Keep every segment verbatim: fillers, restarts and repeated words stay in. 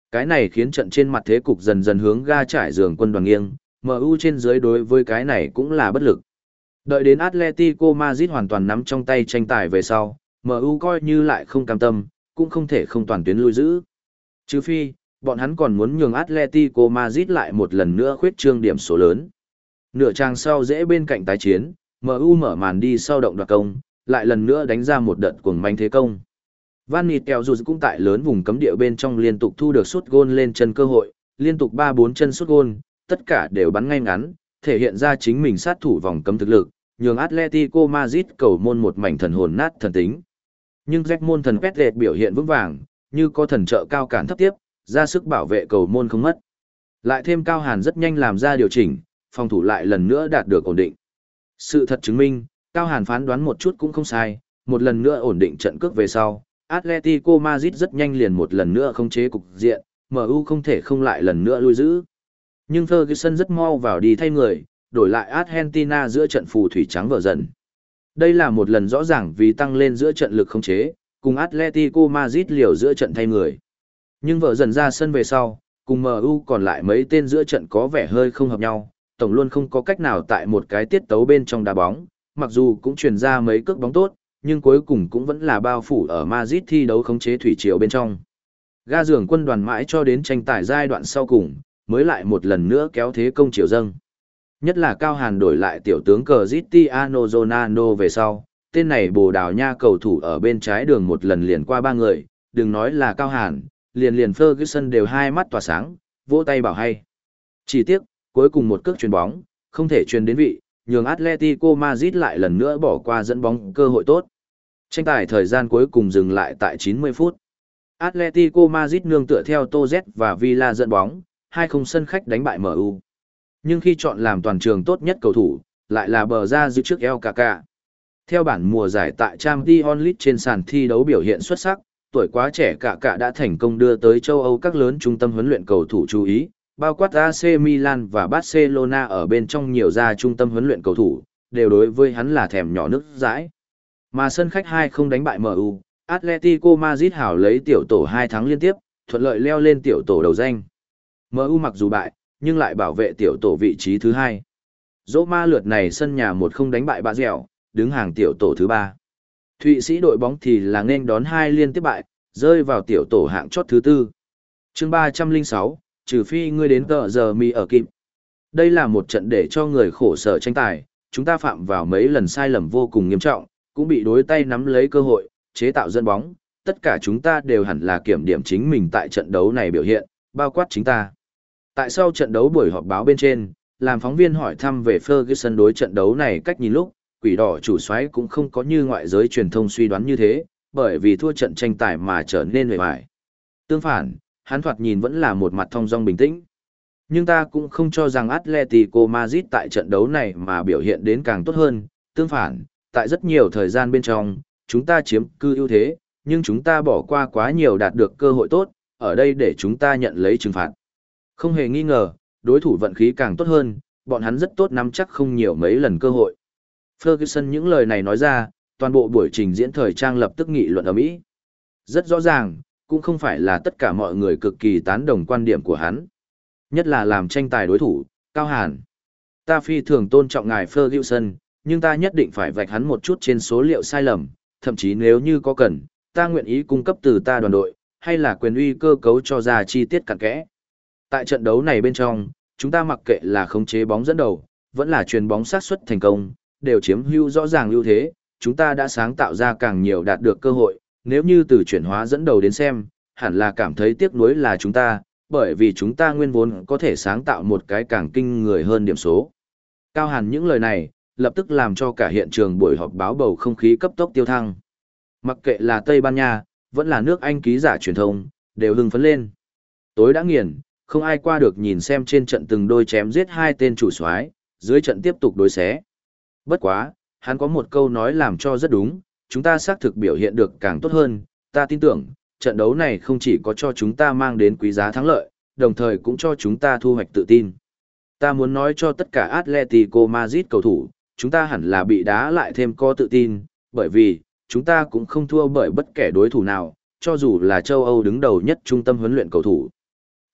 Cái này khiến trận trên mặt thế cục dần dần hướng ga trải giường quân đoàn nghiêng, em u trên dưới đối với cái này cũng là bất lực. Đợi đến Atletico Madrid hoàn toàn nắm trong tay tranh tài về sau, em u coi như lại không cam tâm, cũng không thể không toàn tuyến lui giữ. Trừ phi, bọn hắn còn muốn nhường Atletico Madrid lại một lần nữa khuyết trương điểm số lớn. Nửa trang sau dễ bên cạnh tái chiến, em u mở màn đi sau động đoạt công, lại lần nữa đánh ra một đợt cuồng manh thế công. Van Nistelrooy cũng tại lớn vùng cấm địa bên trong liên tục thu được sút gôn lên chân cơ hội, liên tục ba bốn chân sút gôn, tất cả đều bắn ngay ngắn, thể hiện ra chính mình sát thủ vòng cấm thực lực, nhường Atletico Madrid cầu môn một mảnh thần hồn nát thần tính. Nhưng Jack môn thần Pedret biểu hiện vững vàng, như có thần trợ cao cản thấp tiếp, ra sức bảo vệ cầu môn không mất. Lại thêm Cao Hàn rất nhanh làm ra điều chỉnh, phòng thủ lại lần nữa đạt được ổn định. Sự thật chứng minh, Cao Hàn phán đoán một chút cũng không sai, một lần nữa ổn định trận cước về sau, Atletico Madrid rất nhanh liền một lần nữa khống chế cục diện, em u không thể không lại lần nữa lui giữ. Nhưng Ferguson rất mau vào đi thay người, đổi lại Argentina giữa trận phù thủy trắng vờ dần. Đây là một lần rõ ràng vì tăng lên giữa trận lực khống chế, cùng Atletico Madrid liều giữa trận thay người. Nhưng vợ dần ra sân về sau, cùng em u còn lại mấy tên giữa trận có vẻ hơi không hợp nhau, tổng luôn không có cách nào tại một cái tiết tấu bên trong đá bóng, mặc dù cũng truyền ra mấy cước bóng tốt, nhưng cuối cùng cũng vẫn là bao phủ ở Madrid thi đấu khống chế thủy triều bên trong. Ga giường quân đoàn mãi cho đến tranh tài giai đoạn sau cùng, mới lại một lần nữa kéo thế công chiều dâng. Nhất là Cao Hàn đổi lại tiểu tướng Cristiano Ronaldo về sau, tên này Bồ Đào Nha cầu thủ ở bên trái đường một lần liền qua ba người, đừng nói là Cao Hàn, liền liền Ferguson đều hai mắt tỏa sáng, vỗ tay bảo hay. Chỉ tiếc, cuối cùng một cước chuyền bóng, không thể chuyền đến vị, nhường Atletico Madrid lại lần nữa bỏ qua dẫn bóng cơ hội tốt. Tranh tài thời gian cuối cùng dừng lại tại chín mươi phút. Atletico Madrid nương tựa theo Toz và Villa dẫn bóng, hai không sân khách đánh bại em u. Nhưng khi chọn làm toàn trường tốt nhất cầu thủ, lại là bờ ra giữ trước El Caca. Theo bản mùa giải tại Champions League trên sàn thi đấu biểu hiện xuất sắc, tuổi quá trẻ Caca đã thành công đưa tới châu Âu các lớn trung tâm huấn luyện cầu thủ chú ý, bao quát a xê Milan và Barcelona ở bên trong nhiều gia trung tâm huấn luyện cầu thủ, đều đối với hắn là thèm nhỏ nước dãi. Mà sân khách hai không đánh bại em u, Atletico Madrid hảo lấy tiểu tổ hai thắng liên tiếp, thuận lợi leo lên tiểu tổ đầu danh. em u mặc dù bại, nhưng lại bảo vệ tiểu tổ vị trí thứ hai. Roma lượt này sân nhà một không đánh bại Bạ Dẻo, đứng hàng tiểu tổ thứ ba. Thụy Sĩ đội bóng thì là nên đón hai liên tiếp bại, rơi vào tiểu tổ hạng chót thứ tư. Chương ba trăm lẻ sáu, trừ phi ngươi đến tờ giờ mi ở kịp. Đây là một trận để cho người khổ sở tranh tài, chúng ta phạm vào mấy lần sai lầm vô cùng nghiêm trọng, cũng bị đối tay nắm lấy cơ hội, chế tạo dẫn bóng, tất cả chúng ta đều hẳn là kiểm điểm chính mình tại trận đấu này biểu hiện, bao quát chính ta. Tại sau trận đấu buổi họp báo bên trên, làm phóng viên hỏi thăm về Ferguson đối trận đấu này cách nhìn lúc, quỷ đỏ chủ soái cũng không có như ngoại giới truyền thông suy đoán như thế, bởi vì thua trận tranh tài mà trở nên mệt mỏi. Tương phản, hắn thoạt nhìn vẫn là một mặt thong dong bình tĩnh. Nhưng ta cũng không cho rằng Atletico Madrid tại trận đấu này mà biểu hiện đến càng tốt hơn, tương phản, tại rất nhiều thời gian bên trong, chúng ta chiếm cư ưu thế, nhưng chúng ta bỏ qua quá nhiều đạt được cơ hội tốt, ở đây để chúng ta nhận lấy trừng phạt. Không hề nghi ngờ, đối thủ vận khí càng tốt hơn, bọn hắn rất tốt nắm chắc không nhiều mấy lần cơ hội. Ferguson những lời này nói ra, toàn bộ buổi trình diễn thời trang lập tức nghị luận ầm ĩ. Rất rõ ràng, cũng không phải là tất cả mọi người cực kỳ tán đồng quan điểm của hắn. Nhất là làm tranh tài đối thủ, Cao Hàn. Ta phi thường tôn trọng ngài Ferguson, nhưng ta nhất định phải vạch hắn một chút trên số liệu sai lầm, thậm chí nếu như có cần, ta nguyện ý cung cấp từ ta đoàn đội, hay là quyền uy cơ cấu cho ra chi tiết cặn kẽ. Tại trận đấu này bên trong, chúng ta mặc kệ là khống chế bóng dẫn đầu, vẫn là chuyền bóng sát xuất thành công, đều chiếm hữu rõ ràng ưu thế, chúng ta đã sáng tạo ra càng nhiều đạt được cơ hội, nếu như từ chuyển hóa dẫn đầu đến xem, hẳn là cảm thấy tiếc nuối là chúng ta, bởi vì chúng ta nguyên vốn có thể sáng tạo một cái càng kinh người hơn điểm số. Cao Hàn những lời này, lập tức làm cho cả hiện trường buổi họp báo bầu không khí cấp tốc tiêu thăng. Mặc kệ là Tây Ban Nha, vẫn là nước Anh ký giả truyền thông, đều hưng phấn lên. Tối đã nghiền, không ai qua được nhìn xem trên trận từng đôi chém giết hai tên chủ soái, dưới trận tiếp tục đối xé. Bất quá, hắn có một câu nói làm cho rất đúng, chúng ta xác thực biểu hiện được càng tốt hơn, ta tin tưởng, trận đấu này không chỉ có cho chúng ta mang đến quý giá thắng lợi, đồng thời cũng cho chúng ta thu hoạch tự tin. Ta muốn nói cho tất cả Atletico Madrid cầu thủ, chúng ta hẳn là bị đá lại thêm có tự tin, bởi vì, chúng ta cũng không thua bởi bất kể đối thủ nào, cho dù là châu Âu đứng đầu nhất trung tâm huấn luyện cầu thủ.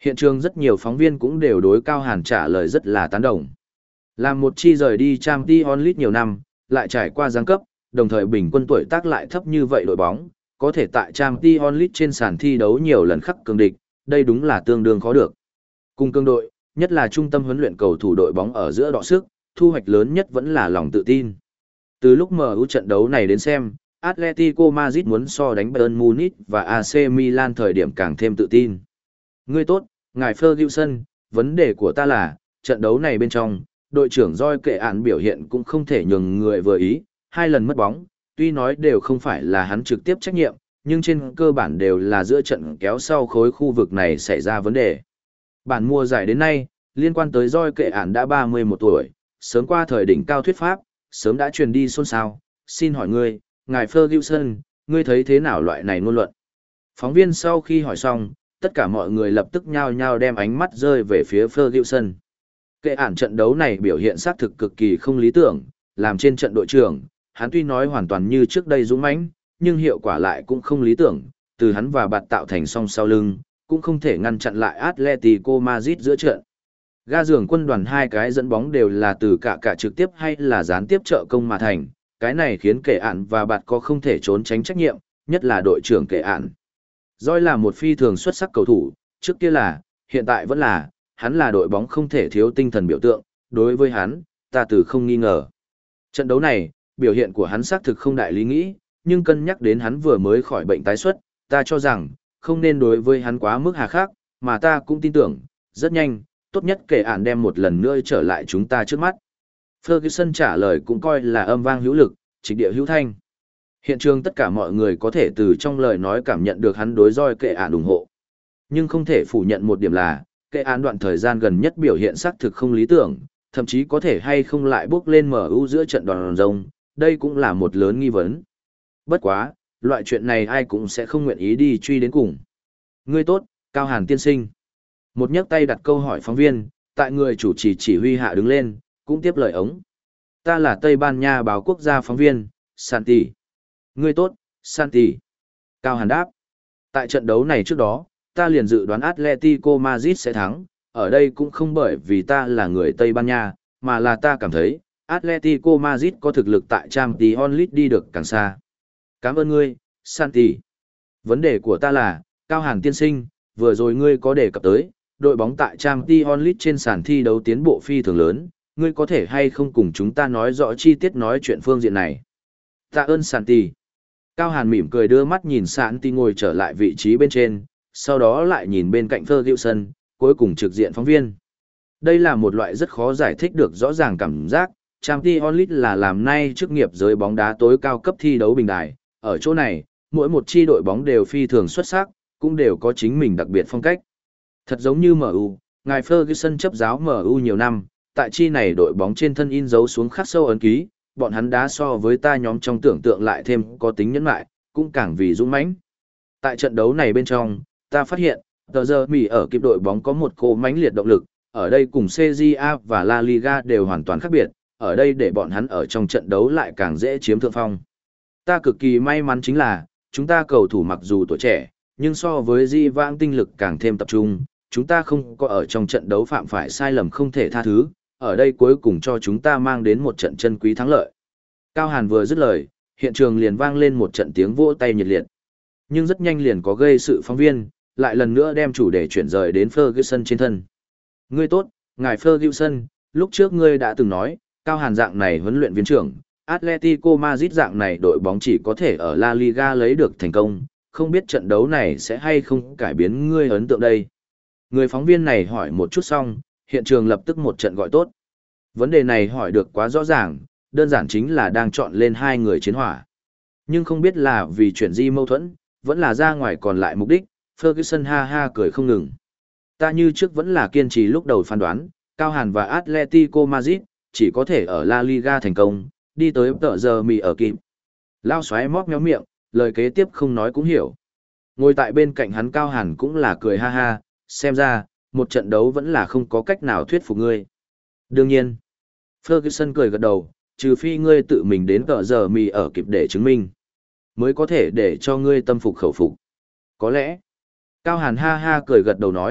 Hiện trường rất nhiều phóng viên cũng đều đối Cao Hàn trả lời rất là tán đồng. Làm một chi rời đi Champions League nhiều năm, lại trải qua giáng cấp, đồng thời bình quân tuổi tác lại thấp như vậy đội bóng, có thể tại Champions League trên sàn thi đấu nhiều lần khắc cường địch, đây đúng là tương đương khó được. Cùng cương đội, nhất là trung tâm huấn luyện cầu thủ đội bóng ở giữa đọ sức, thu hoạch lớn nhất vẫn là lòng tự tin. Từ lúc em u trận đấu này đến xem, Atletico Madrid muốn so đánh Bayern Munich và a xê Milan thời điểm càng thêm tự tin. Ngươi tốt, ngài Ferguson, vấn đề của ta là, trận đấu này bên trong, đội trưởng Roi Kệ Ản biểu hiện cũng không thể nhường người vừa ý, hai lần mất bóng, tuy nói đều không phải là hắn trực tiếp trách nhiệm, nhưng trên cơ bản đều là giữa trận kéo sau khối khu vực này xảy ra vấn đề. Bản mùa giải đến nay, liên quan tới Roi Kệ Ản đã ba mươi mốt tuổi, sớm qua thời đỉnh cao thuyết pháp, sớm đã truyền đi xôn xao. Xin hỏi ngươi, ngài Ferguson, ngươi thấy thế nào loại này ngôn luận? Phóng viên sau khi hỏi xong, tất cả mọi người lập tức nhao nhao đem ánh mắt rơi về phía Ferguson. Kệ Ản trận đấu này biểu hiện xác thực cực kỳ không lý tưởng, làm trên trận đội trưởng, hắn tuy nói hoàn toàn như trước đây dũng mãnh, nhưng hiệu quả lại cũng không lý tưởng, từ hắn và bạt tạo thành song sau lưng, cũng không thể ngăn chặn lại Atletico Madrid giữa trận. Ga giường quân đoàn hai cái dẫn bóng đều là từ cả cả trực tiếp hay là gián tiếp trợ công mà thành, cái này khiến Kệ Ản và bạt có không thể trốn tránh trách nhiệm, nhất là đội trưởng Kệ Ản. Doi là một phi thường xuất sắc cầu thủ, trước kia là, hiện tại vẫn là, hắn là đội bóng không thể thiếu tinh thần biểu tượng, đối với hắn, ta từ không nghi ngờ. Trận đấu này, biểu hiện của hắn xác thực không đại lý nghĩ, nhưng cân nhắc đến hắn vừa mới khỏi bệnh tái xuất, ta cho rằng, không nên đối với hắn quá mức hà khắc, mà ta cũng tin tưởng, rất nhanh, tốt nhất Kệ Ản đem một lần nữa trở lại chúng ta trước mắt. Ferguson trả lời cũng coi là âm vang hữu lực, trịch địa hữu thanh. Hiện trường tất cả mọi người có thể từ trong lời nói cảm nhận được hắn đối Roi Kệ Ản ủng hộ. Nhưng không thể phủ nhận một điểm là, Kệ Ản đoạn thời gian gần nhất biểu hiện xác thực không lý tưởng, thậm chí có thể hay không lại bước lên em u giữa trận đòn rông, đây cũng là một lớn nghi vấn. Bất quá, loại chuyện này ai cũng sẽ không nguyện ý đi truy đến cùng. Ngươi tốt, Cao Hàn tiên sinh. Một nhấc tay đặt câu hỏi phóng viên, tại người chủ trì chỉ huy hạ đứng lên, cũng tiếp lời ống. Ta là Tây Ban Nha báo quốc gia phóng viên, Santi. Ngươi tốt, Santi. Cao Hàn đáp. Tại trận đấu này trước đó, ta liền dự đoán Atletico Madrid sẽ thắng, ở đây cũng không bởi vì ta là người Tây Ban Nha, mà là ta cảm thấy, Atletico Madrid có thực lực tại Champions League đi được càng xa. Cảm ơn ngươi, Santi. Vấn đề của ta là, Cao Hàn tiên sinh, vừa rồi ngươi có đề cập tới, đội bóng tại Champions League trên sàn thi đấu tiến bộ phi thường lớn, ngươi có thể hay không cùng chúng ta nói rõ chi tiết nói chuyện phương diện này. Tạ ơn Santi. Cao Hàn mỉm cười đưa mắt nhìn Santi ngồi trở lại vị trí bên trên, sau đó lại nhìn bên cạnh Ferguson, cuối cùng trực diện phóng viên. Đây là một loại rất khó giải thích được rõ ràng cảm giác, Champions League là làm nay chức nghiệp giới bóng đá tối cao cấp thi đấu bình đài, ở chỗ này, mỗi một chi đội bóng đều phi thường xuất sắc, cũng đều có chính mình đặc biệt phong cách. Thật giống như em u, ngài Ferguson chấp giáo em u nhiều năm, tại chi này đội bóng trên thân in dấu xuống khắc sâu ấn ký, bọn hắn đá so với ta nhóm trong tưởng tượng lại thêm có tính nhẫn lại, cũng càng vì dũng mãnh. Tại trận đấu này bên trong, ta phát hiện, tờ giờ Mỹ ở kịp đội bóng có một cỗ mãnh liệt động lực, ở đây cùng xê giê a và La Liga đều hoàn toàn khác biệt, ở đây để bọn hắn ở trong trận đấu lại càng dễ chiếm thượng phong. Ta cực kỳ may mắn chính là, chúng ta cầu thủ mặc dù tuổi trẻ, nhưng so với di vãng tinh lực càng thêm tập trung, chúng ta không có ở trong trận đấu phạm phải sai lầm không thể tha thứ, ở đây cuối cùng cho chúng ta mang đến một trận chân quý thắng lợi. Cao Hàn vừa dứt lời, hiện trường liền vang lên một trận tiếng vỗ tay nhiệt liệt. Nhưng rất nhanh liền có gây sự phóng viên, lại lần nữa đem chủ đề chuyển rời đến Ferguson trên thân. Ngươi tốt, ngài Ferguson, lúc trước ngươi đã từng nói, Cao Hàn dạng này huấn luyện viên trưởng, Atletico Madrid dạng này đội bóng chỉ có thể ở La Liga lấy được thành công, không biết trận đấu này sẽ hay không cải biến ngươi ấn tượng đây. Người phóng viên này hỏi một chút xong, hiện trường lập tức một trận gọi tốt. Vấn đề này hỏi được quá rõ ràng, đơn giản chính là đang chọn lên hai người chiến hỏa. Nhưng không biết là vì chuyện gì mâu thuẫn, vẫn là ra ngoài còn lại mục đích, Ferguson ha ha cười không ngừng. Ta như trước vẫn là kiên trì lúc đầu phán đoán, Cao Hàn và Atletico Madrid chỉ có thể ở La Liga thành công, đi tới tợ giờ mì ở kịp. Lao xoáy móc méo miệng, lời kế tiếp không nói cũng hiểu. Ngồi tại bên cạnh hắn Cao Hàn cũng là cười ha ha, xem ra, một trận đấu vẫn là không có cách nào thuyết phục ngươi. Đương nhiên, Ferguson cười gật đầu, trừ phi ngươi tự mình đến tợ giờ mì ở kịp để chứng minh, mới có thể để cho ngươi tâm phục khẩu phục. Có lẽ, Cao Hàn ha ha cười gật đầu nói,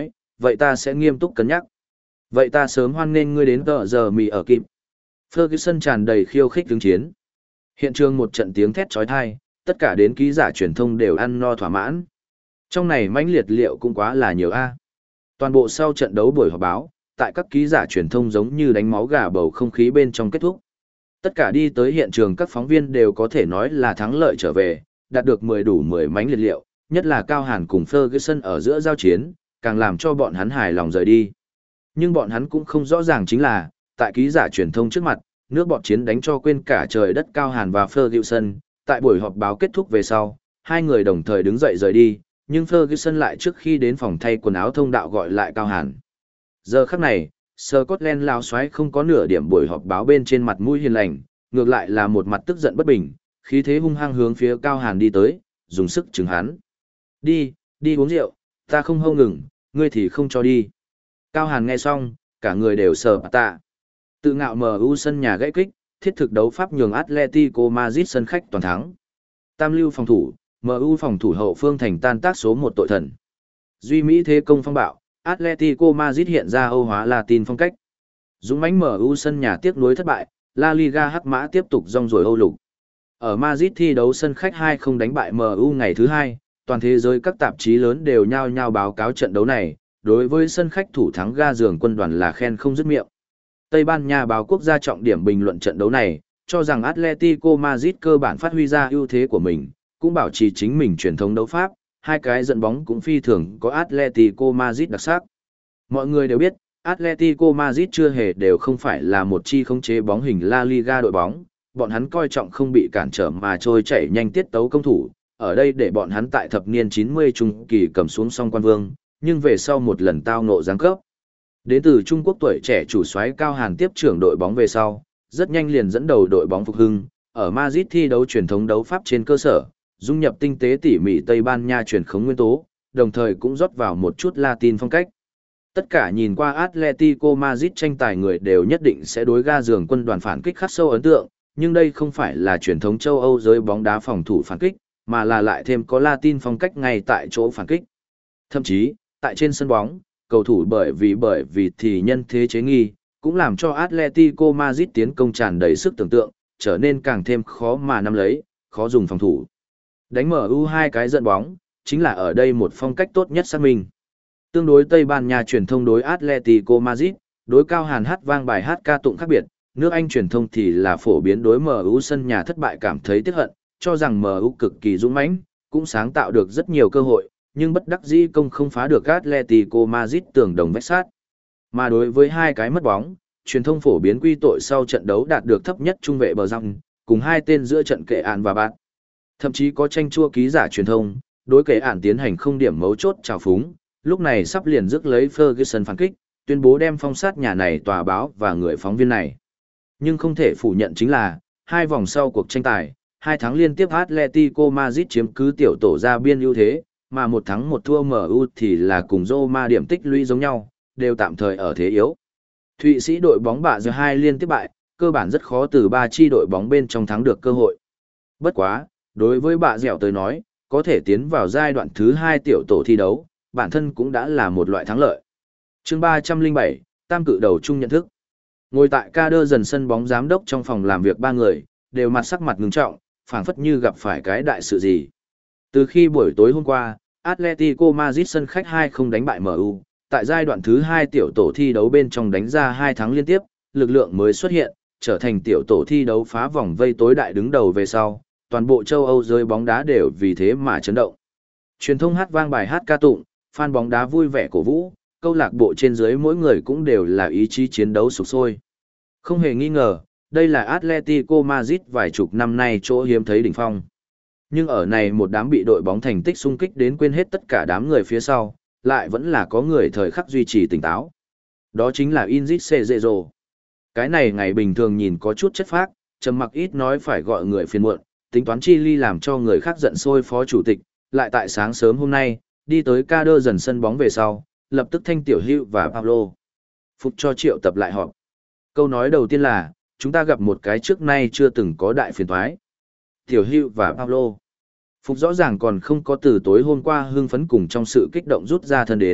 vậy ta sẽ nghiêm túc cân nhắc. Vậy ta sớm hoan nghênh ngươi đến tờ giờ mì ở kịp. Ferguson tràn đầy khiêu khích tướng chiến. Hiện trường một trận tiếng thét chói tai, tất cả đến ký giả truyền thông đều ăn no thỏa mãn. Trong này mãnh liệt liệu cũng quá là nhiều a. Toàn bộ sau trận đấu buổi họp báo, tại các ký giả truyền thông giống như đánh máu gà bầu không khí bên trong kết thúc. Tất cả đi tới hiện trường các phóng viên đều có thể nói là thắng lợi trở về, đạt được mười đủ mười mánh liệt liệu, nhất là Cao Hàn cùng Ferguson ở giữa giao chiến, càng làm cho bọn hắn hài lòng rời đi. Nhưng bọn hắn cũng không rõ ràng chính là, tại ký giả truyền thông trước mặt, nước bọn chiến đánh cho quên cả trời đất Cao Hàn và Ferguson, tại buổi họp báo kết thúc về sau, hai người đồng thời đứng dậy rời đi, nhưng Ferguson lại trước khi đến phòng thay quần áo thông đạo gọi lại Cao Hàn. Giờ khắc này, Scotland lao xoáy không có nửa điểm buổi họp báo bên trên mặt mũi hiền lành, ngược lại là một mặt tức giận bất bình, khí thế hung hăng hướng phía Cao Hàn đi tới, dùng sức chừng hắn. Đi, đi uống rượu, ta không hâu ngừng, ngươi thì không cho đi. Cao Hàn nghe xong, cả người đều sờ bà tạ. Tự ngạo em u sân nhà gãy kích, thiết thực đấu pháp nhường Atletico Madrid sân khách toàn thắng. Tam lưu phòng thủ, em u phòng thủ hậu phương thành tan tác số một tội thần. Duy Mỹ thế công phong bạo, Atletico Madrid hiện ra Âu hóa Latin phong cách. Dũng mãnh em u sân nhà tiếc nuối thất bại, La Liga hắc mã tiếp tục rong ruổi Âu lục. Ở Madrid thi đấu sân khách hai không đánh bại em u ngày thứ hai, toàn thế giới các tạp chí lớn đều nhao nhao báo cáo trận đấu này, đối với sân khách thủ thắng ga giường quân đoàn là khen không dứt miệng. Tây Ban Nha báo quốc gia trọng điểm bình luận trận đấu này, cho rằng Atletico Madrid cơ bản phát huy ra ưu thế của mình, cũng bảo trì chính mình truyền thống đấu pháp, hai cái dẫn bóng cũng phi thường có Atletico Madrid đặc sắc. Mọi người đều biết, Atletico Madrid chưa hề đều không phải là một chi khống chế bóng hình La Liga đội bóng, bọn hắn coi trọng không bị cản trở mà trôi chảy nhanh tiết tấu công thủ, ở đây để bọn hắn tại thập niên chín mươi trung kỳ cầm xuống song quan vương, nhưng về sau một lần tao ngộ giáng cấp. Đến từ Trung Quốc tuổi trẻ chủ soái Cao Hàn tiếp trưởng đội bóng về sau, rất nhanh liền dẫn đầu đội bóng phục hưng, ở Madrid thi đấu truyền thống đấu pháp trên cơ sở, dung nhập tinh tế tỉ mỉ Tây Ban Nha truyền khống nguyên tố, đồng thời cũng rót vào một chút Latin phong cách. Tất cả nhìn qua Atletico Madrid tranh tài người đều nhất định sẽ đối ga giường quân đoàn phản kích khắc sâu ấn tượng, nhưng đây không phải là truyền thống châu Âu giới bóng đá phòng thủ phản kích, mà là lại thêm có Latin phong cách ngay tại chỗ phản kích. Thậm chí, tại trên sân bóng, cầu thủ bởi vì bởi vì thì nhân thế chế nghi, cũng làm cho Atletico Madrid tiến công tràn đầy sức tưởng tượng, trở nên càng thêm khó mà nắm lấy, khó dùng phòng thủ. Đánh em u hai cái dẫn bóng, chính là ở đây một phong cách tốt nhất xác minh. Tương đối Tây Ban Nha truyền thông đối Atletico Madrid, đối Cao Hàn hát vang bài hát ca tụng khác biệt, nước Anh truyền thông thì là phổ biến đối em u sân nhà thất bại cảm thấy tiếc hận, cho rằng em u cực kỳ dũng mãnh, cũng sáng tạo được rất nhiều cơ hội, nhưng bất đắc dĩ công không phá được Atletico Madrid tường đồng vách sát. Mà đối với hai cái mất bóng, truyền thông phổ biến quy tội sau trận đấu đạt được thấp nhất trung vệ bờ răng, cùng hai tên giữa trận Kệ Ản và Bạt. Thậm chí có tranh chua ký giả truyền thông, đối Kệ Ản tiến hành không điểm mấu chốt trào phúng, lúc này sắp liền rước lấy Ferguson phản kích, tuyên bố đem phong sát nhà này tòa báo và người phóng viên này. Nhưng không thể phủ nhận chính là, hai vòng sau cuộc tranh tài, hai tháng liên tiếp Atletico Madrid chiếm cứ tiểu tổ ra biên ưu thế, mà một thắng một thua em u thì là cùng Roma điểm tích lũy giống nhau, đều tạm thời ở thế yếu. Thụy Sĩ đội bóng bạ giờ hai liên tiếp bại, cơ bản rất khó từ ba chi đội bóng bên trong thắng được cơ hội. Bất quá, đối với bạ dẻo tới nói, có thể tiến vào giai đoạn thứ hai tiểu tổ thi đấu, bản thân cũng đã là một loại thắng lợi. Chương ba trăm lẻ bảy, tam cự đầu chung nhận thức. Ngồi tại ca đơ dần sân bóng giám đốc trong phòng làm việc ba người, đều mặt sắc mặt ngưng trọng, phảng phất như gặp phải cái đại sự gì. Từ khi buổi tối hôm qua, Atletico Madrid sân khách hai không đánh bại em u, tại giai đoạn thứ hai tiểu tổ thi đấu bên trong đánh ra hai thắng liên tiếp, lực lượng mới xuất hiện, trở thành tiểu tổ thi đấu phá vòng vây tối đại đứng đầu về sau, toàn bộ châu Âu giới bóng đá đều vì thế mà chấn động. Truyền thông hát vang bài hát ca tụng, fan bóng đá vui vẻ cổ vũ, câu lạc bộ trên dưới mỗi người cũng đều là ý chí chiến đấu sục sôi. Không hề nghi ngờ, đây là Atletico Madrid vài chục năm nay chỗ hiếm thấy đỉnh phong. Nhưng ở này một đám bị đội bóng thành tích xung kích đến quên hết tất cả đám người phía sau, lại vẫn là có người thời khắc duy trì tỉnh táo. Đó chính là Inzit Cezero. Cái này ngày bình thường nhìn có chút chất phác, trầm mặc ít nói phải gọi người phiền muộn, tính toán chi ly làm cho người khác giận sôi phó chủ tịch, lại tại sáng sớm hôm nay, đi tới ca đơ dần sân bóng về sau, lập tức thanh Tiểu Hữu và Pablo phục cho triệu tập lại họp. Câu nói đầu tiên là, chúng ta gặp một cái trước nay chưa từng có đại phiền toái. Tiểu Hữu và Pablo Phục rõ ràng còn không có từ tối hôm qua hưng phấn cùng trong sự kích động rút ra thân đến,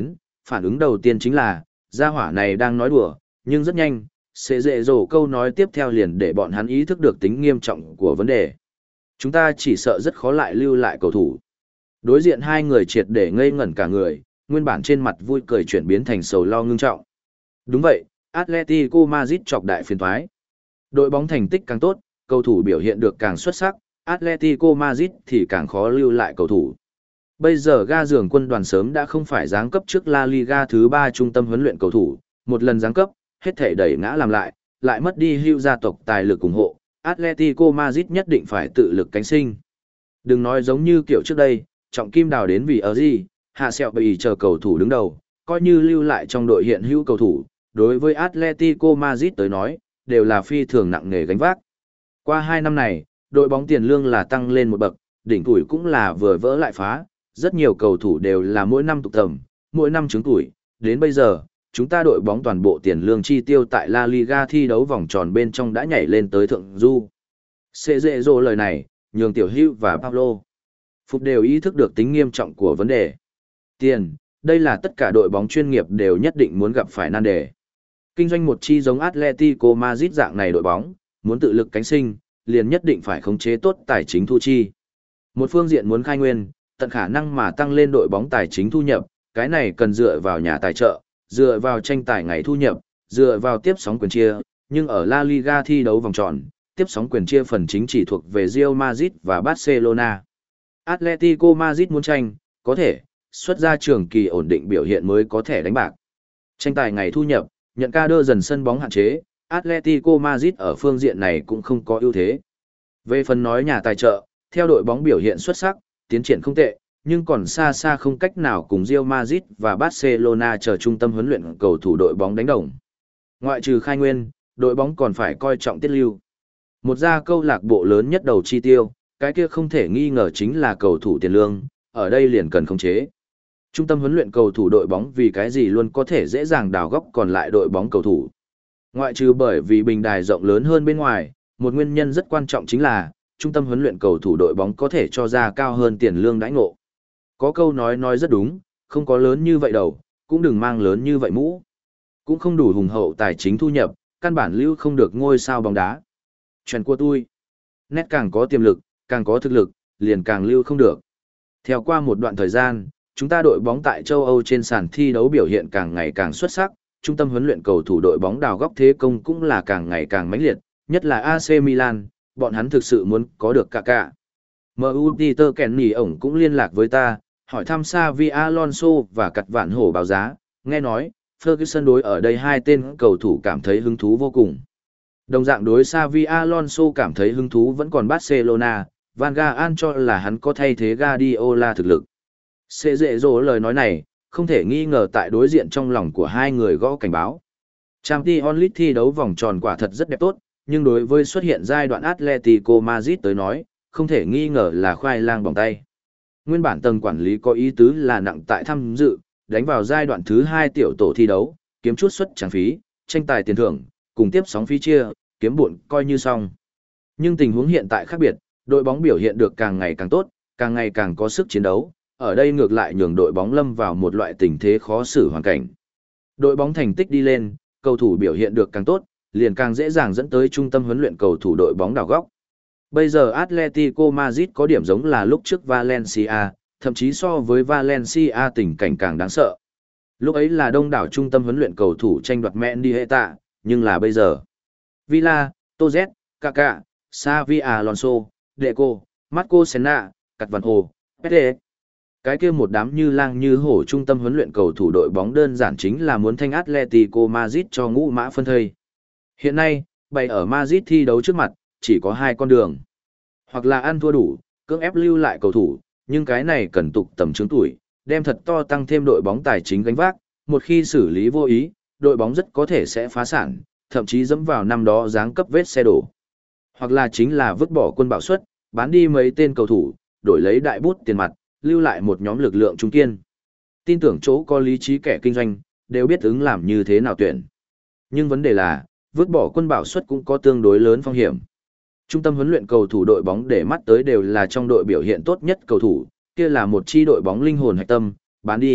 Phản ứng đầu tiên chính là, gia hỏa này đang nói đùa, nhưng rất nhanh, sẽ dễ dỗ câu nói tiếp theo liền để bọn hắn ý thức được tính nghiêm trọng của vấn đề. Chúng ta chỉ sợ rất khó lại lưu lại cầu thủ. Đối diện hai người triệt để ngây ngẩn cả người, nguyên bản trên mặt vui cười chuyển biến thành sầu lo ngưng trọng. Đúng vậy, Atletico Madrid chọc đại phiền toái. Đội bóng thành tích càng tốt, cầu thủ biểu hiện được càng xuất sắc, Atletico Madrid thì càng khó lưu lại cầu thủ. Bây giờ ga giường quân đoàn sớm đã không phải giáng cấp trước La Liga thứ ba trung tâm huấn luyện cầu thủ, một lần giáng cấp, hết thể đẩy ngã làm lại, lại mất đi hưu gia tộc tài lực ủng hộ, Atletico Madrid nhất định phải tự lực cánh sinh. Đừng nói giống như kiểu trước đây, trọng kim đào đến vì ở gì, hạ sẹo bởi chờ cầu thủ đứng đầu, coi như lưu lại trong đội hiện hữu cầu thủ, đối với Atletico Madrid tới nói, đều là phi thường nặng nề gánh vác. Qua hai năm này, đội bóng tiền lương là tăng lên một bậc, đỉnh tuổi cũng là vừa vỡ lại phá, rất nhiều cầu thủ đều là mỗi năm tục tầm, mỗi năm trứng tuổi, đến bây giờ, chúng ta đội bóng toàn bộ tiền lương chi tiêu tại La Liga thi đấu vòng tròn bên trong đã nhảy lên tới thượng du. Sẽ dễ dỗ lời này, nhường Tiểu Hữu và Pablo Phục đều ý thức được tính nghiêm trọng của vấn đề. Tiền, đây là tất cả đội bóng chuyên nghiệp đều nhất định muốn gặp phải nan đề. Kinh doanh một chi giống Atletico Madrid dạng này đội bóng, muốn tự lực cánh sinh, liền nhất định phải khống chế tốt tài chính thu chi. Một phương diện muốn khai nguyên, tận khả năng mà tăng lên đội bóng tài chính thu nhập, cái này cần dựa vào nhà tài trợ, dựa vào tranh tài ngày thu nhập, dựa vào tiếp sóng quyền chia, nhưng ở La Liga thi đấu vòng tròn, tiếp sóng quyền chia phần chính chỉ thuộc về Real Madrid và Barcelona. Atletico Madrid muốn tranh, có thể, xuất ra trường kỳ ổn định biểu hiện mới có thể đánh bạc. Tranh tài ngày thu nhập, nhận ca đơ dần sân bóng hạn chế, Atletico Madrid ở phương diện này cũng không có ưu thế. Về phần nói nhà tài trợ, theo đội bóng biểu hiện xuất sắc, tiến triển không tệ, nhưng còn xa xa không cách nào cùng Real Madrid và Barcelona chờ trung tâm huấn luyện cầu thủ đội bóng đánh đồng. Ngoại trừ khai nguyên, đội bóng còn phải coi trọng tiết lưu. Một gia câu lạc bộ lớn nhất đầu chi tiêu, cái kia không thể nghi ngờ chính là cầu thủ tiền lương, ở đây liền cần khống chế. Trung tâm huấn luyện cầu thủ đội bóng vì cái gì luôn có thể dễ dàng đào góc còn lại đội bóng cầu thủ. Ngoại trừ bởi vì bình đài rộng lớn hơn bên ngoài, một nguyên nhân rất quan trọng chính là, trung tâm huấn luyện cầu thủ đội bóng có thể cho ra cao hơn tiền lương đãi ngộ. Có câu nói nói rất đúng, không có lớn như vậy đầu, cũng đừng mang lớn như vậy mũ. Cũng không đủ hùng hậu tài chính thu nhập, căn bản lưu không được ngôi sao bóng đá. Chuyện của tôi, nét càng có tiềm lực, càng có thực lực, liền càng lưu không được. Theo qua một đoạn thời gian, chúng ta đội bóng tại châu Âu trên sàn thi đấu biểu hiện càng ngày càng xuất sắc, trung tâm huấn luyện cầu thủ đội bóng đào góc thế công cũng là càng ngày càng mãnh liệt, nhất là a xê Milan, bọn hắn thực sự muốn có được cả cả. em u Peter Kenny ổng cũng liên lạc với ta, hỏi thăm Xavi Alonso và cặt vạn hổ báo giá, nghe nói, Ferguson đối ở đây hai tên cầu thủ cảm thấy hứng thú vô cùng. Đồng dạng đối Xavi Alonso cảm thấy hứng thú vẫn còn Barcelona, Van Gaal cho là hắn có thay thế Guardiola thực lực. Sẽ dễ dỗ lời nói này, không thể nghi ngờ tại đối diện trong lòng của hai người gõ cảnh báo. Champions League thi đấu vòng tròn quả thật rất đẹp tốt, nhưng đối với xuất hiện giai đoạn Atletico Madrid tới nói, không thể nghi ngờ là khoai lang bỏng tay. Nguyên bản tầng quản lý có ý tứ là nặng tại tham dự, đánh vào giai đoạn thứ hai tiểu tổ thi đấu, kiếm chút suất trang phí, tranh tài tiền thưởng, cùng tiếp sóng phí chia, kiếm bụn coi như xong. Nhưng tình huống hiện tại khác biệt, đội bóng biểu hiện được càng ngày càng tốt, càng ngày càng có sức chiến đấu, ở đây ngược lại nhường đội bóng lâm vào một loại tình thế khó xử hoàn cảnh. Đội bóng thành tích đi lên, cầu thủ biểu hiện được càng tốt, liền càng dễ dàng dẫn tới trung tâm huấn luyện cầu thủ đội bóng đào góc. Bây giờ Atletico Madrid có điểm giống là lúc trước Valencia, thậm chí so với Valencia tình cảnh càng đáng sợ. Lúc ấy là đông đảo trung tâm huấn luyện cầu thủ tranh đoạt Mendy hệ tạ, nhưng là bây giờ. Villa, Toz, Kaká, Xavi Alonso, Deco, Marco Senna, Cặt Văn Hồ, Pete. Cái kia một đám như lang như hổ trung tâm huấn luyện cầu thủ đội bóng đơn giản chính là muốn thanh Atletico Madrid cho ngũ mã phân thây. Hiện nay, bày ở Madrid thi đấu trước mặt, chỉ có hai con đường. Hoặc là ăn thua đủ, cưỡng ép lưu lại cầu thủ, nhưng cái này cần tục tầm trướng tuổi, đem thật to tăng thêm đội bóng tài chính gánh vác, một khi xử lý vô ý, đội bóng rất có thể sẽ phá sản, thậm chí dẫm vào năm đó giáng cấp vết xe đổ. Hoặc là chính là vứt bỏ quân bảo suất, bán đi mấy tên cầu thủ, đổi lấy đại bút tiền mặt, lưu lại một nhóm lực lượng trung kiên. Tin tưởng chỗ có lý trí kẻ kinh doanh, đều biết ứng làm như thế nào tuyển. Nhưng vấn đề là, vứt bỏ quân bảo suất cũng có tương đối lớn phong hiểm. Trung tâm huấn luyện cầu thủ đội bóng để mắt tới đều là trong đội biểu hiện tốt nhất cầu thủ, kia là một chi đội bóng linh hồn hạch tâm, bán đi,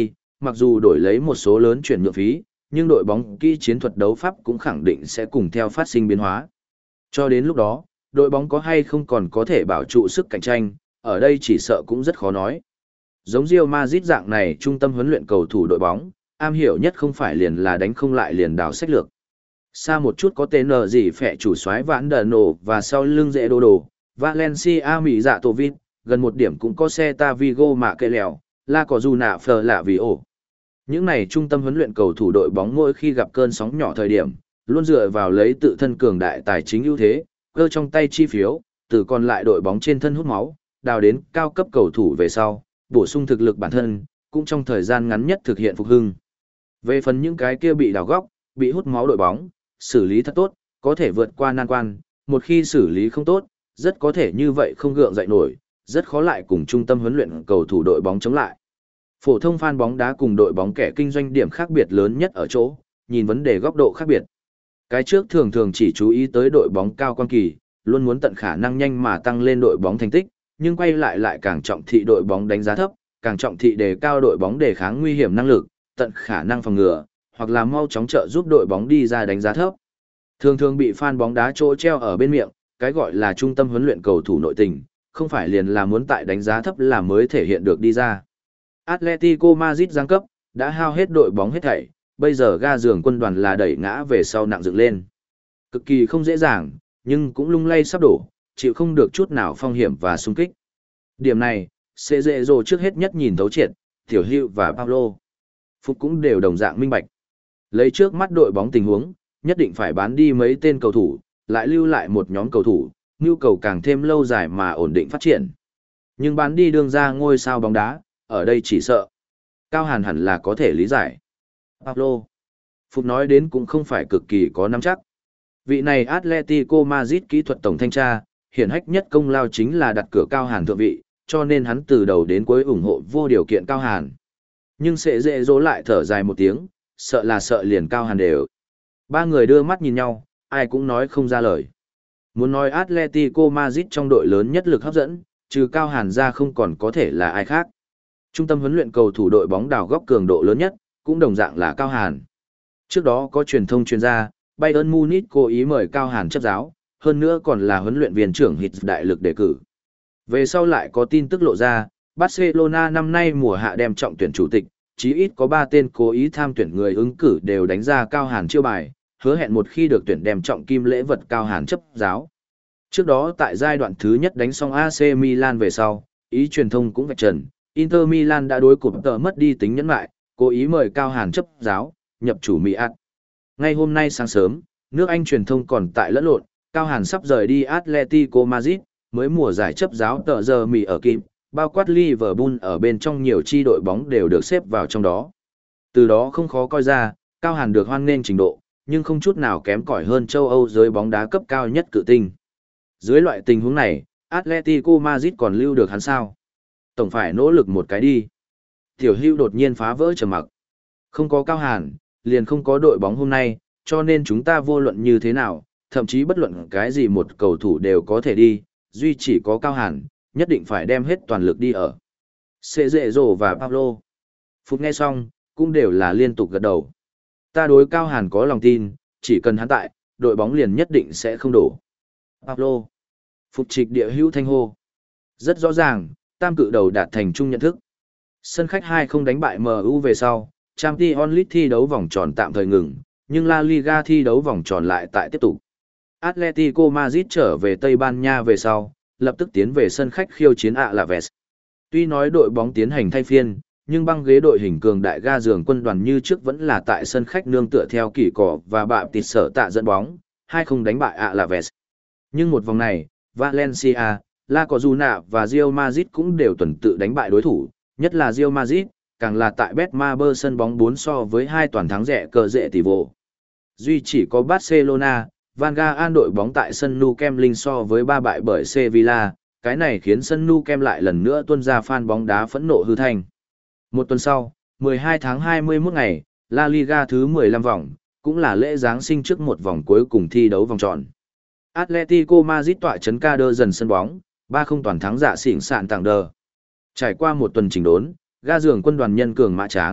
mặc dù đổi lấy một số lớn chuyển nhượng phí, nhưng đội bóng kỹ chiến thuật đấu pháp cũng khẳng định sẽ cùng theo phát sinh biến hóa. Cho đến lúc đó, đội bóng có hay không còn có thể bảo trụ sức cạnh tranh, ở đây chỉ sợ cũng rất khó nói. Giống Real Madrid dạng này trung tâm huấn luyện cầu thủ đội bóng, am hiểu nhất không phải liền là đánh không lại liền đảo sách lược. Xa một chút có tên nở gì phệ chủ soái vãn đờ nổ và sau lưng dễ đồ đồ, Valencia Mỹ dạ tổ vít, gần một điểm cũng có Celta Vigo mà kê lèo, La có dù nạ phờ lạ vì ổ. Những này trung tâm huấn luyện cầu thủ đội bóng mỗi khi gặp cơn sóng nhỏ thời điểm, luôn dựa vào lấy tự thân cường đại tài chính ưu thế, cơ trong tay chi phiếu, từ còn lại đội bóng trên thân hút máu, đào đến cao cấp cầu thủ về sau, bổ sung thực lực bản thân, cũng trong thời gian ngắn nhất thực hiện phục hưng. Về phần những cái kia bị đào góc, bị hút máu đội bóng, xử lý thật tốt, có thể vượt qua nan quan, một khi xử lý không tốt, rất có thể như vậy không gượng dậy nổi, rất khó lại cùng trung tâm huấn luyện cầu thủ đội bóng chống lại. Phổ thông fan bóng đá cùng đội bóng kẻ kinh doanh điểm khác biệt lớn nhất ở chỗ, nhìn vấn đề góc độ khác biệt. Cái trước thường thường chỉ chú ý tới đội bóng cao quan kỳ, luôn muốn tận khả năng nhanh mà tăng lên đội bóng thành tích, nhưng quay lại lại càng trọng thị đội bóng đánh giá thấp, càng trọng thị đề cao đội bóng đề kháng nguy hiểm năng lực, tận khả năng phòng ngừa, hoặc là mau chóng trợ giúp đội bóng đi ra đánh giá thấp. Thường thường bị fan bóng đá chỗ treo ở bên miệng, cái gọi là trung tâm huấn luyện cầu thủ nội tình, không phải liền là muốn tại đánh giá thấp là mới thể hiện được đi ra. Atletico Madrid giáng cấp, đã hao hết đội bóng hết thảy, bây giờ ga giường quân đoàn là đẩy ngã về sau nặng dựng lên. Cực kỳ không dễ dàng, nhưng cũng lung lay sắp đổ, chịu không được chút nào phong hiểm và xung kích. Điểm này, sẽ dễ dồ trước hết nhất nhìn thấu triệt, Tiểu Hữu và Paulo. Phúc cũng đều đồng dạng minh bạch. Lấy trước mắt đội bóng tình huống, nhất định phải bán đi mấy tên cầu thủ, lại lưu lại một nhóm cầu thủ, nhu cầu càng thêm lâu dài mà ổn định phát triển. Nhưng bán đi đường ra ngôi sao bóng đá, ở đây chỉ sợ. Cao Hàn hẳn là có thể lý giải. Pablo. Phúc nói đến cũng không phải cực kỳ có nắm chắc. Vị này Atletico Madrid kỹ thuật tổng thanh tra, hiển hách nhất công lao chính là đặt cửa Cao Hàn thượng vị, cho nên hắn từ đầu đến cuối ủng hộ vô điều kiện Cao Hàn. Nhưng sẽ dễ dỗ lại thở dài một tiếng, sợ là sợ liền Cao Hàn đều. Ba người đưa mắt nhìn nhau, ai cũng nói không ra lời. Muốn nói Atletico Madrid trong đội lớn nhất lực hấp dẫn, trừ Cao Hàn ra không còn có thể là ai khác. Trung tâm huấn luyện cầu thủ đội bóng đào góc cường độ lớn nhất, cũng đồng dạng là Cao Hàn. Trước đó có truyền thông chuyên gia, Bayern Munich cố ý mời Cao Hàn chấp giáo, hơn nữa còn là huấn luyện viên trưởng hít đại lực đề cử. Về sau lại có tin tức lộ ra, Barcelona năm nay mùa hạ đem trọng tuyển chủ tịch, chí ít có ba tên cố ý tham tuyển người ứng cử đều đánh ra Cao Hàn chiêu bài, hứa hẹn một khi được tuyển đem trọng kim lễ vật Cao Hàn chấp giáo. Trước đó tại giai đoạn thứ nhất đánh xong a xê Milan về sau, ý truyền thông cũng vạch trần, Inter Milan đã đối cụm tờ mất đi tính nhẫn lại, cố ý mời Cao Hàn chấp giáo, nhập chủ Mỹ ạt. Ngay hôm nay sáng sớm, nước Anh truyền thông còn tại lẫn lộn, Cao Hàn sắp rời đi Atletico Madrid, mới mùa giải chấp giáo tờ giờ Mỹ ở kịp, bao quát Liverpool ở bên trong nhiều chi đội bóng đều được xếp vào trong đó. Từ đó không khó coi ra, Cao Hàn được hoan nghênh trình độ, nhưng không chút nào kém cỏi hơn châu Âu giới bóng đá cấp cao nhất cự tinh. Dưới loại tình huống này, Atletico Madrid còn lưu được hắn sao? Tổng phải nỗ lực một cái đi. Tiểu Hữu đột nhiên phá vỡ trầm mặc. Không có Cao Hàn, liền không có đội bóng hôm nay, cho nên chúng ta vô luận như thế nào, thậm chí bất luận cái gì một cầu thủ đều có thể đi, duy chỉ có Cao Hàn, nhất định phải đem hết toàn lực đi ở. Sệ Dệ Dồ và Pablo. Phút nghe xong, cũng đều là liên tục gật đầu. Ta đối Cao Hàn có lòng tin, chỉ cần hắn tại, đội bóng liền nhất định sẽ không đổ. Pablo. Phục trịch địa hữu thanh hô. Rất rõ ràng, tam cự đầu đạt thành chung nhận thức. Sân khách hai không đánh bại em u về sau, Champions League thi đấu vòng tròn tạm thời ngừng, nhưng La Liga thi đấu vòng tròn lại tại tiếp tục. Atletico Madrid trở về Tây Ban Nha về sau, lập tức tiến về sân khách khiêu chiến Alaves. Tuy nói đội bóng tiến hành thay phiên, nhưng băng ghế đội hình cường đại ga giường quân đoàn như trước vẫn là tại sân khách nương tựa theo kỷ cỏ và bạm tịt sở tạ dẫn bóng, hai không đánh bại Alaves. Nhưng một vòng này, Valencia, La Cojuna và Real Madrid cũng đều tuần tự đánh bại đối thủ, nhất là Real Madrid, càng là tại Betmaber sân bóng bốn so với hai toàn thắng rẻ cờ rệ tỷ vô. Duy chỉ có Barcelona, Van Gaal đội bóng tại sân Nou Camp linh so với ba bại bởi Sevilla, cái này khiến sân Nou Camp lại lần nữa tuôn ra fan bóng đá phẫn nộ hư thành. Một tuần sau, mười hai tháng hai mươi mốt ngày, La Liga thứ mười lăm vòng, cũng là lễ Giáng sinh trước một vòng cuối cùng thi đấu vòng tròn. Atletico Madrid tọa chấn ca đơ dần sân bóng, ba không toàn thắng dạ xỉn sạn tặng đờ. Trải qua một tuần chỉnh đốn, ga giường quân đoàn nhân cường mã tráng,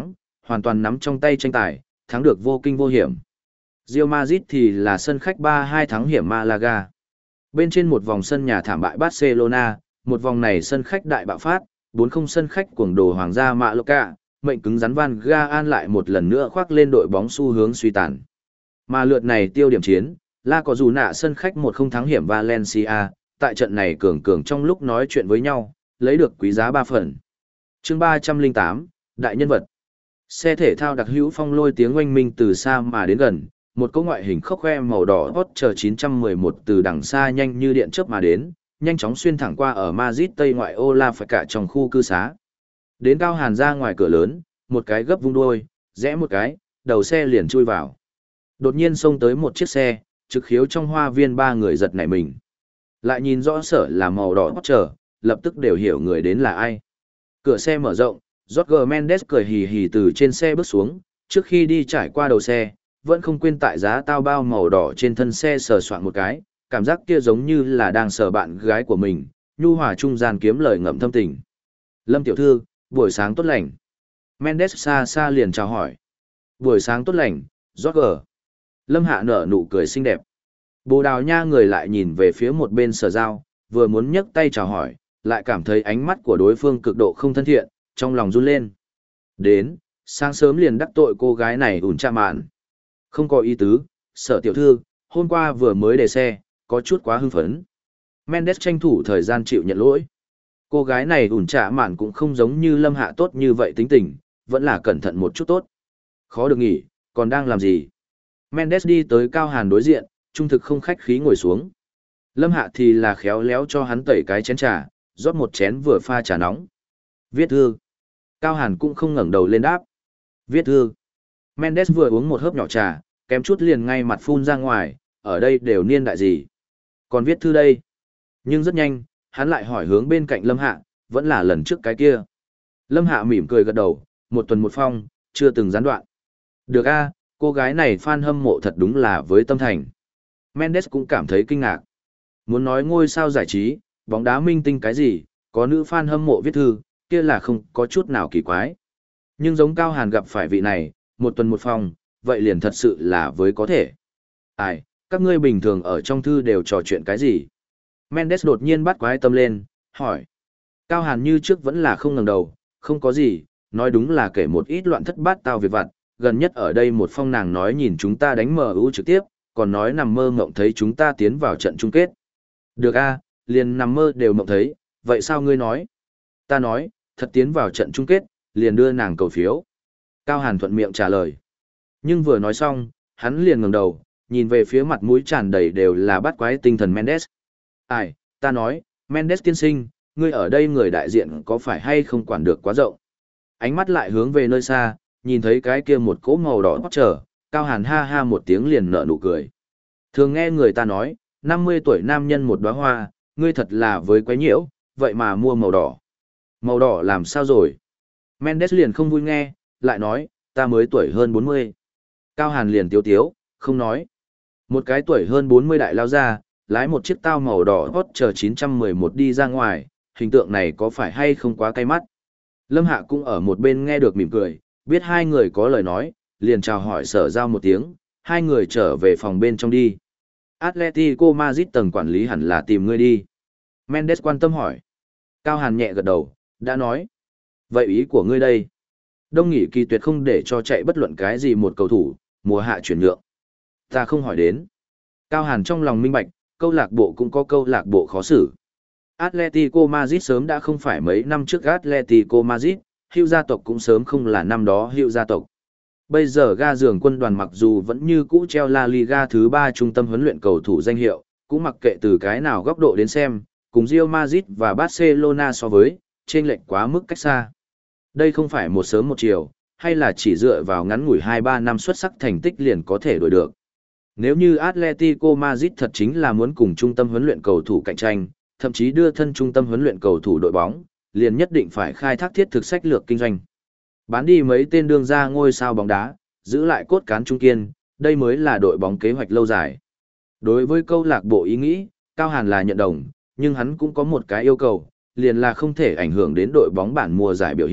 hoàn toàn nắm trong tay tranh tài, thắng được vô kinh vô hiểm. Real Madrid thì là sân khách ba hai thắng hiểm Malaga. Bên trên một vòng sân nhà thảm bại Barcelona, một vòng này sân khách đại bạo phát, bốn không sân khách cuồng đồ Hoàng gia Mallorca, mệnh cứng rắn Van Gaal lại một lần nữa khoác lên đội bóng xu hướng suy tàn. Mà lượt này tiêu điểm chiến, La có dù nạ sân khách một không thắng hiểm Valencia, tại trận này cường cường trong lúc nói chuyện với nhau, lấy được quý giá ba phần. Chương ba trăm lẻ tám, Đại nhân vật. Xe thể thao đặc hữu phong lôi tiếng oanh minh từ xa mà đến gần, một cỗ ngoại hình khốc khoe màu đỏ hot chờ chín trăm mười một từ đằng xa nhanh như điện chớp mà đến, nhanh chóng xuyên thẳng qua ở Madrid Tây ngoại ô La phải cả trong khu cư xá. Đến Cao Hàn ra ngoài cửa lớn, một cái gấp vung đuôi, rẽ một cái, đầu xe liền chui vào. Đột nhiên xông tới một chiếc xe, trực khiếu trong hoa viên ba người giật nảy mình. Lại nhìn rõ sở là màu đỏ hot chờ, lập tức đều hiểu người đến là ai. Cửa xe mở rộng, Jorge Mendes cười hì hì từ trên xe bước xuống, trước khi đi trải qua đầu xe, vẫn không quên tại giá tao bao màu đỏ trên thân xe sờ soạn một cái, cảm giác kia giống như là đang sờ bạn gái của mình, nhu hòa trung gian kiếm lời ngậm thâm tình. Lâm tiểu thư, buổi sáng tốt lành. Mendes xa xa liền chào hỏi. Buổi sáng tốt lành, Jorge. Lâm Hạ nở nụ cười xinh đẹp. Bồ Đào Nha người lại nhìn về phía một bên Sở Giao, vừa muốn nhấc tay chào hỏi, lại cảm thấy ánh mắt của đối phương cực độ không thân thiện, trong lòng run lên. Đến, sáng sớm liền đắc tội cô gái này ủn cha mạn. Không có ý tứ, Sở tiểu thư, hôm qua vừa mới đề xe, có chút quá hưng phấn. Mendes tranh thủ thời gian chịu nhận lỗi. Cô gái này ủn trả mạn cũng không giống như Lâm Hạ tốt như vậy tính tình, vẫn là cẩn thận một chút tốt. Khó được nghỉ, còn đang làm gì? Mendes đi tới Cao Hàn đối diện, trung thực không khách khí ngồi xuống. Lâm Hạ thì là khéo léo cho hắn tẩy cái chén trà, rót một chén vừa pha trà nóng. Viết thư. Cao Hàn cũng không ngẩng đầu lên đáp. Viết thư. Mendes vừa uống một hớp nhỏ trà, kém chút liền ngay mặt phun ra ngoài, ở đây đều niên đại gì. Còn viết thư đây. Nhưng rất nhanh, hắn lại hỏi hướng bên cạnh Lâm Hạ, vẫn là lần trước cái kia. Lâm Hạ mỉm cười gật đầu, một tuần một phong, chưa từng gián đoạn. Được a, cô gái này fan hâm mộ thật đúng là với tâm thành. Mendes cũng cảm thấy kinh ngạc. Muốn nói ngôi sao giải trí, bóng đá minh tinh cái gì, có nữ fan hâm mộ viết thư, kia là không có chút nào kỳ quái. Nhưng giống Cao Hàn gặp phải vị này, một tuần một phong, vậy liền thật sự là với có thể. Ai, các ngươi bình thường ở trong thư đều trò chuyện cái gì? Mendes đột nhiên bắt quái tâm lên, hỏi. Cao Hàn như trước vẫn là không ngẩng đầu, không có gì, nói đúng là kể một ít loạn thất bát tao việc vặt, gần nhất ở đây một phong nàng nói nhìn chúng ta đánh em u trực tiếp, còn nói nằm mơ mộng thấy chúng ta tiến vào trận chung kết. Được a, liền nằm mơ đều mộng thấy, vậy sao ngươi nói? Ta nói, thật tiến vào trận chung kết, liền đưa nàng cầu phiếu. Cao Hàn thuận miệng trả lời. Nhưng vừa nói xong, hắn liền ngẩng đầu, nhìn về phía mặt mũi tràn đầy đều là bắt quái tinh thần Mendes. Ai, ta nói, Mendes tiên sinh, ngươi ở đây người đại diện có phải hay không quản được quá rộng? Ánh mắt lại hướng về nơi xa, nhìn thấy cái kia một cỗ màu đỏ hót trở, Cao Hàn ha ha một tiếng liền nở nụ cười. Thường nghe người ta nói, năm mươi tuổi nam nhân một đóa hoa, ngươi thật là với quái nhiễu, vậy mà mua màu đỏ. Màu đỏ làm sao rồi? Mendes liền không vui nghe, lại nói, ta mới tuổi hơn bốn mươi. Cao Hàn liền tiếu tiếu, không nói. Một cái tuổi hơn bốn mươi đại lao ra, lái một chiếc tao màu đỏ hot chờ chín trăm mười một đi ra ngoài, hình tượng này có phải hay không quá cay mắt. Lâm Hạ cũng ở một bên nghe được mỉm cười, biết hai người có lời nói, liền chào hỏi Sở Giao một tiếng, hai người trở về phòng bên trong đi. Atletico Madrid tầng quản lý hẳn là tìm ngươi đi. Mendes quan tâm hỏi. Cao Hàn nhẹ gật đầu, đã nói. Vậy ý của ngươi đây? Đông nghỉ kỳ tuyệt không để cho chạy bất luận cái gì một cầu thủ, mùa hạ chuyển nhượng. Ta không hỏi đến. Cao Hàn trong lòng minh bạch, câu lạc bộ cũng có câu lạc bộ khó xử. Atletico Madrid sớm đã không phải mấy năm trước Atletico Madrid, Hữu gia tộc cũng sớm không là năm đó Hữu gia tộc. Bây giờ ga giường quân đoàn mặc dù vẫn như cũ treo La Liga thứ ba trung tâm huấn luyện cầu thủ danh hiệu, cũng mặc kệ từ cái nào góc độ đến xem, cùng Real Madrid và Barcelona so với, chênh lệch quá mức cách xa. Đây không phải một sớm một chiều, hay là chỉ dựa vào ngắn ngủi hai ba năm xuất sắc thành tích liền có thể đổi được. Nếu như Atletico Madrid thật chính là muốn cùng trung tâm huấn luyện cầu thủ cạnh tranh, thậm chí đưa thân trung tâm huấn luyện cầu thủ đội bóng, liền nhất định phải khai thác thiết thực sách lược kinh doanh. Bán đi mấy tên đương ra ngôi sao bóng đá, giữ lại cốt cán trung kiên, đây mới là đội bóng kế hoạch lâu dài. Đối với câu lạc bộ ý nghĩ, Cao Hàn là nhận đồng, nhưng hắn cũng có một cái yêu cầu, liền là không thể ảnh hưởng đến đội bóng bản mùa giải biểu hiện,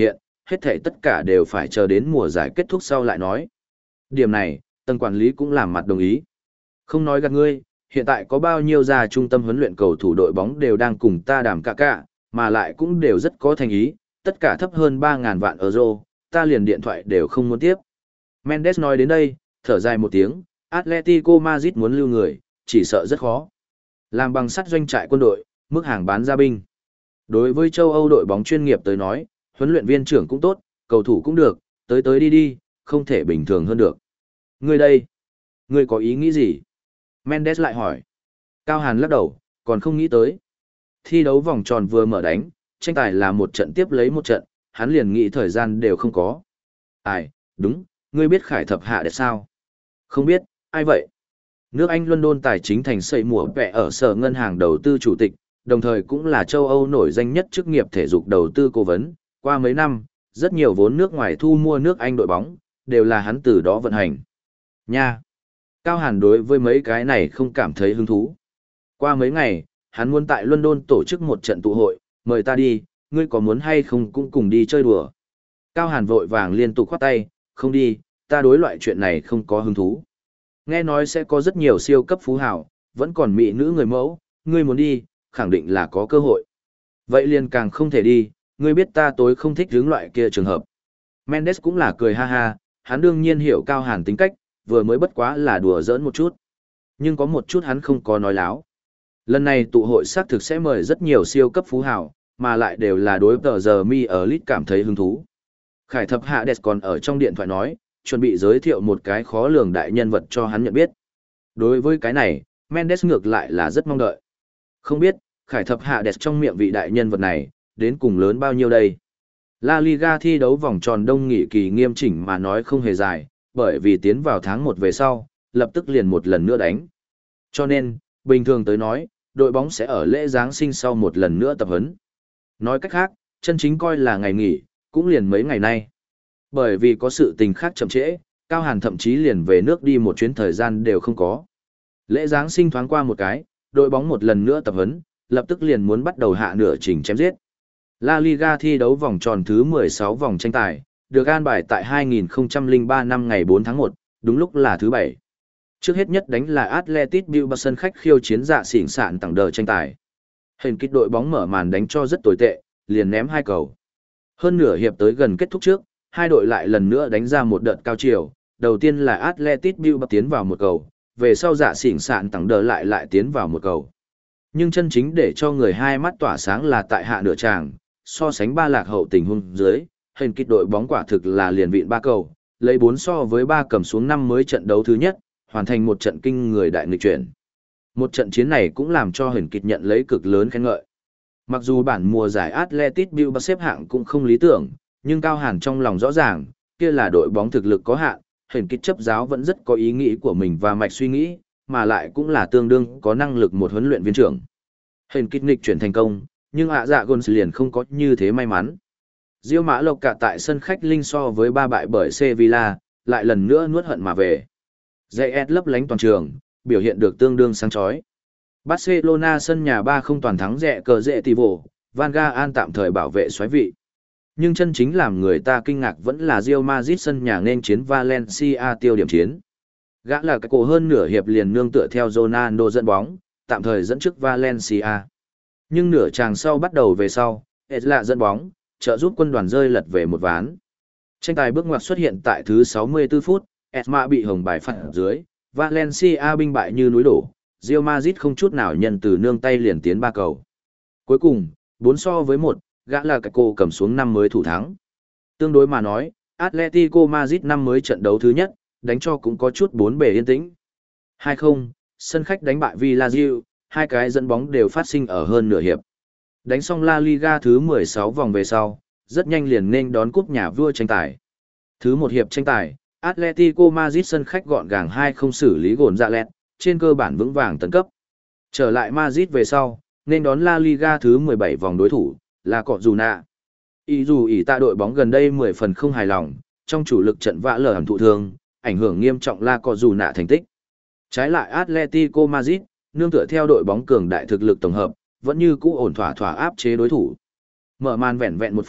hết thảy tất cả đều phải chờ đến mùa giải kết thúc sau lại nói. Điểm này, tầng quản lý cũng làm mặt đồng ý. Không nói gạt ngươi, hiện tại có bao nhiêu gia trung tâm huấn luyện cầu thủ đội bóng đều đang cùng ta đàm cả cả, mà lại cũng đều rất có thành ý, tất cả thấp hơn ba ngàn vạn euro, ta liền điện thoại đều không muốn tiếp. Mendes nói đến đây, thở dài một tiếng, Atletico Madrid muốn lưu người, chỉ sợ rất khó. Làm bằng sắt doanh trại quân đội, mức hàng bán ra binh. Đối với châu Âu đội bóng chuyên nghiệp tới nói, huấn luyện viên trưởng cũng tốt, cầu thủ cũng được, tới tới đi đi, không thể bình thường hơn được. Ngươi đây, ngươi có ý nghĩ gì? Mendes lại hỏi. Cao Hàn lắc đầu, còn không nghĩ tới. Thi đấu vòng tròn vừa mở đánh, tranh tài là một trận tiếp lấy một trận, hắn liền nghĩ thời gian đều không có. Ai, đúng, ngươi biết Khải Thập Hạ đẹp sao? Không biết, ai vậy? Nước Anh London tài chính thành xây mùa vẽ ở sở ngân hàng đầu tư chủ tịch, đồng thời cũng là châu Âu nổi danh nhất chức nghiệp thể dục đầu tư cố vấn. Qua mấy năm, rất nhiều vốn nước ngoài thu mua nước Anh đội bóng, đều là hắn từ đó vận hành. Nha! Cao Hàn đối với mấy cái này không cảm thấy hứng thú. Qua mấy ngày, hắn muốn tại London tổ chức một trận tụ hội, mời ta đi, ngươi có muốn hay không cũng cùng đi chơi đùa. Cao Hàn vội vàng liên tục khoát tay, không đi, ta đối loại chuyện này không có hứng thú. Nghe nói sẽ có rất nhiều siêu cấp phú hào, vẫn còn mỹ nữ người mẫu, ngươi muốn đi, khẳng định là có cơ hội. Vậy liền càng không thể đi, ngươi biết ta tối không thích hướng loại kia trường hợp. Mendes cũng là cười ha ha, hắn đương nhiên hiểu Cao Hàn tính cách, vừa mới bất quá là đùa giỡn một chút. Nhưng có một chút hắn không có nói láo. Lần này tụ hội xác thực sẽ mời rất nhiều siêu cấp phú hào, mà lại đều là đối tờ giờ mi ở lit cảm thấy hứng thú. Khải Thập Hạ Đẹp còn ở trong điện thoại nói, chuẩn bị giới thiệu một cái khó lường đại nhân vật cho hắn nhận biết. Đối với cái này, Mendes ngược lại là rất mong đợi. Không biết, Khải Thập Hạ Đẹp trong miệng vị đại nhân vật này, đến cùng lớn bao nhiêu đây? La Liga thi đấu vòng tròn đông nghỉ kỳ nghiêm chỉnh mà nói không hề dài, bởi vì tiến vào tháng một về sau, lập tức liền một lần nữa đánh. Cho nên, bình thường tới nói, đội bóng sẽ ở lễ Giáng sinh sau một lần nữa tập huấn. Nói cách khác, chân chính coi là ngày nghỉ, cũng liền mấy ngày nay. Bởi vì có sự tình khác chậm trễ, Cao Hàn thậm chí liền về nước đi một chuyến thời gian đều không có. Lễ Giáng sinh thoáng qua một cái, đội bóng một lần nữa tập huấn, lập tức liền muốn bắt đầu hạ nửa trình chém giết. La Liga thi đấu vòng tròn thứ mười sáu vòng tranh tài, được an bài tại hai nghìn không trăm lẻ ba năm ngày bốn tháng một, đúng lúc là thứ bảy. Trước hết nhất đánh là Athletic Bilbao sân khách khiêu chiến dạ xỉn sạn tặng đờ tranh tài. Hình kích đội bóng mở màn đánh cho rất tồi tệ, liền ném hai cầu. Hơn nửa hiệp tới gần kết thúc trước, hai đội lại lần nữa đánh ra một đợt cao chiều. Đầu tiên là Athletic Bilbao tiến vào một cầu, về sau dạ xỉn sạn tặng đờ lại lại tiến vào một cầu. Nhưng chân chính để cho người hai mắt tỏa sáng là tại hạ nửa tràng, so sánh ba lạc hậu tình huống dưới, hình kích đội bóng quả thực là liền vịn ba cầu, lấy bốn so với ba cầm xuống năm mới trận đấu thứ nhất, hoàn thành một trận kinh người đại nghịch chuyển. Một trận chiến này cũng làm cho hình kịch nhận lấy cực lớn khen ngợi. Mặc dù bản mùa giải Athletic Bilbao xếp hạng cũng không lý tưởng, nhưng Cao Hàn trong lòng rõ ràng, kia là đội bóng thực lực có hạn, hình kịch chấp giáo vẫn rất có ý nghĩ của mình và mạch suy nghĩ, mà lại cũng là tương đương có năng lực một huấn luyện viên trưởng. Hình kịch nghịch chuyển thành công, nhưng ạ dạ Gons liền không có như thế may mắn. Diêu Mã Lộc cả tại sân khách linh so với ba bại bởi Sevilla, lại lần nữa nuốt hận mà về. Dây ép lấp lánh toàn trường, biểu hiện được tương đương sáng chói. Barcelona sân nhà ba không toàn thắng rẻ cờ rệ tỷ vồ, Van Gaal tạm thời bảo vệ xoáy vị. Nhưng chân chính làm người ta kinh ngạc vẫn là Real Madrid sân nhà nên chiến Valencia tiêu điểm chiến. Gã là cái cổ hơn nửa hiệp liền nương tựa theo Ronaldo dẫn bóng, tạm thời dẫn trước Valencia. Nhưng nửa chàng sau bắt đầu về sau, Esla dẫn bóng, trợ giúp quân đoàn rơi lật về một ván. Tranh tài bước ngoặt xuất hiện tại thứ sáu mươi tư phút, Esma bị hồng bài phạt ở dưới, Valencia binh bại như núi đổ, Real Madrid không chút nào nhận từ nương tay liền tiến ba cầu. Cuối cùng, bốn so với một, gã là cái cô cầm xuống năm mới thủ thắng. Tương đối mà nói, Atletico Madrid năm mới trận đấu thứ nhất, đánh cho cũng có chút bốn bề yên tĩnh. hai không, sân khách đánh bại Villarreal, hai cái dẫn bóng đều phát sinh ở hơn nửa hiệp. Đánh xong La Liga thứ mười sáu vòng về sau, rất nhanh liền nên đón cúp nhà vua tranh tài. Thứ một hiệp tranh tài, Atletico Madrid sân khách gọn gàng hai không xử lý gồn dạ lẹt, trên cơ bản vững vàng tấn cấp. Trở lại Madrid về sau, nên đón La Liga thứ mười bảy vòng đối thủ, là Cọ Dù Nạ. Ý dù ý tạ đội bóng gần đây mười phần không hài lòng, trong chủ lực trận vã lờ hẳn thụ thương, ảnh hưởng nghiêm trọng La Cọ Dù Nạ thành tích. Trái lại Atletico Madrid, nương tựa theo đội bóng cường đại thực lực tổng hợp, vẫn như cũ ổn thỏa thỏa áp chế đối thủ. Mở màn vẹn vẹn một phút,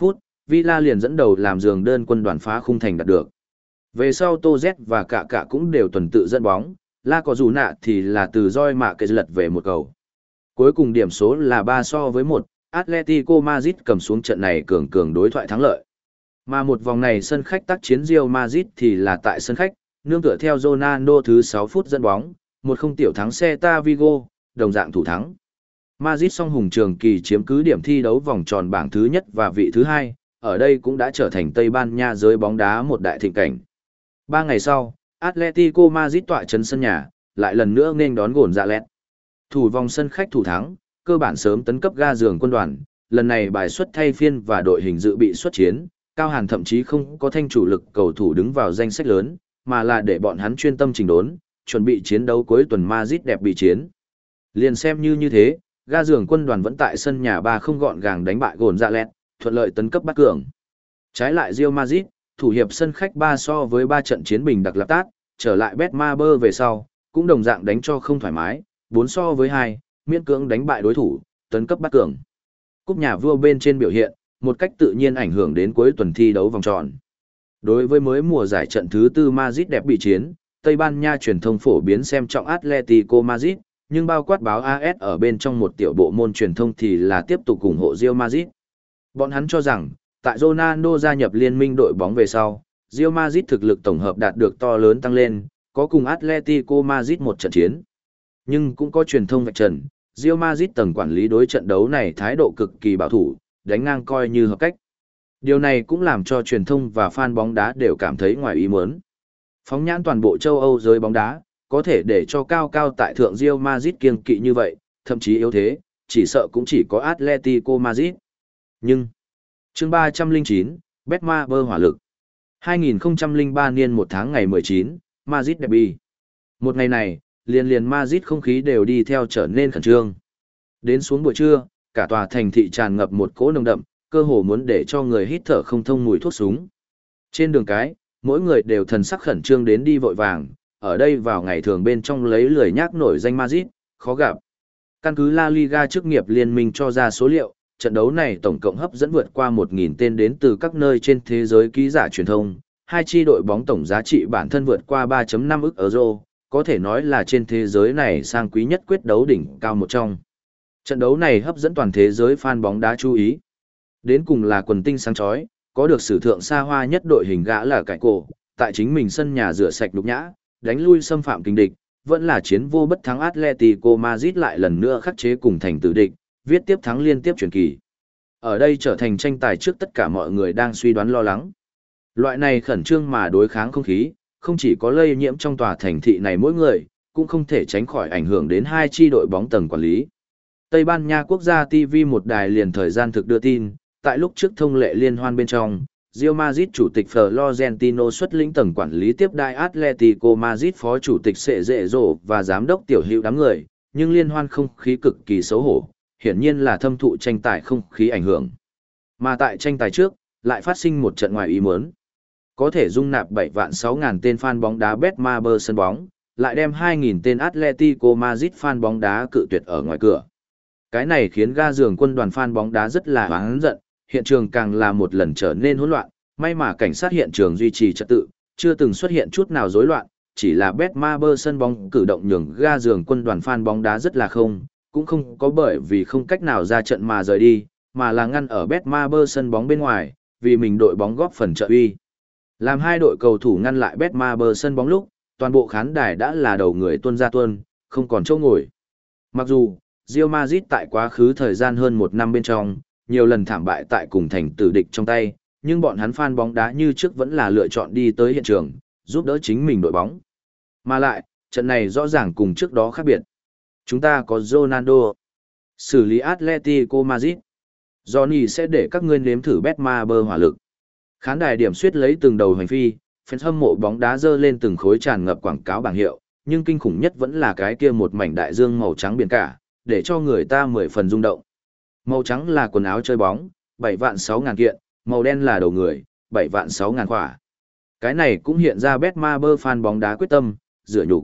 Villa liền dẫn đầu làm giường đơn quân đoàn phá khung thành đạt được. Về sau Tô Z và cả cả cũng đều tuần tự dẫn bóng, La có dù nạ thì là từ roi mạ cây lật về một cầu. Cuối cùng điểm số là ba so với một, Atletico Madrid cầm xuống trận này cường cường đối thoại thắng lợi. Mà một vòng này sân khách tác chiến Real Madrid thì là tại sân khách, nương tựa theo Ronaldo thứ sáu phút dẫn bóng, một không tiểu thắng Celta Vigo, đồng dạng thủ thắng. Madrid song hùng trường kỳ chiếm cứ điểm thi đấu vòng tròn bảng thứ nhất và vị thứ hai, ở đây cũng đã trở thành Tây Ban Nha giới bóng đá một đại thịnh cảnh. Ba ngày sau, Atletico Madrid tọa trấn sân nhà, lại lần nữa nên đón gồn dạ lẹt. Thủ vòng sân khách thủ thắng, cơ bản sớm tấn cấp ga giường quân đoàn, lần này bài xuất thay phiên và đội hình dự bị xuất chiến, Cao Hàn thậm chí không có thanh chủ lực cầu thủ đứng vào danh sách lớn, mà là để bọn hắn chuyên tâm chỉnh đốn, chuẩn bị chiến đấu cuối tuần Madrid đẹp bị chiến. Liền xem như như thế, ga giường quân đoàn vẫn tại sân nhà ba không gọn gàng đánh bại gồn dạ lẹt, thuận lợi tấn cấp bắt cường. Trái lại Real Madrid, thủ hiệp sân khách ba so với ba trận chiến bình đặc lập tác, trở lại Betmaber về sau, cũng đồng dạng đánh cho không thoải mái, bốn so với hai, miễn cưỡng đánh bại đối thủ, tấn cấp bắt cường. Cúp nhà vua bên trên biểu hiện, một cách tự nhiên ảnh hưởng đến cuối tuần thi đấu vòng tròn. Đối với mới mùa giải trận thứ tư Madrid đẹp bị chiến, Tây Ban Nha truyền thông phổ biến xem trọng Atletico Madrid, nhưng bao quát báo a ét ở bên trong một tiểu bộ môn truyền thông thì là tiếp tục ủng hộ Real Madrid. Bọn hắn cho rằng, tại Ronaldo gia nhập liên minh đội bóng về sau, Real Madrid thực lực tổng hợp đạt được to lớn tăng lên, có cùng Atletico Madrid một trận chiến. Nhưng cũng có truyền thông vạch trần, Real Madrid tầng quản lý đối trận đấu này thái độ cực kỳ bảo thủ, đánh ngang coi như hợp cách. Điều này cũng làm cho truyền thông và fan bóng đá đều cảm thấy ngoài ý muốn. Phóng nhãn toàn bộ châu Âu giới bóng đá, có thể để cho cao cao tại thượng Real Madrid kiêng kỵ như vậy, thậm chí yếu thế, chỉ sợ cũng chỉ có Atletico Madrid. Nhưng, chương ba trăm lẻ chín, Betmaber hỏa lực. hai nghìn không trăm lẻ ba niên một tháng ngày mười chín, Madrid derby. Một ngày này, liền liền Madrid không khí đều đi theo trở nên khẩn trương. Đến xuống buổi trưa, cả tòa thành thị tràn ngập một cỗ nồng đậm, cơ hồ muốn để cho người hít thở không thông mùi thuốc súng. Trên đường cái, mỗi người đều thần sắc khẩn trương đến đi vội vàng, ở đây vào ngày thường bên trong lấy lười nhác nổi danh Madrid, khó gặp. Căn cứ La Liga chức nghiệp liên minh cho ra số liệu, trận đấu này tổng cộng hấp dẫn vượt qua một nghìn tên đến từ các nơi trên thế giới ký giả truyền thông, hai chi đội bóng tổng giá trị bản thân vượt qua ba phẩy năm ức euro, có thể nói là trên thế giới này sang quý nhất quyết đấu đỉnh cao một trong. Trận đấu này hấp dẫn toàn thế giới fan bóng đá chú ý. Đến cùng là quần tinh sáng chói, có được sử thượng xa hoa nhất đội hình gã là cải cổ, tại chính mình sân nhà rửa sạch đục nhã, đánh lui xâm phạm kinh địch, vẫn là chiến vô bất thắng Atletico Madrid lại lần nữa khắc chế cùng thành tử địch, viết tiếp thắng liên tiếp truyền kỳ. Ở đây trở thành tranh tài trước tất cả mọi người đang suy đoán lo lắng. Loại này khẩn trương mà đối kháng không khí, không chỉ có lây nhiễm trong tòa thành thị này mỗi người, cũng không thể tránh khỏi ảnh hưởng đến hai chi đội bóng tầng quản lý. Tây Ban Nha quốc gia ti vi một đài liền thời gian thực đưa tin, tại lúc trước thông lệ liên hoan bên trong, Real Madrid chủ tịch Florentino xuất lĩnh tầng quản lý tiếp đai Atletico Madrid phó chủ tịch Sệ Dệ Dỗ và giám đốc tiểu hữu đám người, nhưng liên hoan không khí cực kỳ xấu hổ, hiển nhiên là thâm thụ tranh tài không khí ảnh hưởng. Mà tại tranh tài trước, lại phát sinh một trận ngoài ý muốn. Có thể dung nạp bảy vạn sáu ngàn tên fan bóng đá Betmaber sân bóng, lại đem hai nghìn tên Atletico Madrid fan bóng đá cự tuyệt ở ngoài cửa. Cái này khiến ga giường quân đoàn fan bóng đá rất là oán giận, hiện trường càng là một lần trở nên hỗn loạn, may mà cảnh sát hiện trường duy trì trật tự, chưa từng xuất hiện chút nào rối loạn, chỉ là Betmaber sân bóng cử động nhường ga giường quân đoàn fan bóng đá rất là không, cũng không có bởi vì không cách nào ra trận mà rời đi, mà là ngăn ở Betmaber sân bóng bên ngoài, vì mình đội bóng góp phần trợ uy. Làm hai đội cầu thủ ngăn lại Betmaber sân bóng lúc, toàn bộ khán đài đã là đầu người tuôn ra tuôn, không còn chỗ ngồi. Mặc dù, Real Madrid tại quá khứ thời gian hơn một năm bên trong, nhiều lần thảm bại tại cùng thành tử địch trong tay, nhưng bọn hắn fan bóng đá như trước vẫn là lựa chọn đi tới hiện trường, giúp đỡ chính mình đội bóng. Mà lại, trận này rõ ràng cùng trước đó khác biệt. Chúng ta có Ronaldo, xử lý Atletico Madrid. Johnny sẽ để các ngươi nếm thử Betmaber hỏa lực. Khán đài điểm suýt lấy từng đầu hành phi, fans hâm mộ bóng đá dơ lên từng khối tràn ngập quảng cáo bảng hiệu, nhưng kinh khủng nhất vẫn là cái kia một mảnh đại dương màu trắng biển cả, để cho người ta mười phần rung động. Màu trắng là quần áo chơi bóng, bảy vạn sáu ngàn kiện, màu đen là đầu người, bảy vạn sáu ngàn khỏa. Cái này cũng hiện ra Betmaber fan bóng đá quyết tâm, rửa nhục.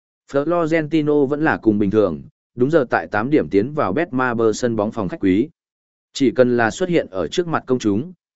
Florentino vẫn là cùng bình thường, đúng giờ tại tám điểm tiến vào Betmaber sân bóng phòng khách quý. Chỉ cần là xuất hiện ở trước mặt công chúng,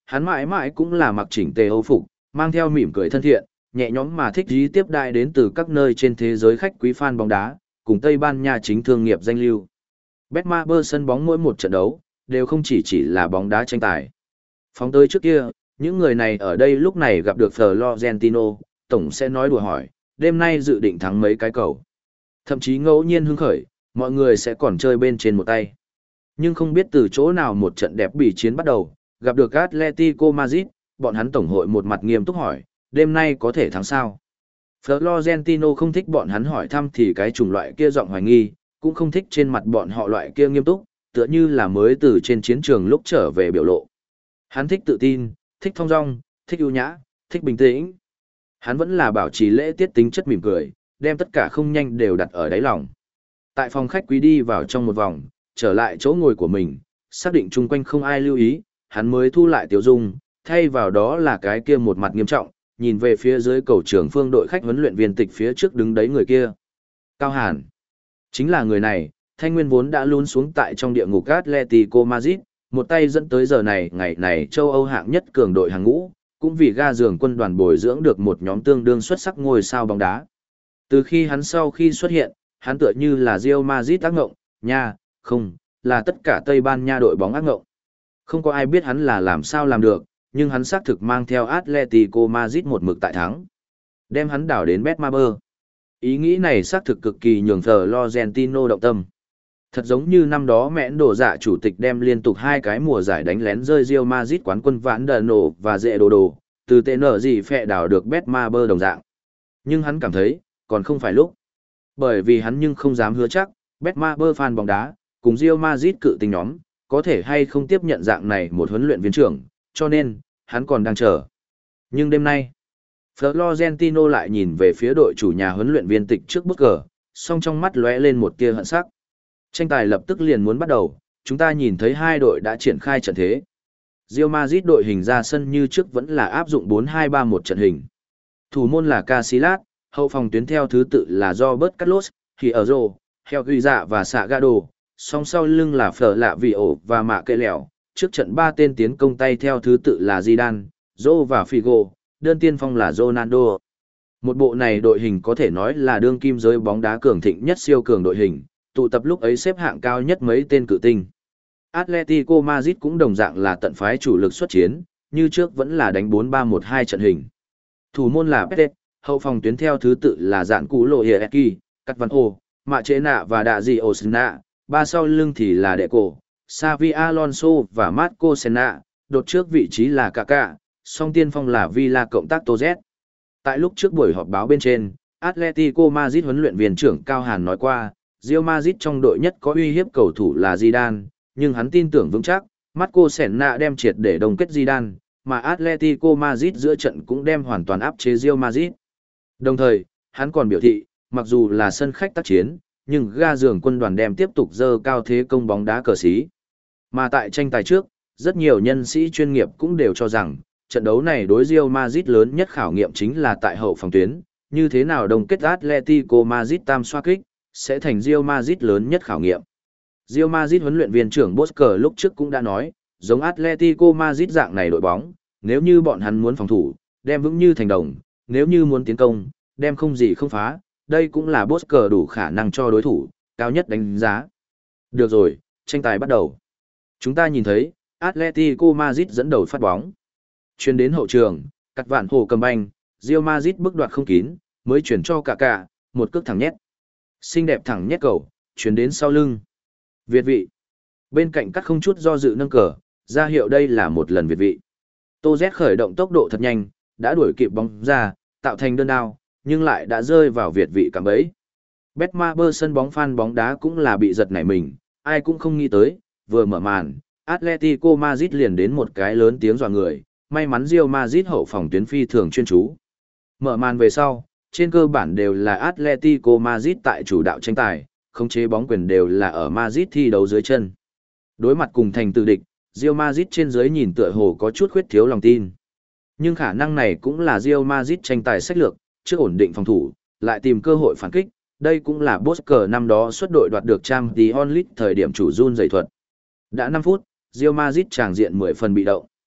hắn mãi mãi cũng là mặc chỉnh tề Âu phục, mang theo mỉm cười thân thiện, nhẹ nhõm mà thích dí tiếp đại đến từ các nơi trên thế giới khách quý fan bóng đá, cùng Tây Ban Nha chính thương nghiệp danh lưu. Betmaber sân bóng mỗi một trận đấu, đều không chỉ chỉ là bóng đá tranh tài. Phóng tới trước kia, những người này ở đây lúc này gặp được Florentino, tổng sẽ nói đùa hỏi, đêm nay dự định thắng mấy cái cầu. Thậm chí ngẫu nhiên hứng khởi, mọi người sẽ còn chơi bên trên một tay. Nhưng không biết từ chỗ nào một trận đẹp bỉ chiến bắt đầu, gặp được Atletico Madrid, bọn hắn tổng hội một mặt nghiêm túc hỏi, đêm nay có thể thắng sao? Florentino không thích bọn hắn hỏi thăm thì cái chủng loại kia giọng hoài nghi, cũng không thích trên mặt bọn họ loại kia nghiêm túc, tựa như là mới từ trên chiến trường lúc trở về biểu lộ. Hắn thích tự tin, thích thong dong, thích ưu nhã, thích bình tĩnh. Hắn vẫn là bảo trì lễ tiết tính chất mỉm cười, đem tất cả không nhanh đều đặt ở đáy lòng. Tại phòng khách quý đi vào trong một vòng, trở lại chỗ ngồi của mình, xác định chung quanh không ai lưu ý, hắn mới thu lại tiểu dung, thay vào đó là cái kia một mặt nghiêm trọng, nhìn về phía dưới cầu trưởng phương đội khách huấn luyện viên tịch phía trước đứng đấy người kia. Cao Hàn. Chính là người này, Thanh Nguyên vốn đã lún xuống tại trong địa ngục Atletico Madrid, một tay dẫn tới giờ này ngày này châu Âu hạng nhất cường đội hàng ngũ, cũng vì ga giường quân đoàn bồi dưỡng được một nhóm tương đương xuất sắc ngôi sao bóng đá. Từ khi hắn sau khi xuất hiện, hắn tựa như là Real Madrid ác ngộng, nha, không, là tất cả Tây Ban Nha đội bóng ác ngộng. Không có ai biết hắn là làm sao làm được, nhưng hắn xác thực mang theo Atletico Madrid một mực tại thắng. Đem hắn đảo đến Betmaber. Ý nghĩ này xác thực cực kỳ nhường Florentino động tâm. Thật giống như năm đó mẽn đổ dạ chủ tịch đem liên tục hai cái mùa giải đánh lén rơi Real Madrid quán quân vãn đờ nổ và dễ đồ đồ, từ tên nở gì phẹ đảo được Betmaber đồng dạng. Nhưng hắn cảm thấy, còn không phải lúc. Bởi vì hắn nhưng không dám hứa chắc, Betmaber fan bóng đá, cùng Real Madrid cự tình nhóm, có thể hay không tiếp nhận dạng này một huấn luyện viên trưởng, cho nên, hắn còn đang chờ. Nhưng đêm nay, Florentino lại nhìn về phía đội chủ nhà huấn luyện viên tịch trước bức cờ, song trong mắt lóe lên một tia hận sắc. Tranh tài lập tức liền muốn bắt đầu, chúng ta nhìn thấy hai đội đã triển khai trận thế. Real Madrid đội hình ra sân như trước vẫn là áp dụng bốn hai ba một trận hình. Thủ môn là Casillas, hậu phòng tuyến theo thứ tự là Robert Carlos, Hierro, Helguiza và Sagado, song sau lưng là Phở Lạ Vị Ổ và Mạ Kệ Lẻo. Trước trận ba tên tiến công tay theo thứ tự là Zidane, Zô và Figo, đơn tiên phong là Ronaldo. Một bộ này đội hình có thể nói là đương kim giới bóng đá cường thịnh nhất siêu cường đội hình, tụ tập lúc ấy xếp hạng cao nhất mấy tên cự tinh. Atletico Madrid cũng đồng dạng là tận phái chủ lực xuất chiến, như trước vẫn là đánh bốn ba một hai trận hình. Thủ môn là Pérez, hậu phòng tuyến theo thứ tự là Dạn Cú Lộ Hieki, Cắt Văn Hồ, Mạ Chế Nạ và Đạ Dị Osna, ba sau lưng thì là Đệ Cổ, Xavi Alonso và Marco Senna, đột trước vị trí là Kaká, song tiên phong là Villa cộng tác Toz. Tại lúc trước buổi họp báo bên trên, Atletico Madrid huấn luyện viên trưởng Cao Hàn nói qua, Real Madrid trong đội nhất có uy hiếp cầu thủ là Zidane, nhưng hắn tin tưởng vững chắc, Marco Senna đem triệt để đồng kết Zidane, mà Atletico Madrid giữa trận cũng đem hoàn toàn áp chế Real Madrid. Đồng thời, hắn còn biểu thị, mặc dù là sân khách tác chiến, nhưng ga giường quân đoàn đem tiếp tục dơ cao thế công bóng đá cờ xí. Mà tại tranh tài trước, rất nhiều nhân sĩ chuyên nghiệp cũng đều cho rằng, trận đấu này đối Real Madrid lớn nhất khảo nghiệm chính là tại hậu phòng tuyến, như thế nào đồng kết Atletico Madrid tam xoá kích, sẽ thành Real Madrid lớn nhất khảo nghiệm. Real Madrid huấn luyện viên trưởng Bosker lúc trước cũng đã nói, giống Atletico Madrid dạng này đội bóng, nếu như bọn hắn muốn phòng thủ, đem vững như thành đồng, nếu như muốn tiến công, đem không gì không phá, đây cũng là Bosker đủ khả năng cho đối thủ, cao nhất đánh giá. Được rồi, tranh tài bắt đầu. Chúng ta nhìn thấy, Atletico Madrid dẫn đầu phát bóng. Chuyển đến hậu trường, Cắt Vạn Hồ cầm banh, Real Madrid bước đoạt không kín, mới chuyển cho Kaká, một cước thẳng nhét. Xinh đẹp thẳng nhét cầu, chuyển đến sau lưng. Việt vị. Bên cạnh Cắt không chút do dự nâng cờ, ra hiệu đây là một lần việt vị. Tô Z khởi động tốc độ thật nhanh, đã đuổi kịp bóng ra, tạo thành đơn đao, nhưng lại đã rơi vào việt vị cạm bẫy. Betmaber sân bóng fan bóng đá cũng là bị giật nảy mình, ai cũng không nghĩ tới, vừa mở màn, Atletico Madrid liền đến một cái lớn tiếng dọa người, may mắn Real Madrid hậu phòng tuyến phi thường chuyên chú. Mở màn về sau, trên cơ bản đều là Atletico Madrid tại chủ đạo tranh tài, khống chế bóng quyền đều là ở Madrid thi đấu dưới chân. Đối mặt cùng thành tự địch, Real Madrid trên dưới nhìn tựa hồ có chút khuyết thiếu lòng tin. Nhưng khả năng này cũng là Real Madrid tranh tài sách lược, trước ổn định phòng thủ, lại tìm cơ hội phản kích, đây cũng là Bosker năm đó xuất đội đoạt được Champions League thời điểm chủ run dày thuật. Đã năm phút, Real Madrid tràng diện mười phần bị động.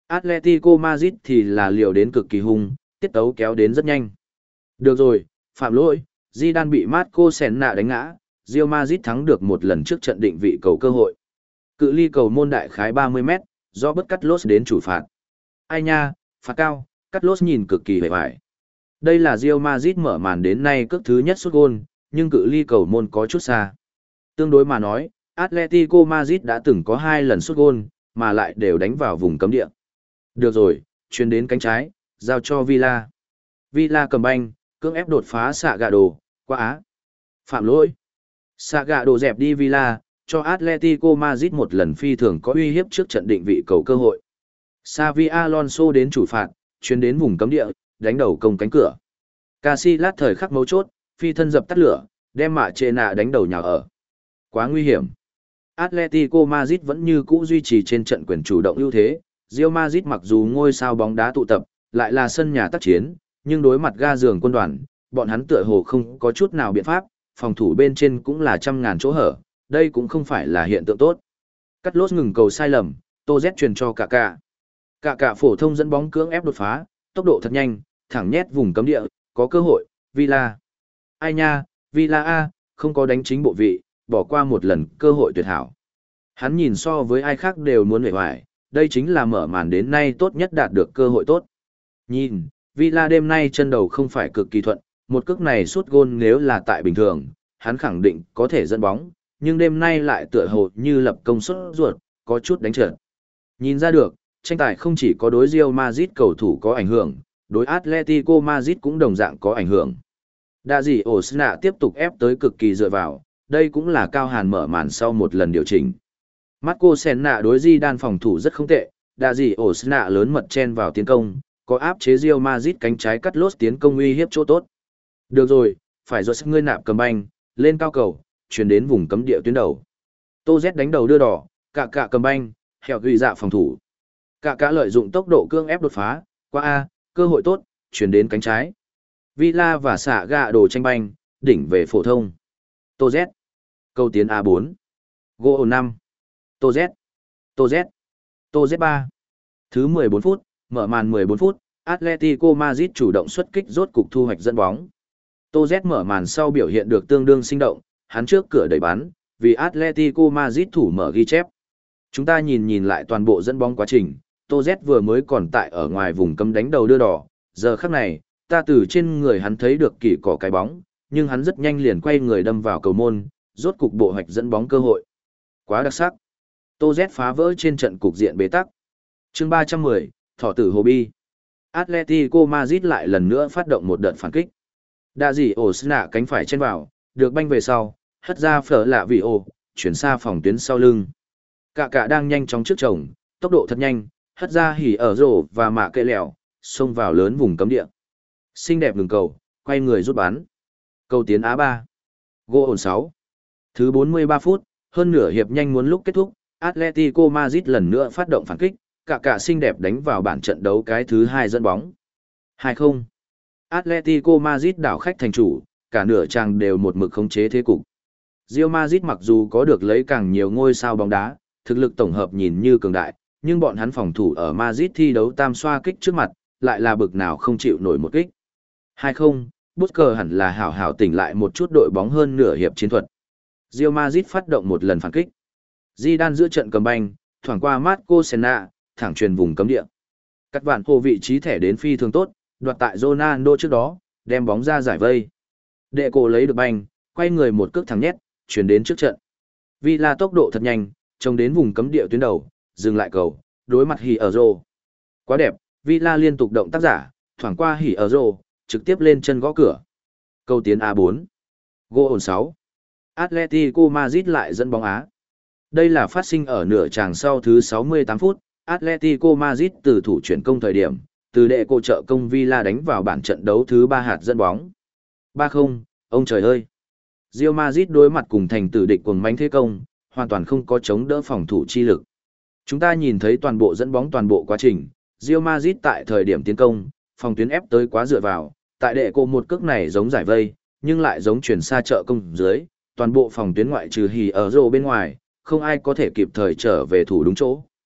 Atletico Madrid thì là liều đến cực kỳ hung, tiết tấu kéo đến rất nhanh. Được rồi, phạm lỗi, Zidane bị Marco Senna đánh ngã, Real Madrid thắng được một lần trước trận định vị cầu cơ hội. Cự ly cầu môn đại khái ba mươi mét, do bất cắt lốt đến chủ phạt. Ai nha, phạt cao, cắt lốt nhìn cực kỳ hề hoài. Đây là Real Madrid mở màn đến nay cước thứ nhất sút gôn, nhưng cự ly cầu môn có chút xa. Tương đối mà nói, Atletico Madrid đã từng có hai lần sút gôn, mà lại đều đánh vào vùng cấm địa. Được rồi, chuyển đến cánh trái, giao cho Villa. Villa cầm banh, cưỡng ép đột phá xạ gạ đồ, quá á. Phạm lỗi. Xạ gạ đồ dẹp đi Villa, cho Atletico Madrid một lần phi thường có uy hiếp trước trận định vị cầu cơ hội. Xavi Alonso đến chủ phạt, chuyển đến vùng cấm địa, đánh đầu công cánh cửa. Casillas thời khắc mấu chốt, phi thân dập tắt lửa, đem mạ trệ nạ đánh đầu nhào ở. Quá nguy hiểm. Atletico Madrid vẫn như cũ duy trì trên trận quyền chủ động ưu thế. Real Madrid mặc dù ngôi sao bóng đá tụ tập, lại là sân nhà tác chiến, nhưng đối mặt ga giường quân đoàn, bọn hắn tựa hồ không có chút nào biện pháp, phòng thủ bên trên cũng là trăm ngàn chỗ hở, đây cũng không phải là hiện tượng tốt. Cắt lốt ngừng cầu sai lầm, Tô Z truyền cho cả cả. Cả cả phổ thông dẫn bóng cưỡng ép đột phá, tốc độ thật nhanh, thẳng nhét vùng cấm địa, có cơ hội, Villa. Ai nha, Villa A, không có đánh chính bộ vị, bỏ qua một lần cơ hội tuyệt hảo. Hắn nhìn so với ai khác đều muốn hề hoài, đây chính là mở màn đến nay tốt nhất đạt được cơ hội tốt. Nhìn, Villa đêm nay chân đầu không phải cực kỳ thuận, một cước này sút gôn nếu là tại bình thường, hắn khẳng định có thể dẫn bóng, nhưng đêm nay lại tựa hồ như lập công suất ruột, có chút đánh trượt. Nhìn ra được, tranh tài không chỉ có đối Real Madrid cầu thủ có ảnh hưởng, đối Atletico Madrid cũng đồng dạng có ảnh hưởng. Đa dị Osna tiếp tục ép tới cực kỳ dựa vào, đây cũng là Cao Hàn mở màn sau một lần điều chỉnh. Marco Senna đối Zidane phòng thủ rất không tệ, Đa dị Osna lớn mật chen vào tiến công, có áp chế Real Madrid cánh trái cắt lốt tiến công uy hiếp chỗ tốt. Được rồi, phải rồi sức ngươi nạp cầm banh, lên cao cầu, chuyển đến vùng cấm địa tuyến đầu. Tô Z đánh đầu đưa đỏ, cả cả cầm banh, hẹo ghi dạ phòng thủ. Cả cả lợi dụng tốc độ cương ép đột phá, qua A, cơ hội tốt, chuyển đến cánh trái. Villa và xạ gạ đồ tranh banh, đỉnh về phổ thông. Tô Z. Câu tiến A bốn. Gỗ năm. Tô Z. Tô Z. Tô Z ba. Thứ mười bốn phút, mở màn mười bốn phút, Atletico Madrid chủ động xuất kích rốt cục thu hoạch dẫn bóng. Tô Z mở màn sau biểu hiện được tương đương sinh động, hắn trước cửa đẩy bắn, vì Atletico Madrid thủ mở ghi chép. Chúng ta nhìn nhìn lại toàn bộ dẫn bóng quá trình, Tô Z vừa mới còn tại ở ngoài vùng cấm đánh đầu đưa đỏ, giờ khắc này, ta từ trên người hắn thấy được kỳ cỏ cái bóng, nhưng hắn rất nhanh liền quay người đâm vào cầu môn, rốt cục bộ hoạch dẫn bóng cơ hội. Quá đặc sắc. Tô Z phá vỡ trên trận cục diện bế tắc. Chương ba trăm mười, Thỏ tử Hồ Bi. Atletico Madrid lại lần nữa phát động một đợt phản kích. Đa dị Osna cánh phải chen vào, được banh về sau, hất ra phở lạ vị ồ, chuyển xa phòng tuyến sau lưng. Cả cả đang nhanh chóng trước chồng, tốc độ thật nhanh, hất ra hỉ ở rổ và mạ cây lẹo, xông vào lớn vùng cấm địa. Xinh đẹp ngừng cầu, quay người rút bắn. Cầu tiến Á ba. Gol sáu. Thứ bốn mươi ba phút, hơn nửa hiệp nhanh muốn lúc kết thúc, Atletico Madrid lần nữa phát động phản kích, cả cả xinh đẹp đánh vào bản trận đấu cái thứ hai dẫn bóng. hai không. Atletico Madrid đảo khách thành chủ, cả nửa chàng đều một mực khống chế thế cục. Real Madrid mặc dù có được lấy càng nhiều ngôi sao bóng đá, thực lực tổng hợp nhìn như cường đại, nhưng bọn hắn phòng thủ ở Madrid thi đấu tam xoa kích trước mặt, lại là bực nào không chịu nổi một kích. hai không, Busquets hẳn là hảo hảo tỉnh lại một chút đội bóng hơn nửa hiệp chiến thuật. Real Madrid phát động một lần phản kích. Zidane giữa trận cầm banh, thoảng qua Marco Senna, thẳng truyền vùng cấm địa. Cắt vạn hồ vị trí thẻ đến phi thường tốt, đoạt tại Ronaldo trước đó, đem bóng ra giải vây. Đệ cổ lấy được banh, quay người một cước thẳng nhét, chuyển đến trước trận. Villa tốc độ thật nhanh, trông đến vùng cấm địa tuyến đầu, dừng lại cầu, đối mặt Hỉ ở rô. Quá đẹp, Villa liên tục động tác giả, thoảng qua Hỉ ở rô, trực tiếp lên chân gõ cửa. Câu tiến A bốn. Gol sáu. Atletico Madrid lại dẫn bóng Á. Đây là phát sinh ở nửa tràng sau thứ sáu mươi tám phút, Atletico Madrid từ thủ chuyển công thời điểm, từ đệ cổ trợ công Villa đánh vào bản trận đấu thứ ba hạt dẫn bóng. ba không, ông trời ơi. Real Madrid đối mặt cùng thành tử địch cuồng mãnh thế công, hoàn toàn không có chống đỡ phòng thủ chi lực. Chúng ta nhìn thấy toàn bộ dẫn bóng toàn bộ quá trình, Real Madrid tại thời điểm tiến công, phòng tuyến ép tới quá dựa vào, tại đệ cổ một cước này giống giải vây, nhưng lại giống chuyển xa trợ công dưới, toàn bộ phòng tuyến ngoại trừ Hỉ ở rô bên ngoài, không ai có thể kịp thời trở về thủ đúng chỗ.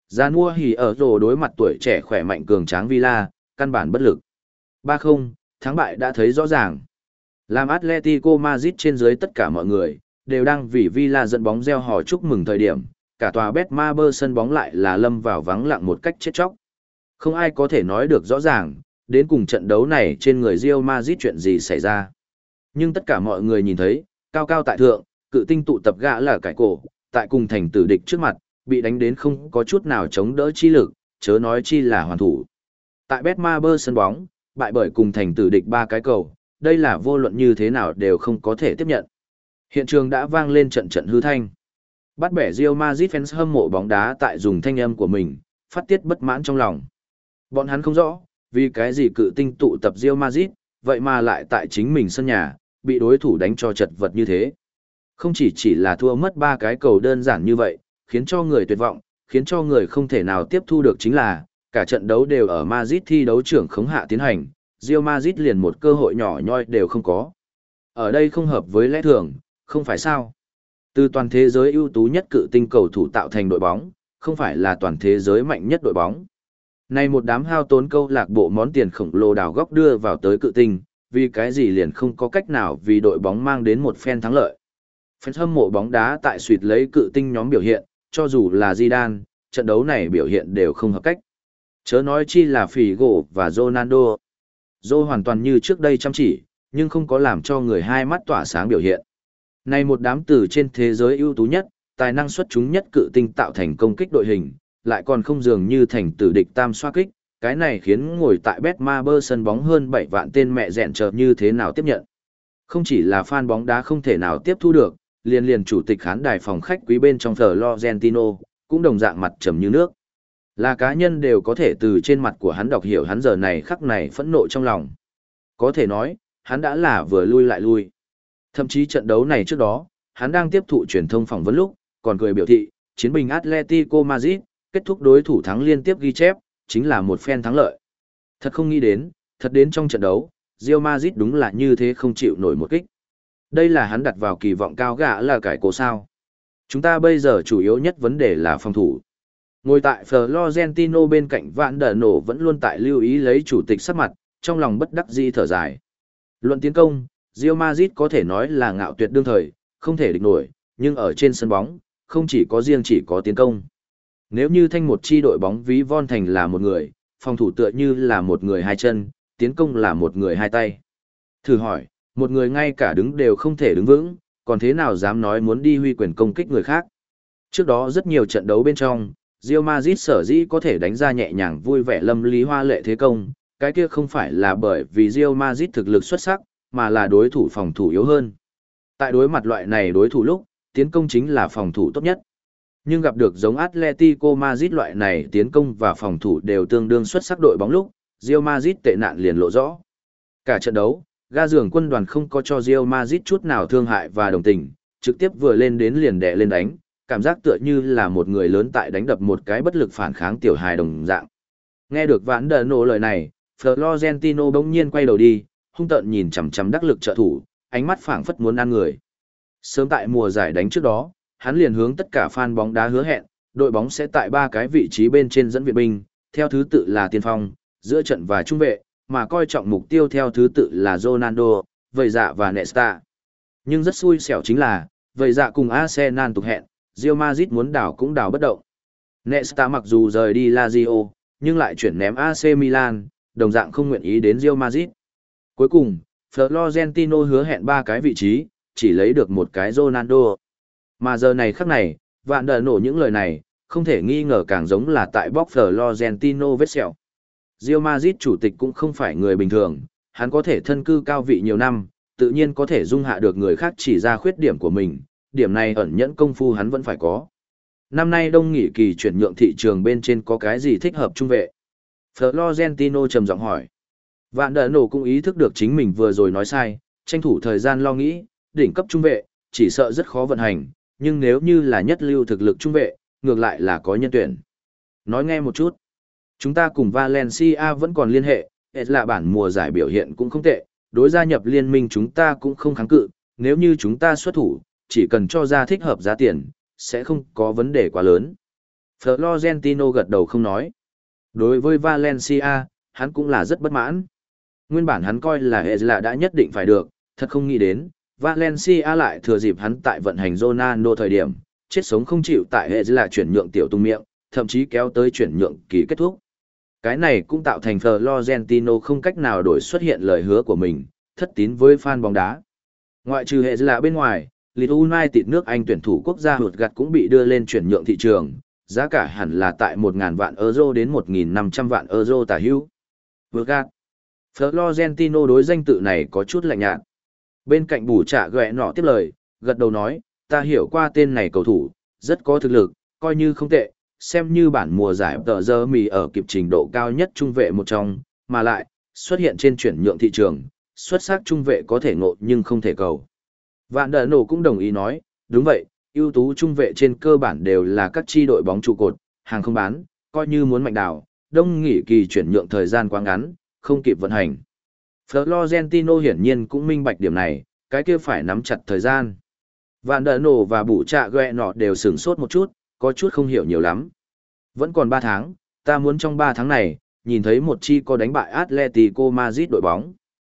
Gian mua hỉ ở rồ đối mặt tuổi trẻ khỏe mạnh cường tráng Villa, căn bản bất lực. ba không, thắng bại đã thấy rõ ràng. Làm Atletico Madrid trên dưới tất cả mọi người, đều đang vì Villa dẫn bóng reo hò chúc mừng thời điểm, cả tòa Betmaber sân bóng lại là lâm vào vắng lặng một cách chết chóc. Không ai có thể nói được rõ ràng, đến cùng trận đấu này trên người Real Madrid chuyện gì xảy ra. Nhưng tất cả mọi người nhìn thấy, cao cao tại thượng, cự tinh tụ tập gã là cải cổ, tại cùng thành tử địch trước mặt, bị đánh đến không có chút nào chống đỡ chi lực, chớ nói chi là hoàn thủ. Tại Betmaber sân bóng, bại bởi cùng thành tử địch ba cái cầu, đây là vô luận như thế nào đều không có thể tiếp nhận. Hiện trường đã vang lên trận trận hư thanh. Bắt bẻ Real Madrid fans hâm mộ bóng đá tại dùng thanh âm của mình, phát tiết bất mãn trong lòng. Bọn hắn không rõ, vì cái gì cự tinh tụ tập Real Madrid, vậy mà lại tại chính mình sân nhà, bị đối thủ đánh cho chật vật như thế. Không chỉ chỉ là thua mất ba cái cầu đơn giản như vậy, khiến cho người tuyệt vọng, khiến cho người không thể nào tiếp thu được chính là, cả trận đấu đều ở Madrid thi đấu trưởng khống hạ tiến hành, Real Madrid liền một cơ hội nhỏ nhoi đều không có. Ở đây không hợp với lẽ thường, không phải sao? Từ toàn thế giới ưu tú nhất cự tinh cầu thủ tạo thành đội bóng, không phải là toàn thế giới mạnh nhất đội bóng. Này một đám hao tốn câu lạc bộ món tiền khổng lồ đào góc đưa vào tới cự tinh, vì cái gì liền không có cách nào vì đội bóng mang đến một phen thắng lợi. Fans hâm mộ bóng đá tại suýt lấy cự tinh nhóm biểu hiện, cho dù là Zidane, trận đấu này biểu hiện đều không hợp cách. Chớ nói chi là Figo và Ronaldo. Zô hoàn toàn như trước đây chăm chỉ, nhưng không có làm cho người hai mắt tỏa sáng biểu hiện. Này một đám từ trên thế giới ưu tú nhất, tài năng xuất chúng nhất cự tinh tạo thành công kích đội hình, lại còn không dường như thành tử địch tam xoa kích, cái này khiến ngồi tại Betmaber sân bóng hơn bảy vạn tên mẹ rẹn chờ như thế nào tiếp nhận. Không chỉ là fan bóng đá không thể nào tiếp thu được, liền liền chủ tịch khán đài phòng khách quý bên trong Florentino, cũng đồng dạng mặt trầm như nước. Là cá nhân đều có thể từ trên mặt của hắn đọc hiểu hắn giờ này khắc này phẫn nộ trong lòng. Có thể nói, hắn đã là vừa lui lại lui. Thậm chí trận đấu này trước đó, hắn đang tiếp thụ truyền thông phỏng vấn lúc, còn cười biểu thị, chiến binh Atletico Madrid, kết thúc đối thủ thắng liên tiếp ghi chép, chính là một phen thắng lợi. Thật không nghĩ đến, thật đến trong trận đấu, Real Madrid đúng là như thế không chịu nổi một kích. Đây là hắn đặt vào kỳ vọng cao gã là cải cổ sao. Chúng ta bây giờ chủ yếu nhất vấn đề là phòng thủ. Ngồi tại Florentino bên cạnh Vạn Đờ Nổ vẫn luôn tại lưu ý lấy chủ tịch sắc mặt, trong lòng bất đắc dĩ thở dài. Luận tiến công, Real Madrid có thể nói là ngạo tuyệt đương thời, không thể địch nổi, nhưng ở trên sân bóng, không chỉ có riêng chỉ có tiến công. Nếu như thanh một chi đội bóng ví von thành là một người, phòng thủ tựa như là một người hai chân, tiến công là một người hai tay. Thử hỏi, một người ngay cả đứng đều không thể đứng vững, còn thế nào dám nói muốn đi huy quyền công kích người khác. Trước đó rất nhiều trận đấu bên trong, Real Madrid sở dĩ có thể đánh ra nhẹ nhàng vui vẻ lâm lý hoa lệ thế công, cái kia không phải là bởi vì Real Madrid thực lực xuất sắc, mà là đối thủ phòng thủ yếu hơn. Tại đối mặt loại này đối thủ lúc, tiến công chính là phòng thủ tốt nhất. Nhưng gặp được giống Atletico Madrid loại này tiến công và phòng thủ đều tương đương xuất sắc đội bóng lúc, Real Madrid tệ nạn liền lộ rõ. Cả trận đấu, ga giường quân đoàn không có cho Real Madrid chút nào thương hại và đồng tình, trực tiếp vừa lên đến liền đè lên đánh, cảm giác tựa như là một người lớn tại đánh đập một cái bất lực phản kháng tiểu hài đồng dạng. Nghe được Vãn Đờ Nổ lời này, Florentino bỗng nhiên quay đầu đi, hung tợn nhìn chằm chằm đắc lực trợ thủ, ánh mắt phảng phất muốn ăn người. Sớm tại mùa giải đánh trước đó, hắn liền hướng tất cả fan bóng đá hứa hẹn, đội bóng sẽ tại ba cái vị trí bên trên dẫn viện binh, theo thứ tự là tiền phong, giữa trận và trung vệ, mà coi trọng mục tiêu theo thứ tự là Ronaldo, Vầy Dạ và Nesta. Nhưng rất xui xẻo chính là, Vầy Dạ cùng Arsenal tục hẹn, Real Madrid muốn đảo cũng đảo bất động. Nesta mặc dù rời đi Lazio, nhưng lại chuyển ném a xê Milan, đồng dạng không nguyện ý đến Real Madrid. Cuối cùng, Florentino hứa hẹn ba cái vị trí, chỉ lấy được một cái Ronaldo. Mà giờ này khắc này, Vạn Đờ Nổ những lời này, không thể nghi ngờ càng giống là tại bóc Florentino vết sẹo. Real Madrid chủ tịch cũng không phải người bình thường, hắn có thể thân cư cao vị nhiều năm, tự nhiên có thể dung hạ được người khác chỉ ra khuyết điểm của mình, điểm này ẩn nhẫn công phu hắn vẫn phải có. Năm nay đông nghỉ kỳ chuyển nhượng thị trường bên trên có cái gì thích hợp trung vệ? Florentino trầm giọng hỏi. Vạn Đờ Nổ cũng ý thức được chính mình vừa rồi nói sai, tranh thủ thời gian lo nghĩ, đỉnh cấp trung vệ, chỉ sợ rất khó vận hành, nhưng nếu như là nhất lưu thực lực trung vệ, ngược lại là có nhân tuyển. Nói nghe một chút. Chúng ta cùng Valencia vẫn còn liên hệ, hết là bản mùa giải biểu hiện cũng không tệ, đối gia nhập liên minh chúng ta cũng không kháng cự, nếu như chúng ta xuất thủ, chỉ cần cho ra thích hợp giá tiền, sẽ không có vấn đề quá lớn. Florentino gật đầu không nói. Đối với Valencia, hắn cũng là rất bất mãn. Nguyên bản hắn coi là Hezla đã nhất định phải được, thật không nghĩ đến, Valencia lại thừa dịp hắn tại vận hành Ronaldo thời điểm, chết sống không chịu tại Hezla chuyển nhượng tiểu tung miệng, thậm chí kéo tới chuyển nhượng kỳ kết thúc. Cái này cũng tạo thành Florentino không cách nào đổi xuất hiện lời hứa của mình, thất tín với fan bóng đá. Ngoại trừ Hezla bên ngoài, Leeds United nước Anh tuyển thủ quốc gia hụt gặt cũng bị đưa lên chuyển nhượng thị trường, giá cả hẳn là tại một nghìn vạn euro đến một nghìn năm trăm vạn euro tả hữu. Vừa gạt. Florentino đối danh tự này có chút lạnh nhạt. Bên cạnh bù trả ghẹ nọ tiếp lời, gật đầu nói, ta hiểu qua tên này cầu thủ, rất có thực lực, coi như không tệ, xem như bản mùa giải tờ giờ mì ở kịp trình độ cao nhất trung vệ một trong, mà lại, xuất hiện trên chuyển nhượng thị trường, xuất sắc trung vệ có thể ngộ nhưng không thể cầu. Vạn Đờ Nổ cũng đồng ý nói, đúng vậy, ưu tú trung vệ trên cơ bản đều là các chi đội bóng trụ cột, hàng không bán, coi như muốn mạnh đảo, đông nghỉ kỳ chuyển nhượng thời gian quá ngắn, không kịp vận hành. Florentino hiển nhiên cũng minh bạch điểm này, cái kia phải nắm chặt thời gian. Vạn Đờ Nổ và Bù Trạ Ghẹ nọ đều sửng sốt một chút, có chút không hiểu nhiều lắm. Vẫn còn ba tháng, ta muốn trong ba tháng này, nhìn thấy một chi có đánh bại Atletico Madrid đội bóng.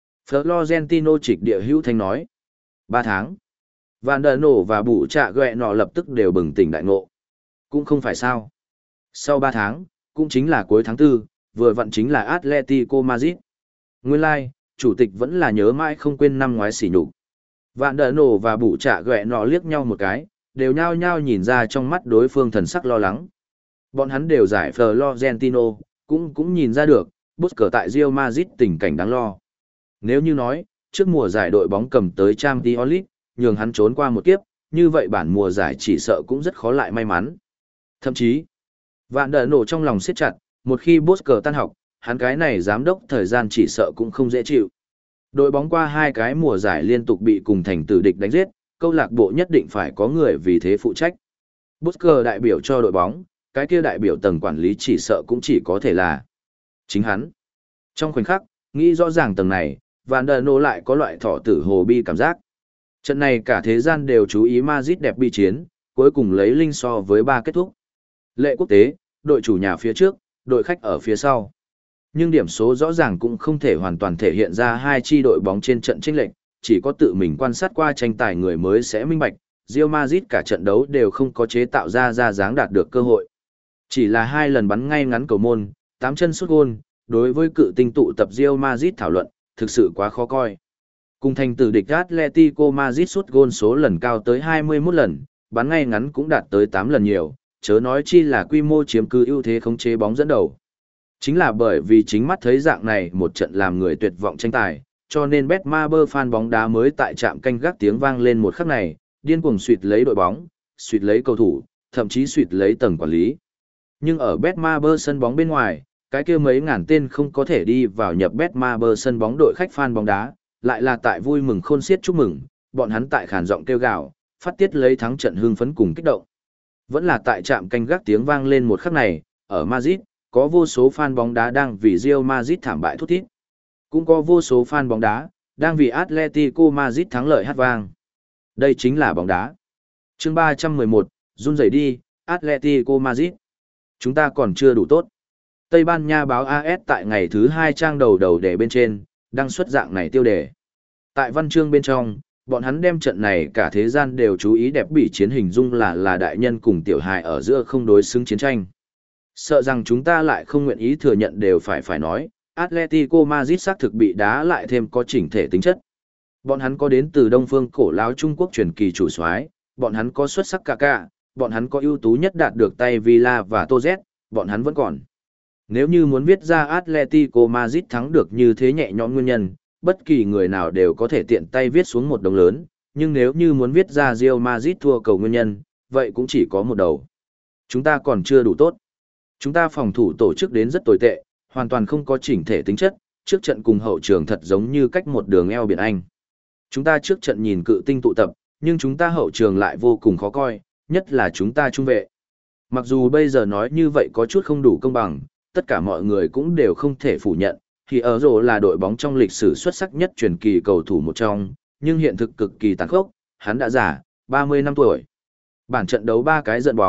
Florentino trịch địa hữu thanh nói. ba tháng. Vạn Đờ Nổ và Bù Trạ Ghẹ nọ lập tức đều bừng tỉnh đại ngộ. Cũng không phải sao. Sau ba tháng, cũng chính là cuối tháng tư, vừa vặn chính là Atletico Madrid. Nguyên lai, like, chủ tịch vẫn là nhớ mãi không quên năm ngoái sỉ nhục. Vạn Đờ Nổ và Bù Trạ Ghẹ nọ liếc nhau một cái, đều nhao nhao nhìn ra trong mắt đối phương thần sắc lo lắng. Bọn hắn đều giải Florentino, cũng cũng nhìn ra được, Busquets tại Real Madrid tình cảnh đáng lo. Nếu như nói, trước mùa giải đội bóng cầm tới Champions League, nhường hắn trốn qua một kiếp, như vậy bản mùa giải chỉ sợ cũng rất khó lại may mắn. Thậm chí, Vạn Đờ Nổ trong lòng siết chặt, một khi Busquets tan học, hắn cái này giám đốc thời gian chỉ sợ cũng không dễ chịu. Đội bóng qua hai cái mùa giải liên tục bị cùng thành tử địch đánh giết, câu lạc bộ nhất định phải có người vì thế phụ trách. Busquets đại biểu cho đội bóng, cái kia đại biểu tầng quản lý chỉ sợ cũng chỉ có thể là chính hắn. Trong khoảnh khắc, nghĩ rõ ràng tầng này, Vạn Đờ Nổ lại có loại thọ tử hồ bi cảm giác. Trận này cả thế gian đều chú ý Madrid đẹp bi chiến, cuối cùng lấy linh so với ba kết thúc. Lệ quốc tế, đội chủ nhà phía trước, đội khách ở phía sau. Nhưng điểm số rõ ràng cũng không thể hoàn toàn thể hiện ra hai chi đội bóng trên trận chênh lệch, chỉ có tự mình quan sát qua tranh tài người mới sẽ minh bạch, Real Madrid cả trận đấu đều không có chế tạo ra ra dáng đạt được cơ hội. Chỉ là hai lần bắn ngay ngắn cầu môn, tám chân sút gôn, đối với cự tinh tụ tập Real Madrid thảo luận, thực sự quá khó coi. Cùng thành tử địch Atletico Madrid sút gôn số lần cao tới hai mươi mốt lần, bắn ngay ngắn cũng đạt tới tám lần nhiều, chớ nói chi là quy mô chiếm cứ ưu thế khống chế bóng dẫn đầu. Chính là bởi vì chính mắt thấy dạng này một trận làm người tuyệt vọng tranh tài, cho nên Betmaber fan bóng đá mới tại trạm canh gác tiếng vang lên một khắc này, điên cuồng suýt lấy đội bóng, suýt lấy cầu thủ, thậm chí suýt lấy tầng quản lý. Nhưng ở Betmaber sân bóng bên ngoài, cái kia mấy ngàn tên không có thể đi vào nhập Betmaber sân bóng đội khách fan bóng đá, lại là tại vui mừng khôn xiết chúc mừng, bọn hắn tại khàn giọng kêu gào, phát tiết lấy thắng trận hưng phấn cùng kích động. Vẫn là tại trạm canh gác tiếng vang lên một khắc này, ở Madrid, có vô số fan bóng đá đang vì Real Madrid thảm bại thút thít. Cũng có vô số fan bóng đá đang vì Atletico Madrid thắng lợi hát vang. Đây chính là bóng đá. Chương ba trăm mười một, run rẩy đi, Atletico Madrid. Chúng ta còn chưa đủ tốt. Tây Ban Nha báo a ét tại ngày thứ hai trang đầu đầu đề bên trên, đăng xuất dạng này tiêu đề. Tại văn chương bên trong, bọn hắn đem trận này cả thế gian đều chú ý đẹp bị chiến hình dung là là đại nhân cùng tiểu hài ở giữa không đối xứng chiến tranh. Sợ rằng chúng ta lại không nguyện ý thừa nhận đều phải phải nói, Atletico Madrid xác thực bị đá lại thêm có chỉnh thể tính chất. Bọn hắn có đến từ Đông phương cổ láo Trung Quốc truyền kỳ chủ soái, bọn hắn có xuất sắc Kaká, bọn hắn có ưu tú nhất đạt được tay Villa và Toz, bọn hắn vẫn còn. Nếu như muốn viết ra Atletico Madrid thắng được như thế nhẹ nhõm nguyên nhân, bất kỳ người nào đều có thể tiện tay viết xuống một đồng lớn, nhưng nếu như muốn viết ra Real Madrid thua cầu nguyên nhân, vậy cũng chỉ có một đầu. Chúng ta còn chưa đủ tốt. Chúng ta phòng thủ tổ chức đến rất tồi tệ, hoàn toàn không có chỉnh thể tính chất, trước trận cùng hậu trường thật giống như cách một đường eo biển Anh. Chúng ta trước trận nhìn cự tinh tụ tập, nhưng chúng ta hậu trường lại vô cùng khó coi, nhất là chúng ta trung vệ. Mặc dù bây giờ nói như vậy có chút không đủ công bằng, tất cả mọi người cũng đều không thể phủ nhận, thì ở rổ là đội bóng trong lịch sử xuất sắc nhất truyền kỳ cầu thủ một trong, nhưng hiện thực cực kỳ tàn khốc, hắn đã già, ba mươi năm tuổi. Bản trận đấu ba cái dẫn bóng,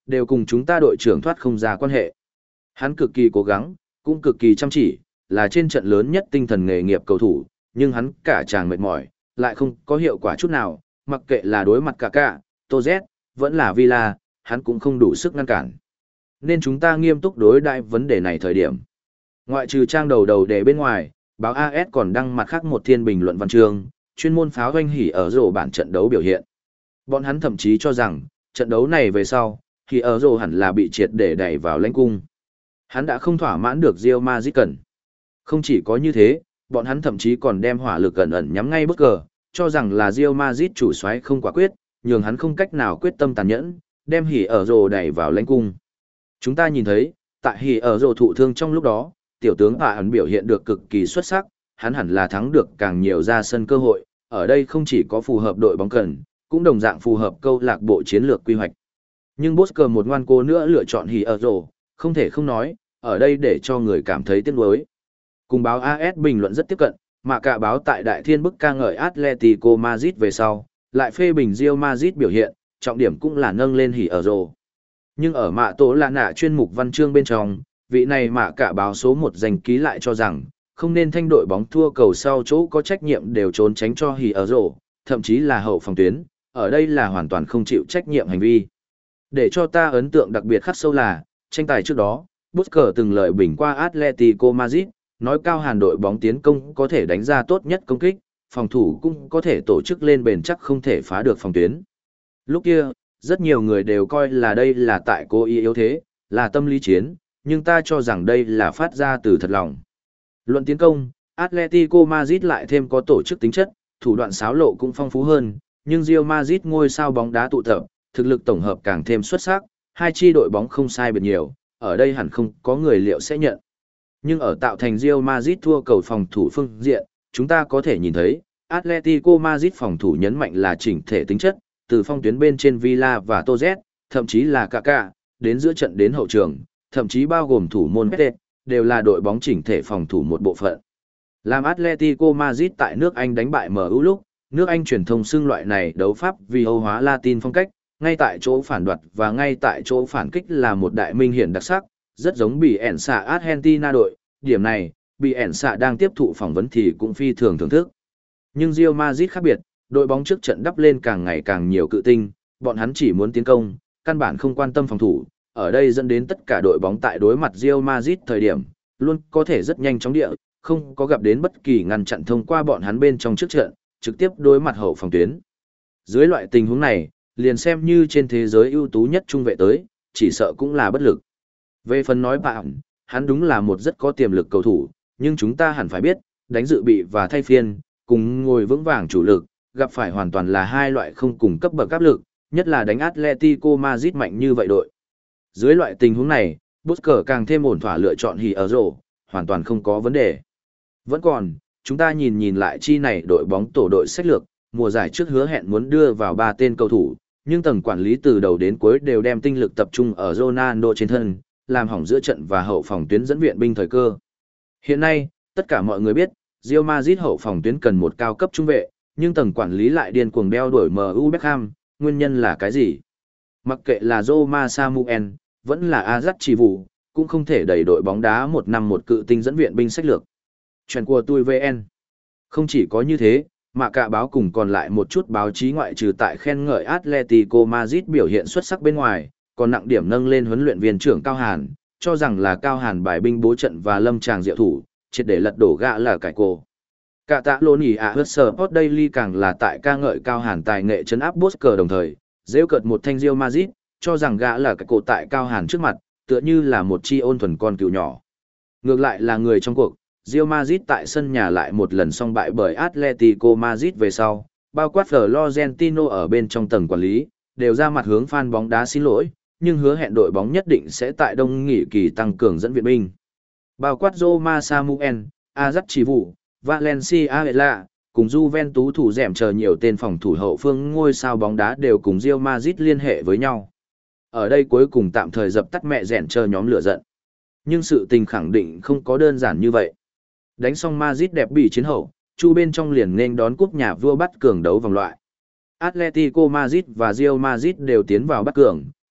đều cùng chúng ta đội trưởng thoát không ra quan hệ. Hắn cực kỳ cố gắng, cũng cực kỳ chăm chỉ, là trên trận lớn nhất tinh thần nghề nghiệp cầu thủ, nhưng hắn cả chàng mệt mỏi, lại không có hiệu quả chút nào, mặc kệ là đối mặt cả cả, Tô Z, vẫn là Villa, hắn cũng không đủ sức ngăn cản. Nên chúng ta nghiêm túc đối đại vấn đề này thời điểm. Ngoại trừ trang đầu đầu đề bên ngoài, báo a ét còn đăng mặt khác một thiên bình luận văn chương, chuyên môn pháo hoanh hỉ ở rổ bản trận đấu biểu hiện. Bọn hắn thậm chí cho rằng, trận đấu này về sau, thì ở rổ hẳn là bị triệt để đẩy vào lãnh cung. Hắn đã không thỏa mãn được Real Madrid cần. Không chỉ có như thế, bọn hắn thậm chí còn đem hỏa lực ẩn ẩn nhắm ngay bất cờ, cho rằng là Real Madrid chủ soái không quả quyết, nhường hắn không cách nào quyết tâm tàn nhẫn, đem hỉ ở rổ đẩy vào lãnh cung. Chúng ta nhìn thấy, tại hỉ ở rổ thụ thương trong lúc đó, tiểu tướng Bà ẩn biểu hiện được cực kỳ xuất sắc, hắn hẳn là thắng được càng nhiều ra sân cơ hội, ở đây không chỉ có phù hợp đội bóng cần, cũng đồng dạng phù hợp câu lạc bộ chiến lược quy hoạch. Nhưng Bosker một ngoan cố nữa lựa chọn hỉ ở rổ, không thể không nói, ở đây để cho người cảm thấy tiếc nuối. Cùng báo a ét bình luận rất tiếp cận, mà cả báo tại Đại Thiên bức ca ngợi Atletico Madrid về sau, lại phê bình Real Madrid biểu hiện, trọng điểm cũng là nâng lên hỉ ở rổ. Nhưng ở mạ tổ là nạ chuyên mục văn chương bên trong, vị này mạ cả báo số một dành ký lại cho rằng, không nên thanh đội bóng thua cầu sau chỗ có trách nhiệm đều trốn tránh cho hỉ ở rổ, thậm chí là hậu phòng tuyến, ở đây là hoàn toàn không chịu trách nhiệm hành vi. Để cho ta ấn tượng đặc biệt khắc sâu là, tranh tài trước đó, Bosker từng lời bình qua Atletico Madrid, nói cao hàn đội bóng tiến công có thể đánh ra tốt nhất công kích, phòng thủ cũng có thể tổ chức lên bền chắc không thể phá được phòng tuyến. Lúc kia, rất nhiều người đều coi là đây là tại cố ý yếu thế, là tâm lý chiến, nhưng ta cho rằng đây là phát ra từ thật lòng. Luận tiến công, Atletico Madrid lại thêm có tổ chức tính chất, thủ đoạn xáo lộ cũng phong phú hơn, nhưng Real Madrid ngôi sao bóng đá tụ tập, thực lực tổng hợp càng thêm xuất sắc, hai chi đội bóng không sai biệt nhiều, ở đây hẳn không có người liệu sẽ nhận. Nhưng ở tạo thành Real Madrid thua cầu phòng thủ phương diện, chúng ta có thể nhìn thấy, Atletico Madrid phòng thủ nhấn mạnh là chỉnh thể tính chất, từ phong tuyến bên trên Villa và Toz, thậm chí là Kaká, đến giữa trận đến hậu trường, thậm chí bao gồm thủ môn Pete, đều là đội bóng chỉnh thể phòng thủ một bộ phận. Làm Atletico Madrid tại nước Anh đánh bại em u lúc, nước Anh truyền thông xưng loại này đấu pháp vì Âu hóa Latin phong cách, ngay tại chỗ phản đoạt và ngay tại chỗ phản kích là một đại minh hiển đặc sắc, rất giống bị ẻn xạ Argentina đội, điểm này, bị ẻn xạ đang tiếp thụ phỏng vấn thì cũng phi thường thưởng thức. Nhưng Real Madrid khác biệt, đội bóng trước trận đắp lên càng ngày càng nhiều cự tinh, bọn hắn chỉ muốn tiến công, căn bản không quan tâm phòng thủ, ở đây dẫn đến tất cả đội bóng tại đối mặt Real Madrid thời điểm, luôn có thể rất nhanh chóng địa, không có gặp đến bất kỳ ngăn chặn thông qua bọn hắn bên trong trước trận, trực tiếp đối mặt hậu phòng tuyến. Dưới loại tình huống này, liền xem như trên thế giới ưu tú nhất trung vệ tới, chỉ sợ cũng là bất lực. Về phần nói bạn, hắn đúng là một rất có tiềm lực cầu thủ, nhưng chúng ta hẳn phải biết, đánh dự bị và thay phiên, cùng ngồi vững vàng chủ lực, gặp phải hoàn toàn là hai loại không cùng cấp bậc áp lực, nhất là đánh Atletico Madrid mạnh như vậy đội. Dưới loại tình huống này, Bosker càng thêm ổn thỏa lựa chọn hỉ ở rổ, hoàn toàn không có vấn đề. Vẫn còn, chúng ta nhìn nhìn lại chi này đội bóng tổ đội sách lược, mùa giải trước hứa hẹn muốn đưa vào ba tên cầu thủ, nhưng tầng quản lý từ đầu đến cuối đều đem tinh lực tập trung ở Ronaldo trên thân, làm hỏng giữa trận và hậu phòng tuyến dẫn viện binh thời cơ. Hiện nay, tất cả mọi người biết, Real Madrid hậu phòng tuyến cần một cao cấp trung vệ, nhưng tầng quản lý lại điên cuồng đeo đuổi em u Beckham, nguyên nhân là cái gì? Mặc kệ là Roma Samuel, vẫn là Ajax chỉ vụ, cũng không thể đẩy đội bóng đá một năm một cự tinh dẫn viện binh sách lược. Chuyện của tôi vê en. Không chỉ có như thế, mà cả báo cùng còn lại một chút báo chí ngoại trừ tại khen ngợi Atletico Madrid biểu hiện xuất sắc bên ngoài, còn nặng điểm nâng lên huấn luyện viên trưởng Cao Hàn, cho rằng là Cao Hàn bài binh bố trận và lâm tràng diệu thủ, triệt để lật đổ gã là cải cổ. Cả tạ lô nỉ ạ hớt sở Sport Daily càng là tại ca ngợi Cao Hàn tài nghệ chấn áp Bosker đồng thời, rêu cợt một thanh Real Madrid, cho rằng gã là cải cổ tại Cao Hàn trước mặt, tựa như là một chi ôn thuần con cừu nhỏ. Ngược lại là người trong cuộc, Real Madrid tại sân nhà lại một lần song bại bởi Atletico Madrid về sau, bao quát Florentino ở bên trong tầng quản lý, đều ra mặt hướng fan bóng đá xin lỗi, nhưng hứa hẹn đội bóng nhất định sẽ tại đông nghỉ kỳ tăng cường dẫn viện binh. Bao quát Roma Samuel, Ajax chỉ vụ, Valencia Ela, cùng Juventus thủ dẻm chờ nhiều tên phòng thủ hậu phương ngôi sao bóng đá đều cùng Real Madrid liên hệ với nhau. Ở đây cuối cùng tạm thời dập tắt mẹ rèn chờ nhóm lửa giận. Nhưng sự tình khẳng định không có đơn giản như vậy. Đánh xong Madrid đẹp bị chiến hậu, chu bên trong liền nên đón cúp nhà vua bắt cường đấu vòng loại. Atletico Madrid và Real Madrid đều tiến vào bắt cường,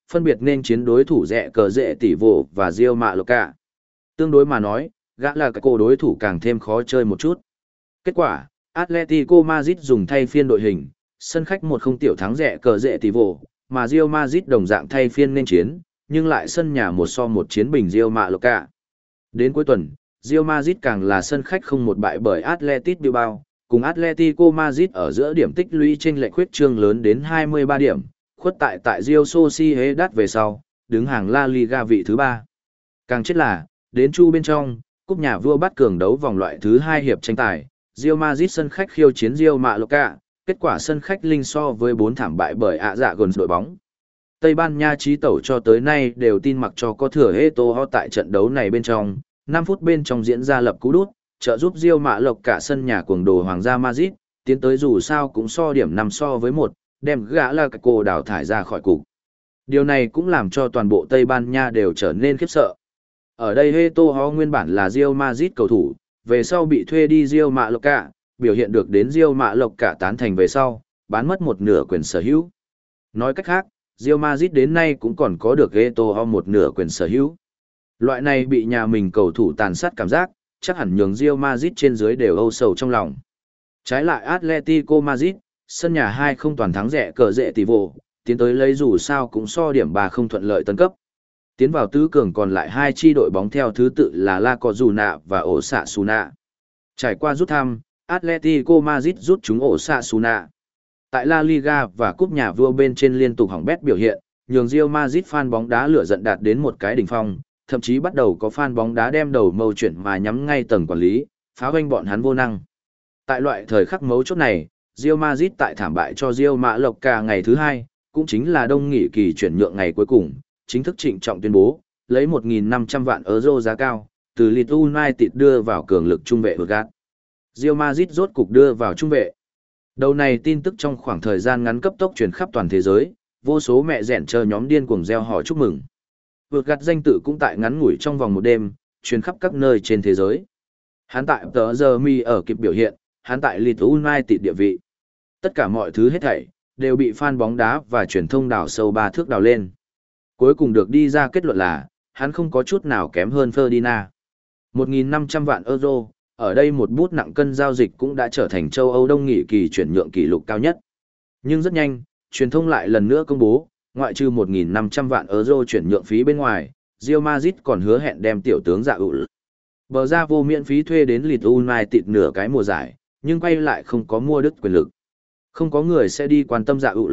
phân biệt nên chiến đối thủ rẻ cờ rệ tỷ vụ và Real Mallorca. Tương đối mà nói, gã là cái cổ đối thủ càng thêm khó chơi một chút. Kết quả, Atletico Madrid dùng thay phiên đội hình, sân khách một không tiểu thắng rẻ cờ rệ tỷ vụ, mà Real Madrid đồng dạng thay phiên nên chiến, nhưng lại sân nhà một so một chiến bình Real Mallorca. Đến cuối tuần, Real Madrid càng là sân khách không một bại bởi Athletic Bilbao, cùng Atletico Madrid ở giữa điểm tích lũy chênh lệch khuyết trương lớn đến hai mươi ba điểm, khuất tại tại Real Sociedad về sau, đứng hàng La Liga vị thứ ba. Càng chết là, đến chu bên trong, cúp nhà vua bắt cường đấu vòng loại thứ hai hiệp tranh tài, Real Madrid sân khách khiêu chiến Real Mallorca, kết quả sân khách linh so với bốn thảm bại bởi ạ dạ gần đội bóng. Tây Ban Nha trí tẩu cho tới nay đều tin mặc cho có thừa Eto'o tại trận đấu này bên trong, năm phút bên trong diễn ra lập cú đút, trợ giúp Real Mallorca sân nhà cuồng đồ Hoàng gia Madrid, tiến tới dù sao cũng so điểm năm so với một, đem gã là cái cô đào thải ra khỏi cục. Điều này cũng làm cho toàn bộ Tây Ban Nha đều trở nên khiếp sợ. Ở đây Eto'o nguyên bản là Real Madrid cầu thủ, về sau bị thuê đi Real Mallorca, biểu hiện được đến Real Mallorca tán thành về sau, bán mất một nửa quyền sở hữu. Nói cách khác, Real Madrid đến nay cũng còn có được Eto'o một nửa quyền sở hữu. Loại này bị nhà mình cầu thủ tàn sát cảm giác, chắc hẳn nhường Real Madrid trên dưới đều âu sầu trong lòng. Trái lại Atletico Madrid, sân nhà hai không toàn thắng rẻ cờ rệ tỷ vô, tiến tới lấy dù sao cũng so điểm ba không thuận lợi tấn cấp. Tiến vào tứ cường còn lại hai chi đội bóng theo thứ tự là La Cojuna và Osasuna. Trải qua rút thăm, Atletico Madrid rút chúng Osasuna. Tại La Liga và cúp nhà vua bên trên liên tục hỏng bét biểu hiện, nhường Real Madrid fan bóng đá lửa giận đạt đến một cái đỉnh phong, thậm chí bắt đầu có fan bóng đá đem đầu mâu chuyển mà nhắm ngay tầng quản lý, phá hoanh bọn hắn vô năng. Tại loại thời khắc mấu chốt này, Real Madrid tại thảm bại cho Real Mallorca ngày thứ hai, cũng chính là đông nghỉ kỳ chuyển nhượng ngày cuối cùng, chính thức trịnh trọng tuyên bố, lấy một nghìn năm trăm vạn euro giá cao, từ Leeds United đưa vào cường lực trung vệ Urgat. Real Madrid rốt cục đưa vào trung vệ. Đầu này tin tức trong khoảng thời gian ngắn cấp tốc truyền khắp toàn thế giới, vô số mẹ rẻn chờ nhóm điên cuồng reo hò chúc mừng. Urgat danh tự cũng tại ngắn ngủi trong vòng một đêm, truyền khắp các nơi trên thế giới. Hắn tại tờ giờ mi ở kịp biểu hiện, hắn tại Leeds United địa vị. Tất cả mọi thứ hết thảy, đều bị fan bóng đá và truyền thông đào sâu ba thước đào lên. Cuối cùng được đi ra kết luận là, hắn không có chút nào kém hơn Ferdinand. một nghìn năm trăm vạn euro, ở đây một bút nặng cân giao dịch cũng đã trở thành châu Âu đông nghị kỳ chuyển nhượng kỷ lục cao nhất. Nhưng rất nhanh, truyền thông lại lần nữa công bố, ngoại trừ một nghìn năm trăm vạn euro chuyển nhượng phí bên ngoài, Real Madrid còn hứa hẹn đem tiểu tướng dạ ụ. Bờ ra vô miễn phí thuê đến Leeds United nửa cái mùa giải, nhưng quay lại không có mua đứt quyền lực. Không có người sẽ đi quan tâm dạ ụ.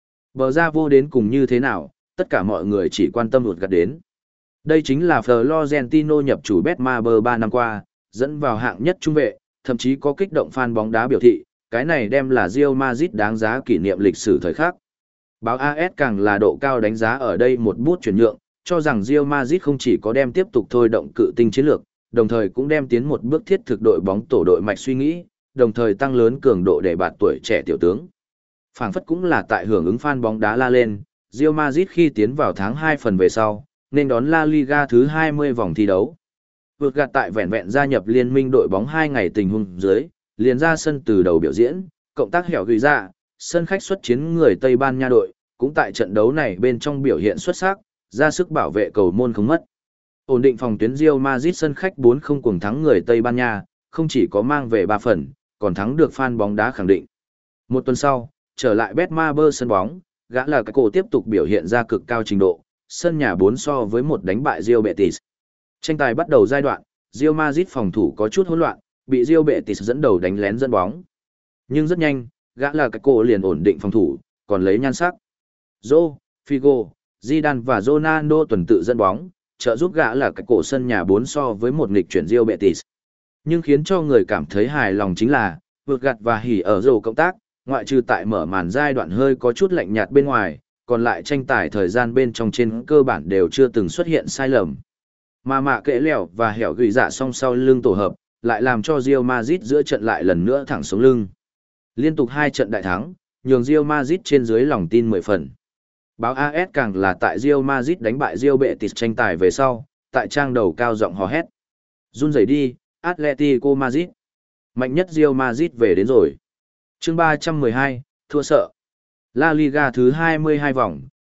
Bờ ra vô đến cùng như thế nào, tất cả mọi người chỉ quan tâm ụt gạt đến. Đây chính là Florentino nhập chủ Betmaber ba năm qua, dẫn vào hạng nhất trung vệ, thậm chí có kích động fan bóng đá biểu thị, cái này đem là Real Madrid đáng giá kỷ niệm lịch sử thời khắc. Báo a ét càng là độ cao đánh giá ở đây một bút chuyển nhượng, cho rằng Real Madrid không chỉ có đem tiếp tục thôi động cự tinh chiến lược, đồng thời cũng đem tiến một bước thiết thực đội bóng tổ đội mạch suy nghĩ, đồng thời tăng lớn cường độ để bạt tuổi trẻ tiểu tướng. Phảng phất cũng là tại hưởng ứng fan bóng đá la lên, Real Madrid khi tiến vào tháng hai phần về sau, nên đón La Liga thứ hai mươi vòng thi đấu. Vượt gạt tại vẹn vẹn gia nhập liên minh đội bóng hai ngày tình huống dưới, liền ra sân từ đầu biểu diễn, cộng tác hẻo gửi ra, sân khách xuất chiến người Tây Ban Nha đội, cũng tại trận đấu này bên trong biểu hiện xuất sắc, ra sức bảo vệ cầu môn không mất. Ổn định phòng tuyến Real Madrid sân khách bốn không cuồng thắng người Tây Ban Nha, không chỉ có mang về ba phần, còn thắng được fan bóng đá khẳng định. Một tuần sau, trở lại Betmaber sân bóng, gã là cái cổ tiếp tục biểu hiện ra cực cao trình độ, sân nhà bốn so với một đánh bại Real Betis. Tranh tài bắt đầu giai đoạn, Real Madrid phòng thủ có chút hỗn loạn, bị Real Betis dẫn đầu đánh lén dẫn bóng. Nhưng rất nhanh, gã là cái cổ liền ổn định phòng thủ, còn lấy nhan sắc. Zô, Figo, Zidane và Ronaldo tuần tự dẫn bóng, trợ giúp gã là cái cổ sân nhà bốn so với một nghịch chuyển Real Betis. Nhưng khiến cho người cảm thấy hài lòng chính là, vượt gạt và hỉ ở rổ cộng tác, ngoại trừ tại mở màn giai đoạn hơi có chút lạnh nhạt bên ngoài, còn lại tranh tài thời gian bên trong trên cơ bản đều chưa từng xuất hiện sai lầm. Mà mạ kệ lẻo và hẻo gửi dạ song sau lưng tổ hợp, lại làm cho Real Madrid giữa trận lại lần nữa thẳng sống lưng. Liên tục hai trận đại thắng, nhường Real Madrid trên dưới lòng tin mười phần. Báo a ét càng là tại Real Madrid đánh bại Real Betis tranh tài về sau, tại trang đầu cao giọng hò hét. Run rẩy đi, Atletico Madrid. Mạnh nhất Real Madrid về đến rồi. Chương ba trăm mười hai, thua sợ. La Liga thứ hai mươi hai vòng,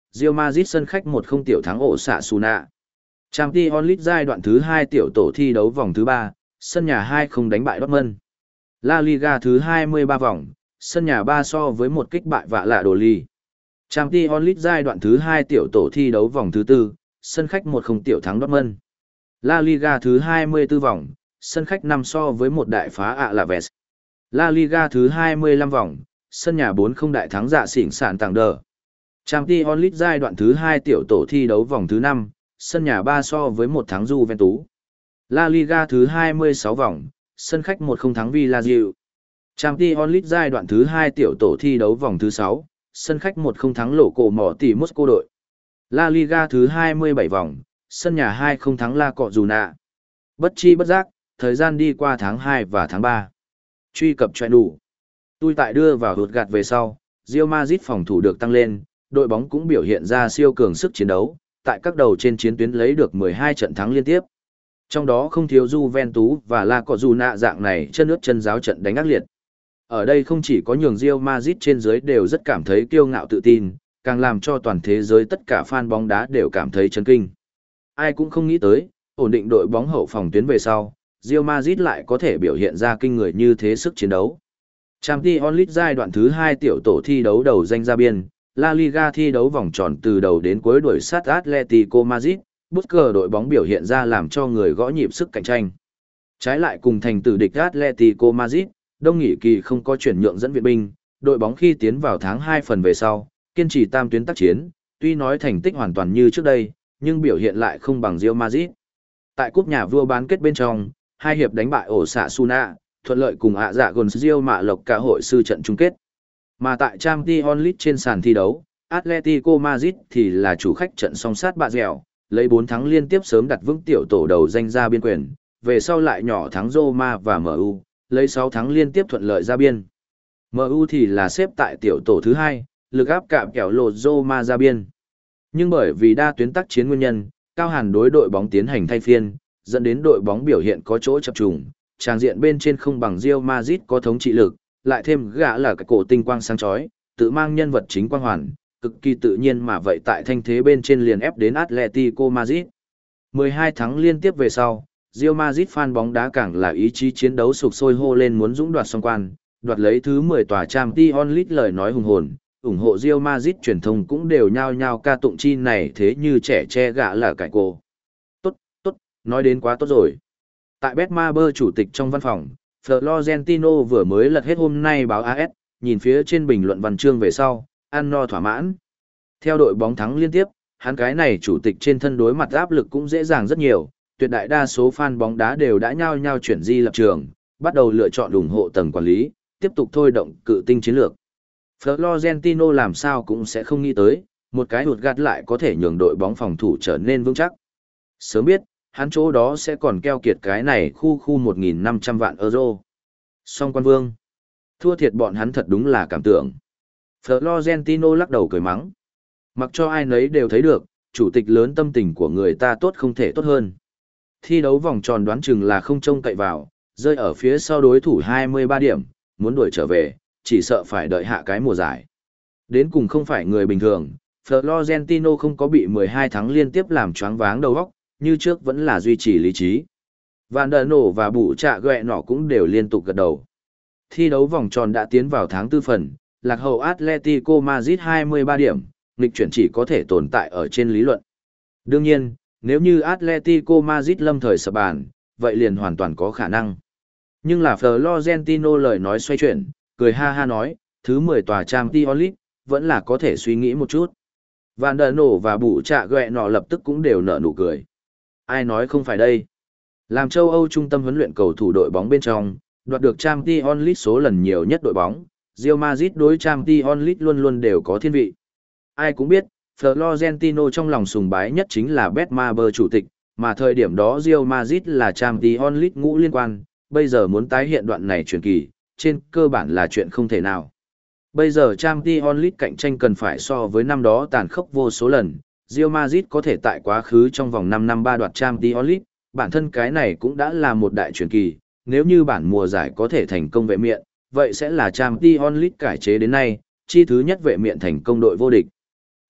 Real Madrid sân khách một không tiểu thắng Osasuna. Champions League giai đoạn thứ hai tiểu tổ thi đấu vòng thứ ba, sân nhà hai không đánh bại Dortmund. La Liga thứ hai mươi ba vòng, sân nhà ba so với một kích bại vạ lạ đồ ly. Champions League giai đoạn thứ hai tiểu tổ thi đấu vòng thứ tư, sân khách một không tiểu thắng Dortmund. La Liga thứ hai mươi tư vòng, sân khách năm so với một đại phá Alaves. La Liga thứ hai mươi lăm vòng, sân nhà bốn không đại thắng dạ xỉn sạn tàng đờ. Champions League giai đoạn thứ hai tiểu tổ thi đấu vòng thứ năm, sân nhà ba so với một thắng Juventus. La Liga thứ hai mươi sáu vòng, sân khách một không thắng Villarreal. Champions League giai đoạn thứ hai tiểu tổ thi đấu vòng thứ sáu, sân khách một không thắng lộ cổ mỏ tỷ Moscow đội. La Liga thứ hai mươi bảy vòng, sân nhà hai không thắng La Cojuna. Bất chi bất giác, thời gian đi qua tháng hai và tháng ba. Truy cập cho đủ. Tôi tại đưa vào hụt gạt về sau, Real Madrid phòng thủ được tăng lên, đội bóng cũng biểu hiện ra siêu cường sức chiến đấu, tại các đầu trên chiến tuyến lấy được mười hai trận thắng liên tiếp. Trong đó không thiếu Juventus và La Cojuna dạng này chân ướt chân giáo trận đánh ác liệt. Ở đây không chỉ có nhường Real Madrid trên dưới đều rất cảm thấy kiêu ngạo tự tin, càng làm cho toàn thế giới tất cả fan bóng đá đều cảm thấy chấn kinh. Ai cũng không nghĩ tới, ổn định đội bóng hậu phòng tuyến về sau, Real Madrid lại có thể biểu hiện ra kinh người như thế sức chiến đấu. Champions League giai đoạn thứ hai tiểu tổ thi đấu đầu danh ra biên, La Liga thi đấu vòng tròn từ đầu đến cuối đuổi sát Atletico Madrid, Busquets đội bóng biểu hiện ra làm cho người gõ nhịp sức cạnh tranh. Trái lại cùng thành tử địch Atletico Madrid, đông nghỉ kỳ không có chuyển nhượng dẫn viện binh, đội bóng khi tiến vào tháng hai phần về sau, kiên trì tam tuyến tác chiến, tuy nói thành tích hoàn toàn như trước đây, nhưng biểu hiện lại không bằng Real Madrid. Tại cúp nhà vua bán kết bên trong, hai hiệp đánh bại Osasuna, thuận lợi cùng ạ dạ gồn Real mạ lộc cả hội sư trận chung kết. Mà tại Champions League trên sàn thi đấu, Atletico Madrid thì là chủ khách trận song sát bạ dẻo, lấy bốn thắng liên tiếp sớm đặt vững tiểu tổ đầu danh ra biên quyền, về sau lại nhỏ thắng Roma và em u, lấy sáu thắng liên tiếp thuận lợi ra biên. em u thì là xếp tại tiểu tổ thứ hai, lực áp cạm kẹo lột Roma ra biên. Nhưng bởi vì đa tuyến tác chiến nguyên nhân, Cao Hàn đối đội bóng tiến hành thay phiên, dẫn đến đội bóng biểu hiện có chỗ chập trùng, tràng diện bên trên không bằng Real Madrid có thống trị lực, lại thêm gã là cái cổ tinh quang sáng chói, tự mang nhân vật chính quang hoàn, cực kỳ tự nhiên mà vậy tại thanh thế bên trên liền ép đến Atletico Madrid. mười hai thắng liên tiếp về sau, Real Madrid fan bóng đá càng là ý chí chiến đấu sục sôi hô lên muốn dũng đoạt song quan, đoạt lấy thứ mười tòa Champions League lời nói hùng hồn, ủng hộ Real Madrid truyền thông cũng đều nhao nhao ca tụng chi này thế như trẻ che gã là cải cổ. Tốt, tốt, nói đến quá tốt rồi. Tại Betmaber chủ tịch trong văn phòng, Florentino vừa mới lật hết hôm nay báo a ét, nhìn phía trên bình luận văn chương về sau, ăn no thỏa mãn. Theo đội bóng thắng liên tiếp, hắn cái này chủ tịch trên thân đối mặt áp lực cũng dễ dàng rất nhiều, tuyệt đại đa số fan bóng đá đều đã nhao nhao chuyển di lập trường, bắt đầu lựa chọn ủng hộ tầng quản lý, tiếp tục thôi động cự tinh chiến lược. Florentino làm sao cũng sẽ không nghĩ tới, một cái hụt gạt lại có thể nhường đội bóng phòng thủ trở nên vững chắc. Sớm biết, hắn chỗ đó sẽ còn keo kiệt cái này khu khu một nghìn năm trăm vạn euro. Song quan vương, thua thiệt bọn hắn thật đúng là cảm tưởng. Florentino lắc đầu cười mắng. Mặc cho ai nấy đều thấy được, chủ tịch lớn tâm tình của người ta tốt không thể tốt hơn. Thi đấu vòng tròn đoán chừng là không trông cậy vào, rơi ở phía sau đối thủ hai mươi ba điểm, muốn đuổi trở về, chỉ sợ phải đợi hạ cái mùa giải. Đến cùng không phải người bình thường, Florentino không có bị mười hai thắng liên tiếp làm choáng váng đầu óc, như trước vẫn là duy trì lý trí. Van der Nổ và Bụ Trạ Ghẹ Nọ cũng đều liên tục gật đầu. Thi đấu vòng tròn đã tiến vào tháng tư phần, lạc hậu Atletico Madrid hai mươi ba điểm, nghịch chuyển chỉ có thể tồn tại ở trên lý luận. Đương nhiên, nếu như Atletico Madrid lâm thời sập bàn, vậy liền hoàn toàn có khả năng. Nhưng là Florentino lời nói xoay chuyển, cười ha ha nói, thứ mười tòa Champions League, vẫn là có thể suy nghĩ một chút. Van der Nổ và Bụ Trạ Ghẹ Nọ lập tức cũng đều nở nụ cười. Ai nói không phải đây? Làm châu Âu trung tâm huấn luyện cầu thủ đội bóng bên trong, đoạt được Champions League số lần nhiều nhất đội bóng, Real Madrid đối Champions League luôn luôn đều có thiên vị. Ai cũng biết, Florentino trong lòng sùng bái nhất chính là Betmaber chủ tịch, mà thời điểm đó Real Madrid là Champions League ngũ liên quan, bây giờ muốn tái hiện đoạn này truyền kỳ, trên cơ bản là chuyện không thể nào. Bây giờ Champions League cạnh tranh cần phải so với năm đó tàn khốc vô số lần, Real Madrid có thể tại quá khứ trong vòng năm năm ba đoạt Champions League, bản thân cái này cũng đã là một đại truyền kỳ, nếu như bản mùa giải có thể thành công vệ miện, vậy sẽ là Champions League cải chế đến nay, chi thứ nhất vệ miện thành công đội vô địch.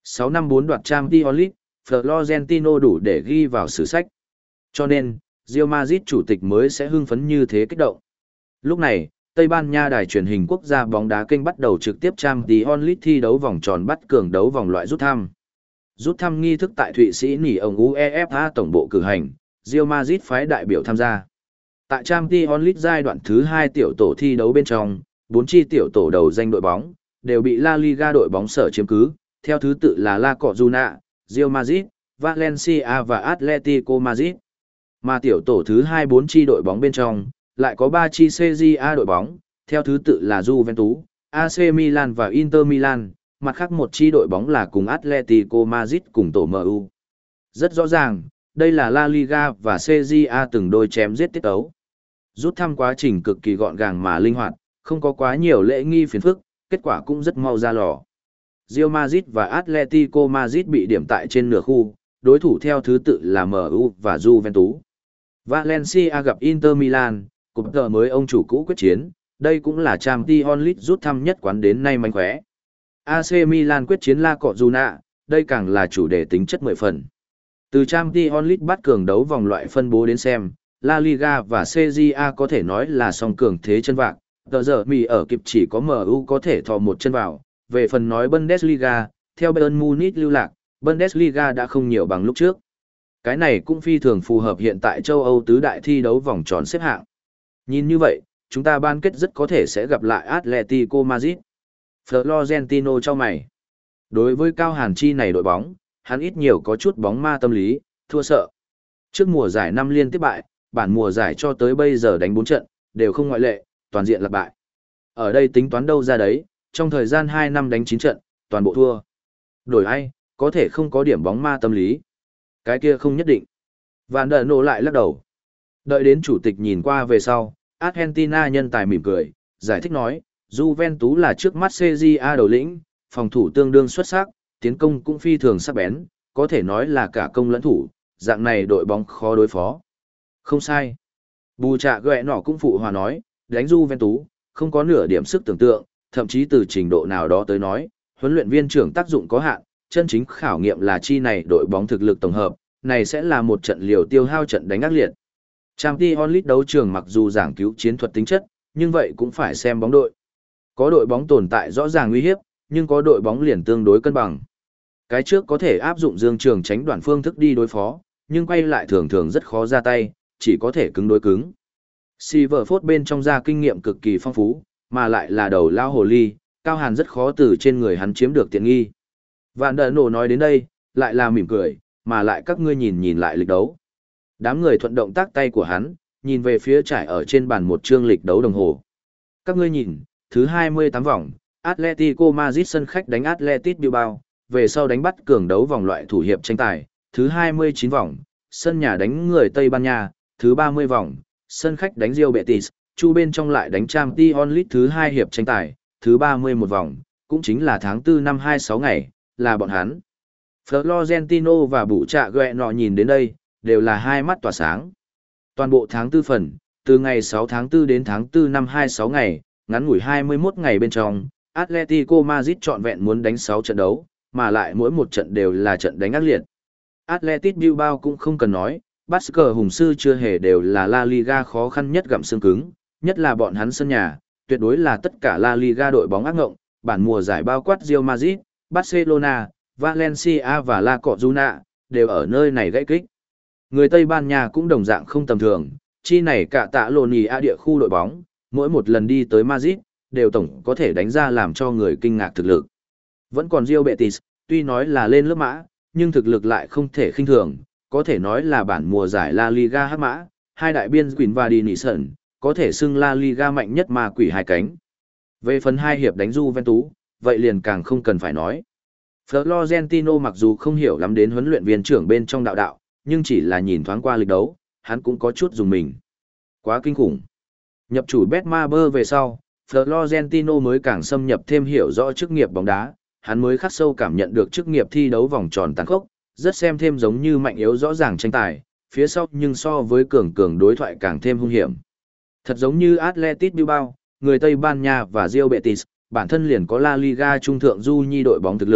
sáu năm bốn đoạt Champions League, Florentino đủ để ghi vào sử sách. Cho nên, Real Madrid chủ tịch mới sẽ hưng phấn như thế kích động. Lúc này, Tây Ban Nha đài truyền hình quốc gia bóng đá kênh bắt đầu trực tiếp Champions League thi đấu vòng tròn bắt cường đấu vòng loại rút thăm. Rút thăm nghi thức tại Thụy Sĩ nỉ ổng UEFA tổng bộ cử hành, Real Madrid phái đại biểu tham gia. Tại Champions League giai đoạn thứ hai tiểu tổ thi đấu bên trong, bốn chi tiểu tổ đầu danh đội bóng đều bị La Liga đội bóng sở chiếm cứ, theo thứ tự là La Coruña, Real Madrid, Valencia và Atletico Madrid. Mà tiểu tổ thứ hai bốn chi đội bóng bên trong, lại có ba chi xê giê a đội bóng, theo thứ tự là Juventus, a xê Milan và Inter Milan, mặt khác một chi đội bóng là cùng Atletico Madrid cùng tổ em u. Rất rõ ràng, đây là La Liga và xê giê a từng đôi chém giết tiết tấu. Rút thăm quá trình cực kỳ gọn gàng mà linh hoạt, không có quá nhiều lễ nghi phiền phức, kết quả cũng rất mau ra lò. Real Madrid và Atletico Madrid bị điểm tại trên nửa khu, đối thủ theo thứ tự là em u và Juventus. Valencia gặp Inter Milan, cúp tờ mới ông chủ cũ quyết chiến, đây cũng là Champions League rút thăm nhất quán đến nay mánh khóe. a xê Milan quyết chiến La Coruña, đây càng là chủ đề tính chất mười phần. Từ Champions League bắt cường đấu vòng loại phân bố đến xem, La Liga và xê giê a có thể nói là song cường thế chân vạc, tờ giờ mì ở kịp chỉ có em u có thể thò một chân vào. Về phần nói Bundesliga, theo Bayern Munich lưu lạc, Bundesliga đã không nhiều bằng lúc trước. Cái này cũng phi thường phù hợp hiện tại châu Âu tứ đại thi đấu vòng tròn xếp hạng. Nhìn như vậy, chúng ta ban kết rất có thể sẽ gặp lại Atletico Madrid. Florentino cho mày. Đối với Cao Hàn Chi này đội bóng, hắn ít nhiều có chút bóng ma tâm lý, thua sợ. Trước mùa giải năm liên tiếp bại, bản mùa giải cho tới bây giờ đánh bốn trận, đều không ngoại lệ, toàn diện là bại. Ở đây tính toán đâu ra đấy, trong thời gian hai năm đánh chín trận, toàn bộ thua. Đổi ai, có thể không có điểm bóng ma tâm lý. Cái kia không nhất định. Vạn đợn nổ lại lắc đầu. Đợi đến chủ tịch nhìn qua về sau, Argentina nhân tài mỉm cười, giải thích nói, Juventus là trước mắt xê giê a đầu lĩnh, phòng thủ tương đương xuất sắc, tiến công cũng phi thường sắc bén, có thể nói là cả công lẫn thủ, dạng này đội bóng khó đối phó. Không sai. Bù trạ ghẹ nọ cũng phụ hòa nói, đánh Juventus, không có nửa điểm sức tưởng tượng, thậm chí từ trình độ nào đó tới nói, huấn luyện viên trưởng tác dụng có hạn, chân chính khảo nghiệm là chi này đội bóng thực lực tổng hợp, này sẽ là một trận liều tiêu hao trận đánh ác liệt. Champions League đấu trường mặc dù giảng cứu chiến thuật tính chất, nhưng vậy cũng phải xem bóng đội. Có đội bóng tồn tại rõ ràng uy hiếp, nhưng có đội bóng liền tương đối cân bằng. Cái trước có thể áp dụng dương trường tránh đoạn phương thức đi đối phó, nhưng quay lại thường thường rất khó ra tay, chỉ có thể cứng đối cứng. Silverford bên trong ra kinh nghiệm cực kỳ phong phú, mà lại là đầu lao hồ ly, Cao Hàn rất khó từ trên người hắn chiếm được tiện nghi. Vạn đợn nổ nói đến đây, lại là mỉm cười, mà lại các ngươi nhìn nhìn lại lịch đấu. Đám người thuận động tác tay của hắn, nhìn về phía trải ở trên bàn một chương lịch đấu đồng hồ. Các ngươi nhìn, thứ hai mươi tám vòng, Atletico Madrid sân khách đánh Athletic Bilbao, về sau đánh bắt cường đấu vòng loại thủ hiệp tranh tài, thứ hai mươi chín vòng, sân nhà đánh người Tây Ban Nha, thứ ba mươi vòng, sân khách đánh Real Betis, chu bên trong lại đánh Champions League thứ hai hiệp tranh tài, thứ ba mươi mốt vòng, cũng chính là tháng tư năm hai mươi sáu ngày, là bọn hắn. Florentino và Bù Trạ Ghẹ nọ nhìn đến đây, đều là hai mắt tỏa sáng. Toàn bộ tháng tư phần, từ ngày sáu tháng tư đến tháng tư năm hai mươi sáu ngày, ngắn ngủi hai mươi mốt ngày bên trong, Atletico Madrid trọn vẹn muốn đánh sáu trận đấu, mà lại mỗi một trận đều là trận đánh ác liệt. Athletic Bilbao cũng không cần nói, Basque hùng sư chưa hề đều là La Liga khó khăn nhất gặm xương cứng, nhất là bọn hắn sân nhà, tuyệt đối là tất cả La Liga đội bóng ác ngộng, bản mùa giải bao quát Real Madrid, Barcelona, Valencia và La Coruña, đều ở nơi này gãy kích. Người Tây Ban Nha cũng đồng dạng không tầm thường, chi này cả tạ lộn ý a địa khu đội bóng, mỗi một lần đi tới Madrid, đều tổng có thể đánh ra làm cho người kinh ngạc thực lực. Vẫn còn Real Betis, tuy nói là lên lớp mã, nhưng thực lực lại không thể khinh thường, có thể nói là bản mùa giải La Liga hắc mã, hai đại biên Quỳnh và Đi Nỉ Sẩn, có thể xưng La Liga mạnh nhất mà quỷ hai cánh. Về phần hai hiệp đánh Juventus, vậy liền càng không cần phải nói. Florentino mặc dù không hiểu lắm đến huấn luyện viên trưởng bên trong đạo đạo, nhưng chỉ là nhìn thoáng qua lịch đấu, hắn cũng có chút dùng mình. Quá kinh khủng. Nhập chủ Betmaber về sau, Florentino mới càng xâm nhập thêm hiểu rõ chức nghiệp bóng đá, hắn mới khắc sâu cảm nhận được chức nghiệp thi đấu vòng tròn tàn khốc, rất xem thêm giống như mạnh yếu rõ ràng tranh tài, phía sau nhưng so với cường cường đối thoại càng thêm hung hiểm. Thật giống như Athletic Bilbao, người Tây Ban Nha và Real Betis, bản thân liền có La Liga trung thượng du nhi đội bóng thực lực,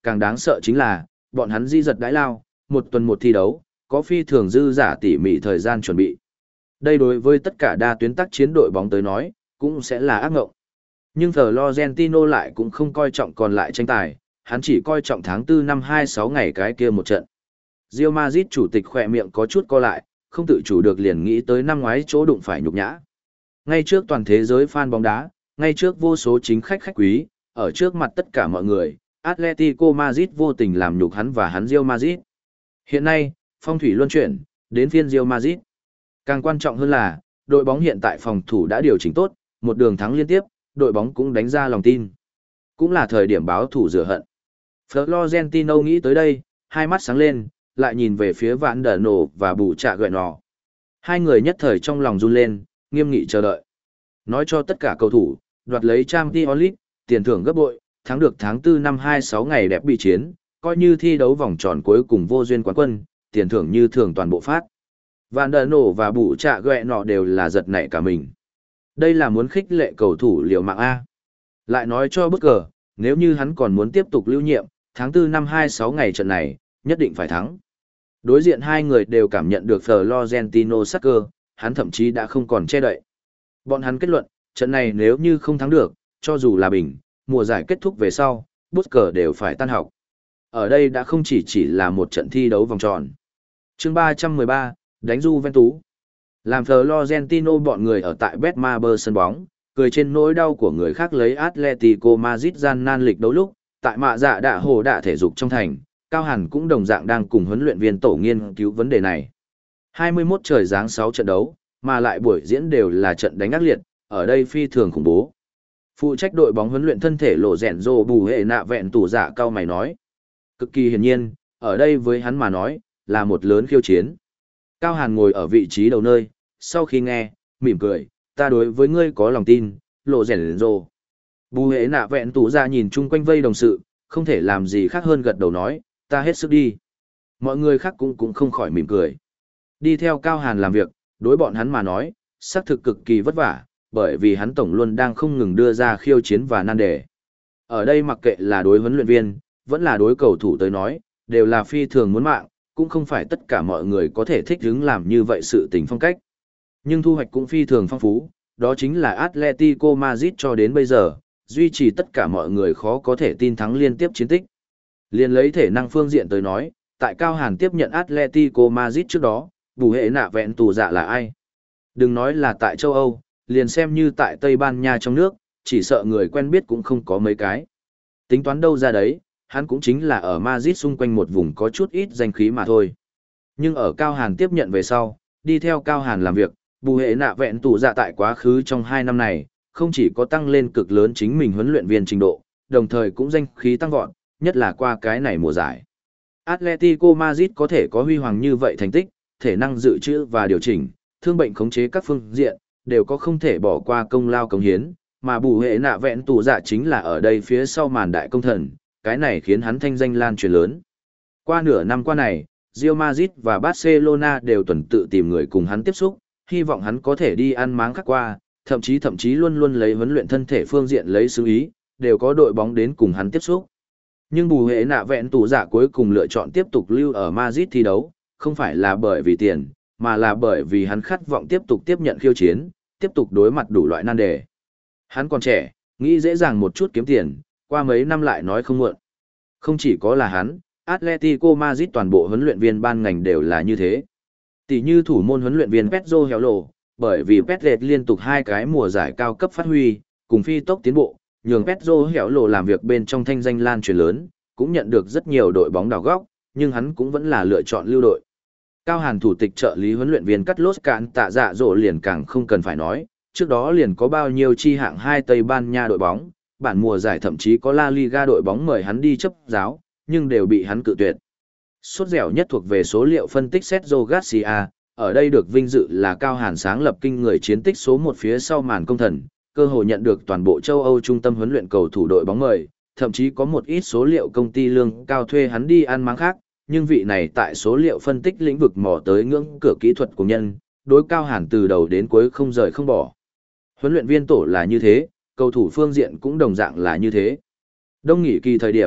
càng đáng sợ chính là, bọn hắn di giật đãi lao, một tuần một thi đấu, có phi thường dư giả tỉ mỉ thời gian chuẩn bị. Đây đối với tất cả đa tuyến tác chiến đội bóng tới nói, cũng sẽ là ác ngộng. Nhưng Florentino lại cũng không coi trọng còn lại tranh tài, hắn chỉ coi trọng tháng tư năm hai mươi sáu ngày cái kia một trận. Real Madrid chủ tịch khỏe miệng có chút co lại, không tự chủ được liền nghĩ tới năm ngoái chỗ đụng phải nhục nhã. Ngay trước toàn thế giới fan bóng đá, ngay trước vô số chính khách khách quý, ở trước mặt tất cả mọi người, Atletico Madrid vô tình làm nhục hắn và hắn Real Madrid. Hiện nay, phong thủy luân chuyển, đến phiên Real Madrid. Càng quan trọng hơn là, đội bóng hiện tại phòng thủ đã điều chỉnh tốt, một đường thắng liên tiếp, đội bóng cũng đánh ra lòng tin. Cũng là thời điểm báo thủ rửa hận. Florentino nghĩ tới đây, hai mắt sáng lên, lại nhìn về phía Vạn Đờ Nổ và Bù Trạ Gợi Nò. Hai người nhất thời trong lòng run lên, nghiêm nghị chờ đợi. Nói cho tất cả cầu thủ, đoạt lấy Champions League, tiền thưởng gấp bội, thắng được tháng tư năm hai mươi sáu ngày đẹp bị chiến, coi như thi đấu vòng tròn cuối cùng vô duyên quán quân, tiền thưởng như thường toàn bộ phát. Vạn Đờ Nổ và Bù Trạ Gợi Nò đều là giật nảy cả mình. Đây là muốn khích lệ cầu thủ liều mạng A. Lại nói cho bất cờ, nếu như hắn còn muốn tiếp tục lưu nhiệm, tháng tư năm hai mươi sáu ngày trận này, nhất định phải thắng. Đối diện hai người đều cảm nhận được Florentino sắc cơ, hắn thậm chí đã không còn che đậy. Bọn hắn kết luận, trận này nếu như không thắng được, cho dù là bình, mùa giải kết thúc về sau, bút cờ đều phải tan học. Ở đây đã không chỉ chỉ là một trận thi đấu vòng tròn. Chương ba trăm mười ba, đánh Juventus. Làm Florentino bọn người ở tại Betmaber sân bóng, cười trên nỗi đau của người khác lấy Atletico Madrid gian nan lịch đấu lúc, tại mạ dạ đạ hồ đạ thể dục trong thành, Cao Hàn cũng đồng dạng đang cùng huấn luyện viên tổ nghiên cứu vấn đề này. hai mươi mốt trời giáng sáu trận đấu, mà lại buổi diễn đều là trận đánh ác liệt, ở đây phi thường khủng bố. Phụ trách đội bóng huấn luyện thân thể lộ rèn rồ bù hệ nạ vẹn tủ dạ cao mày nói. Cực kỳ hiển nhiên, ở đây với hắn mà nói, là một lớn khiêu chiến. Cao Hàn ngồi ở vị trí đầu nơi, sau khi nghe, mỉm cười, ta đối với ngươi có lòng tin, lộ rèn rồ. Bù hệ nạ vẹn tủ dạ nhìn chung quanh vây đồng sự, không thể làm gì khác hơn gật đầu nói, ta hết sức đi. Mọi người khác cũng cũng không khỏi mỉm cười. Đi theo Cao Hàn làm việc, đối bọn hắn mà nói, xác thực cực kỳ vất vả, bởi vì hắn tổng luôn đang không ngừng đưa ra khiêu chiến và nan đề. Ở đây mặc kệ là đối huấn luyện viên, vẫn là đối cầu thủ tới nói, đều là phi thường muốn mạng, cũng không phải tất cả mọi người có thể thích hứng làm như vậy sự tình phong cách. Nhưng thu hoạch cũng phi thường phong phú, đó chính là Atletico Madrid cho đến bây giờ, duy trì tất cả mọi người khó có thể tin thắng liên tiếp chiến tích. Liên lấy thể năng phương diện tới nói, tại Cao Hàn tiếp nhận Atletico Madrid trước đó, bù hệ nạ vẹn tù dạ là ai? Đừng nói là tại châu Âu, liền xem như tại Tây Ban Nha trong nước, chỉ sợ người quen biết cũng không có mấy cái. Tính toán đâu ra đấy, hắn cũng chính là ở Madrid xung quanh một vùng có chút ít danh khí mà thôi. Nhưng ở Cao Hàn tiếp nhận về sau, đi theo Cao Hàn làm việc, bù hệ nạ vẹn tù dạ tại quá khứ trong hai năm này, không chỉ có tăng lên cực lớn chính mình huấn luyện viên trình độ, đồng thời cũng danh khí tăng vọt, nhất là qua cái này mùa giải. Atletico Madrid có thể có huy hoàng như vậy thành tích, thể năng dự trữ và điều chỉnh, thương bệnh khống chế các phương diện, đều có không thể bỏ qua công lao cống hiến, mà bù hệ nạ vẹn tù dạ chính là ở đây phía sau màn đại công thần, cái này khiến hắn thanh danh lan truyền lớn. Qua nửa năm qua này, Real Madrid và Barcelona đều tuần tự tìm người cùng hắn tiếp xúc, hy vọng hắn có thể đi ăn máng khác qua, thậm chí thậm chí luôn luôn lấy huấn luyện thân thể phương diện lấy xứ ý, đều có đội bóng đến cùng hắn tiếp xúc. Nhưng bù hệ nạ vẹn tù dạ cuối cùng lựa chọn tiếp tục lưu ở Madrid thi đấu, không phải là bởi vì tiền, mà là bởi vì hắn khát vọng tiếp tục tiếp nhận khiêu chiến, tiếp tục đối mặt đủ loại nan đề. Hắn còn trẻ, nghĩ dễ dàng một chút kiếm tiền, qua mấy năm lại nói không muộn. Không chỉ có là hắn, Atletico Madrid toàn bộ huấn luyện viên ban ngành đều là như thế. Tỷ như thủ môn huấn luyện viên Pedro Hello, bởi vì Pedro liên tục hai cái mùa giải cao cấp phát huy, cùng phi tốc tiến bộ, nhường Pedro Hello làm việc bên trong thanh danh lan truyền lớn, cũng nhận được rất nhiều đội bóng đào góc, nhưng hắn cũng vẫn là lựa chọn lưu đội. Cao Hàn thủ tịch trợ lý huấn luyện viên Carlos Cạn tạ dạ dỗ liền càng không cần phải nói, trước đó liền có bao nhiêu chi hạng hai Tây Ban Nha đội bóng, bản mùa giải thậm chí có La Liga đội bóng mời hắn đi chấp giáo, nhưng đều bị hắn cự tuyệt. Sốt dẻo nhất thuộc về số liệu phân tích Sergio Garcia, ở đây được vinh dự là Cao Hàn sáng lập kinh người chiến tích số một phía sau màn công thần, cơ hội nhận được toàn bộ châu Âu trung tâm huấn luyện cầu thủ đội bóng mời, thậm chí có một ít số liệu công ty lương cao thuê hắn đi ăn máng khác, nhưng vị này tại số liệu phân tích lĩnh vực mò tới ngưỡng cửa kỹ thuật của nhân, đối Cao Hàn từ đầu đến cuối không rời không bỏ. Huấn luyện viên tổ là như thế, cầu thủ phương diện cũng đồng dạng là như thế. Đông nghỉ kỳ thời điểm,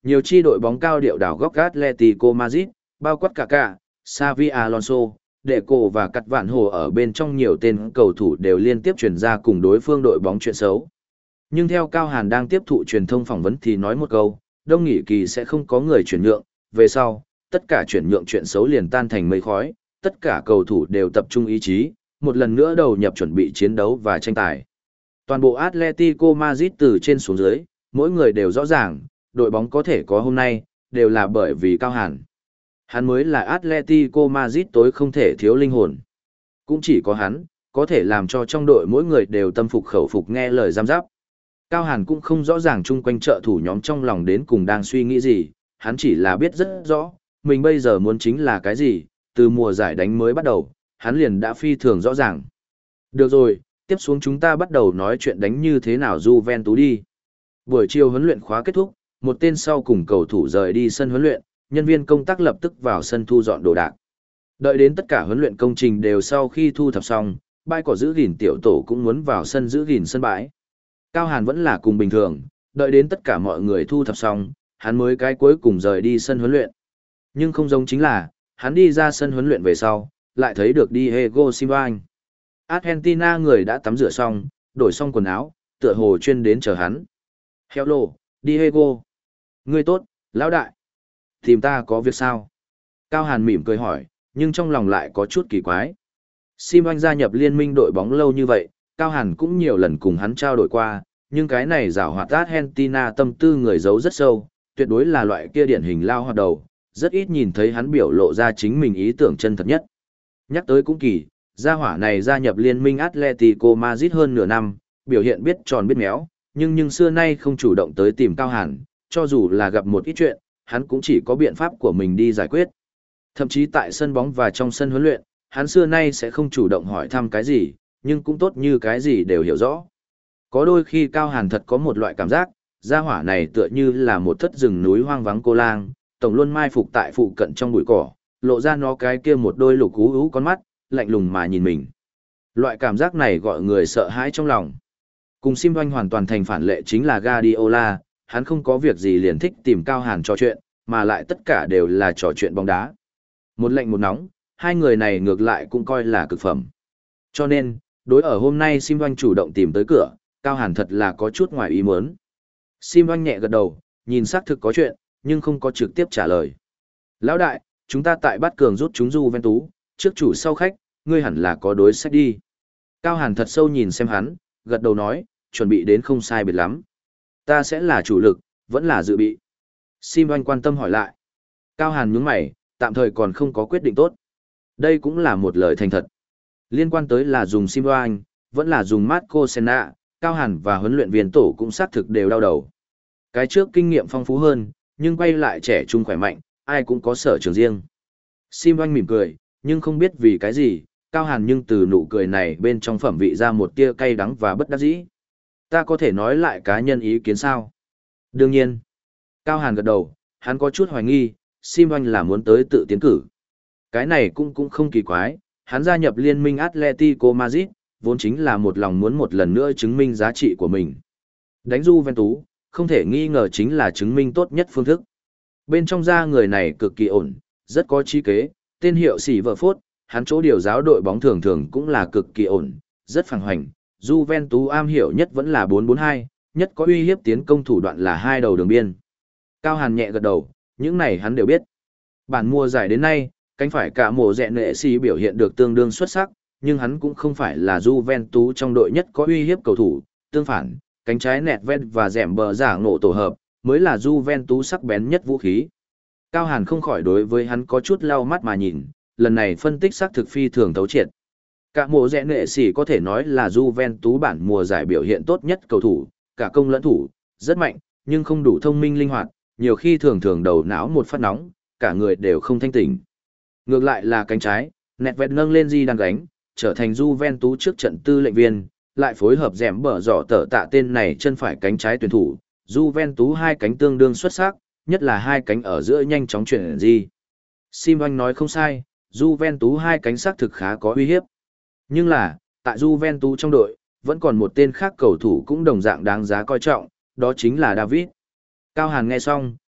Nhiều chi đội bóng cao điệu đảo góc Atletico Madrid, bao quát cả cả, Xavi Alonso, Deco và cắt vạn hồ ở bên trong nhiều tên cầu thủ đều liên tiếp chuyển ra cùng đối phương đội bóng chuyện xấu. Nhưng theo Cao Hàn đang tiếp thụ truyền thông phỏng vấn thì nói một câu, đông nghỉ kỳ sẽ không có người chuyển nhượng, về sau, tất cả chuyển nhượng chuyện xấu liền tan thành mây khói, tất cả cầu thủ đều tập trung ý chí, một lần nữa đầu nhập chuẩn bị chiến đấu và tranh tài. Toàn bộ Atletico Madrid từ trên xuống dưới, mỗi người đều rõ ràng, đội bóng có thể có hôm nay, đều là bởi vì Cao Hàn. Hắn mới là Atletico Madrid tối không thể thiếu linh hồn. Cũng chỉ có hắn, có thể làm cho trong đội mỗi người đều tâm phục khẩu phục nghe lời giam giáp. Cao Hàn cũng không rõ ràng chung quanh trợ thủ nhóm trong lòng đến cùng đang suy nghĩ gì, hắn chỉ là biết rất rõ, mình bây giờ muốn chính là cái gì, từ mùa giải đánh mới bắt đầu, hắn liền đã phi thường rõ ràng. Được rồi, tiếp xuống chúng ta bắt đầu nói chuyện đánh như thế nào Juventus đi. Buổi chiều huấn luyện khóa kết thúc, một tên sau cùng cầu thủ rời đi sân huấn luyện, nhân viên công tác lập tức vào sân thu dọn đồ đạc. Đợi đến tất cả huấn luyện công trình đều sau khi thu thập xong, bãi cỏ giữ gìn tiểu tổ cũng muốn vào sân giữ gìn sân bãi. Cao Hàn vẫn là cùng bình thường, đợi đến tất cả mọi người thu thập xong, hắn mới cái cuối cùng rời đi sân huấn luyện. Nhưng không giống chính là, hắn đi ra sân huấn luyện về sau, lại thấy được Diego Simeone. Argentina người đã tắm rửa xong, đổi xong quần áo, tựa hồ chuyên đến chờ hắn. Hello, Diego. Ngươi tốt, lão đại. Tìm ta có việc sao? Cao Hàn mỉm cười hỏi, nhưng trong lòng lại có chút kỳ quái. Simeone gia nhập liên minh đội bóng lâu như vậy, Cao Hàn cũng nhiều lần cùng hắn trao đổi qua, nhưng cái này giảo hoạt Argentina tâm tư người giấu rất sâu, tuyệt đối là loại kia điển hình lao hoạt đầu, rất ít nhìn thấy hắn biểu lộ ra chính mình ý tưởng chân thật nhất. Nhắc tới cũng kỳ, gia hỏa này gia nhập liên minh Atletico Madrid hơn nửa năm, biểu hiện biết tròn biết méo, nhưng nhưng xưa nay không chủ động tới tìm Cao Hàn, cho dù là gặp một ít chuyện, hắn cũng chỉ có biện pháp của mình đi giải quyết. Thậm chí tại sân bóng và trong sân huấn luyện, hắn xưa nay sẽ không chủ động hỏi thăm cái gì, nhưng cũng tốt như cái gì đều hiểu rõ. Có đôi khi Cao Hàn thật có một loại cảm giác, gia hỏa này tựa như là một thất rừng núi hoang vắng cô lang, tổng luôn mai phục tại phụ cận trong bụi cỏ, lộ ra nó cái kia một đôi lục ú ú con mắt, lạnh lùng mà nhìn mình. Loại cảm giác này gọi người sợ hãi trong lòng. Cùng Simeone hoàn toàn thành phản lệ chính là Guardiola, hắn không có việc gì liền thích tìm Cao Hàn trò chuyện, mà lại tất cả đều là trò chuyện bóng đá. Một lạnh một nóng, hai người này ngược lại cũng coi là cực phẩm. Cho nên, đối ở hôm nay Simeone chủ động tìm tới cửa, Cao Hàn thật là có chút ngoài ý muốn. Simeone nhẹ gật đầu, nhìn xác thực có chuyện, nhưng không có trực tiếp trả lời. Lão đại, chúng ta tại bắt cường rút chúng Juventus, trước chủ sau khách, ngươi hẳn là có đối sách đi. Cao Hàn thật sâu nhìn xem hắn, gật đầu nói, chuẩn bị đến không sai biệt lắm. Ta sẽ là chủ lực, vẫn là dự bị. Simeone quan tâm hỏi lại. Cao Hàn nhướng mày, tạm thời còn không có quyết định tốt. Đây cũng là một lời thành thật. Liên quan tới là dùng Simeone, vẫn là dùng Marco Senna, Cao Hàn và huấn luyện viên tổ cũng xác thực đều đau đầu. Cái trước kinh nghiệm phong phú hơn, nhưng quay lại trẻ trung khỏe mạnh, ai cũng có sở trường riêng. Simeone mỉm cười, nhưng không biết vì cái gì, Cao Hàn nhưng từ nụ cười này bên trong phẩm vị ra một tia cay đắng và bất đắc dĩ. Ta có thể nói lại cá nhân ý kiến sao? Đương nhiên. Cao Hàn gật đầu, hắn có chút hoài nghi, Simeone là muốn tới tự tiến cử. Cái này cũng cũng không kỳ quái, hắn gia nhập liên minh Atletico Madrid, vốn chính là một lòng muốn một lần nữa chứng minh giá trị của mình. Đánh Juventus, không thể nghi ngờ chính là chứng minh tốt nhất phương thức. Bên trong da người này cực kỳ ổn, rất có trí kế, tên hiệu xỉ vợ phốt, hắn chỗ điều giáo đội bóng thường thường cũng là cực kỳ ổn, rất phẳng hoành. Juventus am hiểu nhất vẫn là bốn bốn hai, nhất có uy hiếp tiến công thủ đoạn là hai đầu đường biên. Cao Hàn nhẹ gật đầu, những này hắn đều biết. Bản mùa giải đến nay, cánh phải cả mùa rẹn nệ xì biểu hiện được tương đương xuất sắc, nhưng hắn cũng không phải là Juventus trong đội nhất có uy hiếp cầu thủ, tương phản, cánh trái nẹt vét và dẻm bờ giả ngộ tổ hợp, mới là Juventus sắc bén nhất vũ khí. Cao Hàn không khỏi đối với hắn có chút lau mắt mà nhìn, lần này phân tích xác thực phi thường thấu triệt. Cả mùa rẽ nệ xỉ có thể nói là Juventus bản mùa giải biểu hiện tốt nhất cầu thủ, cả công lẫn thủ, rất mạnh, nhưng không đủ thông minh linh hoạt, nhiều khi thường thường đầu não một phát nóng, cả người đều không thanh tỉnh. Ngược lại là cánh trái, nẹt vẹt nâng lên di đang gánh, trở thành Juventus trước trận tư lệnh viên, lại phối hợp dẻm bở dọ tở tạ tên này chân phải cánh trái tuyển thủ, Juventus hai cánh tương đương xuất sắc, nhất là hai cánh ở giữa nhanh chóng chuyển di. Simeone nói không sai, Juventus hai cánh xác thực khá có uy hiếp. Nhưng là, tại Juventus trong đội, vẫn còn một tên khác cầu thủ cũng đồng dạng đáng giá coi trọng, đó chính là David. Cao Hàn nghe xong,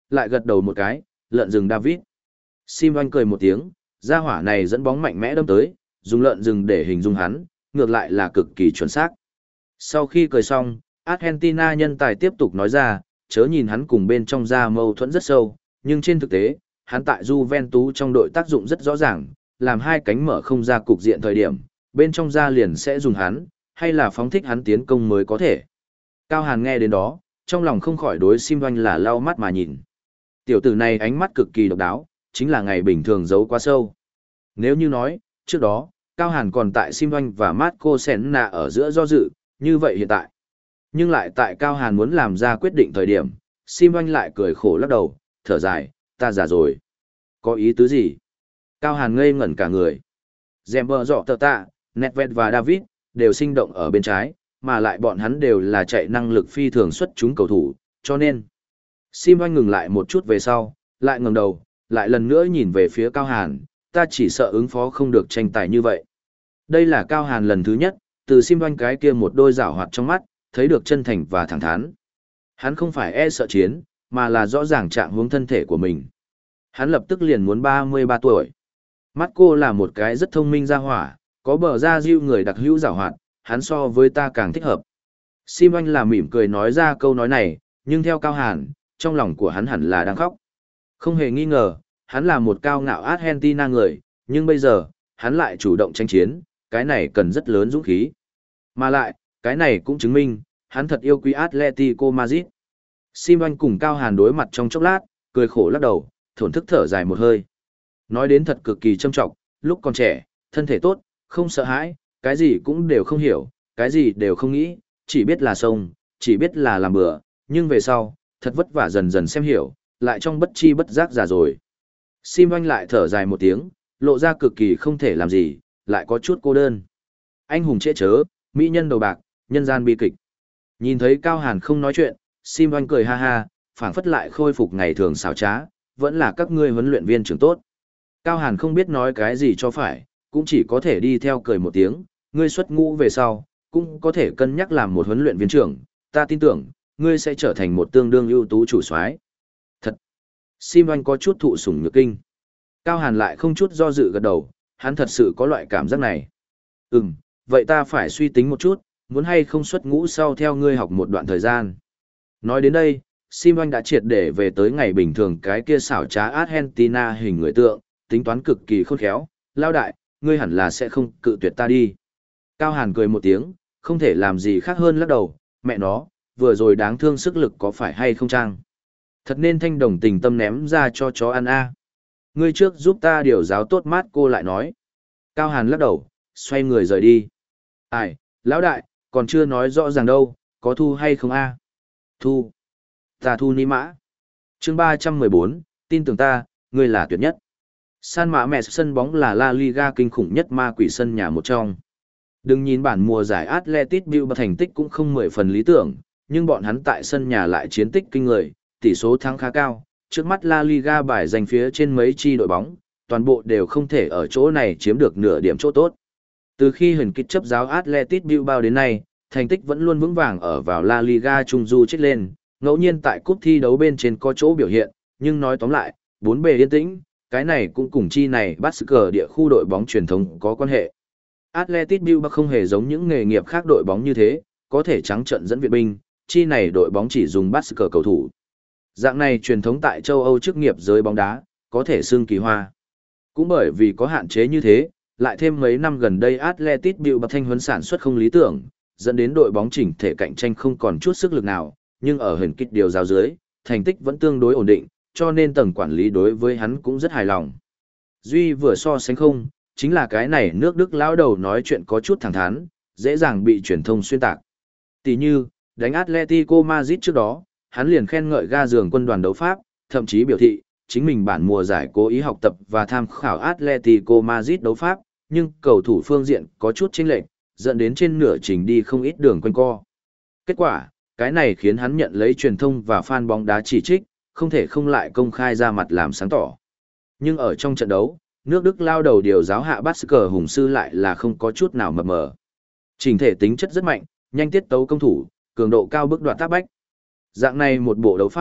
lại gật đầu một cái, lợn rừng David. Sim Oanh cười một tiếng, gia hỏa này dẫn bóng mạnh mẽ đâm tới, dùng lợn rừng để hình dung hắn, ngược lại là cực kỳ chuẩn xác. Sau khi cười xong, Argentina nhân tài tiếp tục nói ra, chớ nhìn hắn cùng bên trong ra mâu thuẫn rất sâu, nhưng trên thực tế, hắn tại Juventus trong đội tác dụng rất rõ ràng, làm hai cánh mở không ra cục diện thời điểm, bên trong ra liền sẽ dùng hắn, hay là phóng thích hắn tiến công mới có thể. Cao Hàn nghe đến đó, trong lòng không khỏi đối Sim Oanh là lau mắt mà nhìn. Tiểu tử này ánh mắt cực kỳ độc đáo, chính là ngày bình thường giấu quá sâu. Nếu như nói, trước đó, Cao Hàn còn tại Sim Oanh và Marco Senna ở giữa do dự, như vậy hiện tại. Nhưng lại tại Cao Hàn muốn làm ra quyết định thời điểm, Sim Oanh lại cười khổ lắc đầu, thở dài, ta già rồi. Có ý tứ gì? Cao Hàn ngây ngẩn cả người. Zember dọ tờ tạ, Nedved và David, đều sinh động ở bên trái, mà lại bọn hắn đều là chạy năng lực phi thường xuất chúng cầu thủ, cho nên. Sim Oanh ngừng lại một chút về sau, lại ngẩng đầu, lại lần nữa nhìn về phía Cao Hàn, ta chỉ sợ ứng phó không được tranh tài như vậy. Đây là Cao Hàn lần thứ nhất, từ Sim Oanh cái kia một đôi giảo hoạt trong mắt, thấy được chân thành và thẳng thắn. Hắn không phải e sợ chiến, mà là rõ ràng trạng huống thân thể của mình. Hắn lập tức liền muốn ba mươi ba tuổi. Marco là một cái rất thông minh ra hỏa, có bờ ra diêu người đặc hữu giảo hoạt, hắn so với ta càng thích hợp. Sim Oanh là mỉm cười nói ra câu nói này, nhưng theo Cao Hàn, trong lòng của hắn hẳn là đang khóc. Không hề nghi ngờ, hắn là một cao ngạo Argentina người, nhưng bây giờ, hắn lại chủ động tranh chiến, cái này cần rất lớn dũng khí. Mà lại, cái này cũng chứng minh, hắn thật yêu quý Atletico Madrid. Sim Oanh cùng Cao Hàn đối mặt trong chốc lát, cười khổ lắc đầu, thổn thức thở dài một hơi. Nói đến thật cực kỳ trâm trọng, lúc còn trẻ, thân thể tốt, không sợ hãi, cái gì cũng đều không hiểu, cái gì đều không nghĩ, chỉ biết là sông, chỉ biết là làm bừa, nhưng về sau, thật vất vả dần dần xem hiểu, lại trong bất chi bất giác già rồi. Sim Oanh lại thở dài một tiếng, lộ ra cực kỳ không thể làm gì, lại có chút cô đơn. Anh hùng trễ chớ, mỹ nhân đầu bạc, nhân gian bi kịch. Nhìn thấy Cao Hàn không nói chuyện, Sim Oanh cười ha ha, phảng phất lại khôi phục ngày thường xảo trá, vẫn là các ngươi huấn luyện viên trưởng tốt. Cao Hàn không biết nói cái gì cho phải, cũng chỉ có thể đi theo cười một tiếng, ngươi xuất ngũ về sau, cũng có thể cân nhắc làm một huấn luyện viên trưởng, ta tin tưởng, ngươi sẽ trở thành một tương đương ưu tú chủ soái. Thật! Sim Oanh có chút thụ sủng nhược kinh. Cao Hàn lại không chút do dự gật đầu, hắn thật sự có loại cảm giác này. Ừm, vậy ta phải suy tính một chút, muốn hay không xuất ngũ sau theo ngươi học một đoạn thời gian. Nói đến đây, Sim Oanh đã triệt để về tới ngày bình thường cái kia xảo trá Argentina hình người tượng, tính toán cực kỳ khôn khéo, lao đại, ngươi hẳn là sẽ không cự tuyệt ta đi. Cao Hàn cười một tiếng, không thể làm gì khác hơn lắc đầu, mẹ nó, vừa rồi đáng thương sức lực có phải hay không trang. Thật nên thanh đồng tình tâm ném ra cho chó ăn a. Ngươi trước giúp ta điều giáo tốt mát cô lại nói. Cao Hàn lắc đầu, xoay người rời đi. Ai, lão đại, còn chưa nói rõ ràng đâu, có thu hay không a? Thu. Ta thu ni mã. Chương ba trăm mười bốn, tin tưởng ta, ngươi là tuyệt nhất. San Mamés sân bóng là La Liga kinh khủng nhất ma quỷ sân nhà một trong. Đừng nhìn bản mùa giải Athletic Bilbao thành tích cũng không mười phần lý tưởng, nhưng bọn hắn tại sân nhà lại chiến tích kinh người, tỷ số thắng khá cao, trước mắt La Liga bài giành phía trên mấy chi đội bóng, toàn bộ đều không thể ở chỗ này chiếm được nửa điểm chỗ tốt. Từ khi hình kích chấp giáo Athletic Bilbao đến nay, thành tích vẫn luôn vững vàng ở vào La Liga trung du chết lên, ngẫu nhiên tại cúp thi đấu bên trên có chỗ biểu hiện, nhưng nói tóm lại, bốn bề yên tĩnh, cái này cũng cùng chi này bắt cờ địa khu đội bóng truyền thống có quan hệ. Athletic Bilbao không hề giống những nghề nghiệp khác đội bóng như thế, có thể trắng trận dẫn viện binh, chi này đội bóng chỉ dùng bắt cờ cầu thủ. Dạng này truyền thống tại châu Âu chức nghiệp giới bóng đá, có thể xưng kỳ hoa. Cũng bởi vì có hạn chế như thế, lại thêm mấy năm gần đây Athletic Bilbao thanh huấn sản xuất không lý tưởng, dẫn đến đội bóng chỉnh thể cạnh tranh không còn chút sức lực nào, nhưng ở hình kích điều giáo dưới, thành tích vẫn tương đối ổn định, cho nên tầng quản lý đối với hắn cũng rất hài lòng. Duy vừa so sánh không, chính là cái này nước Đức lão đầu nói chuyện có chút thẳng thắn, dễ dàng bị truyền thông xuyên tạc. Tỷ như, đánh Atletico Madrid trước đó, hắn liền khen ngợi ga giường quân đoàn đấu Pháp, thậm chí biểu thị, chính mình bản mùa giải cố ý học tập và tham khảo Atletico Madrid đấu Pháp, nhưng cầu thủ phương diện có chút chênh lệch, dẫn đến trên nửa trình đi không ít đường quanh co. Kết quả, cái này khiến hắn nhận lấy truyền thông và fan bóng đá chỉ trích, không thể không lại công khai ra mặt làm sáng tỏ. Nhưng ở trong trận đấu, nước Đức lao đầu điều giáo hạ bắt cờ hùng sư lại là không có chút nào mập mờ. Trình thể tính chất rất mạnh, nhanh tiết tấu công thủ, cường độ cao bước đoạt tác bách. Dạng này một bộ đấu pháp,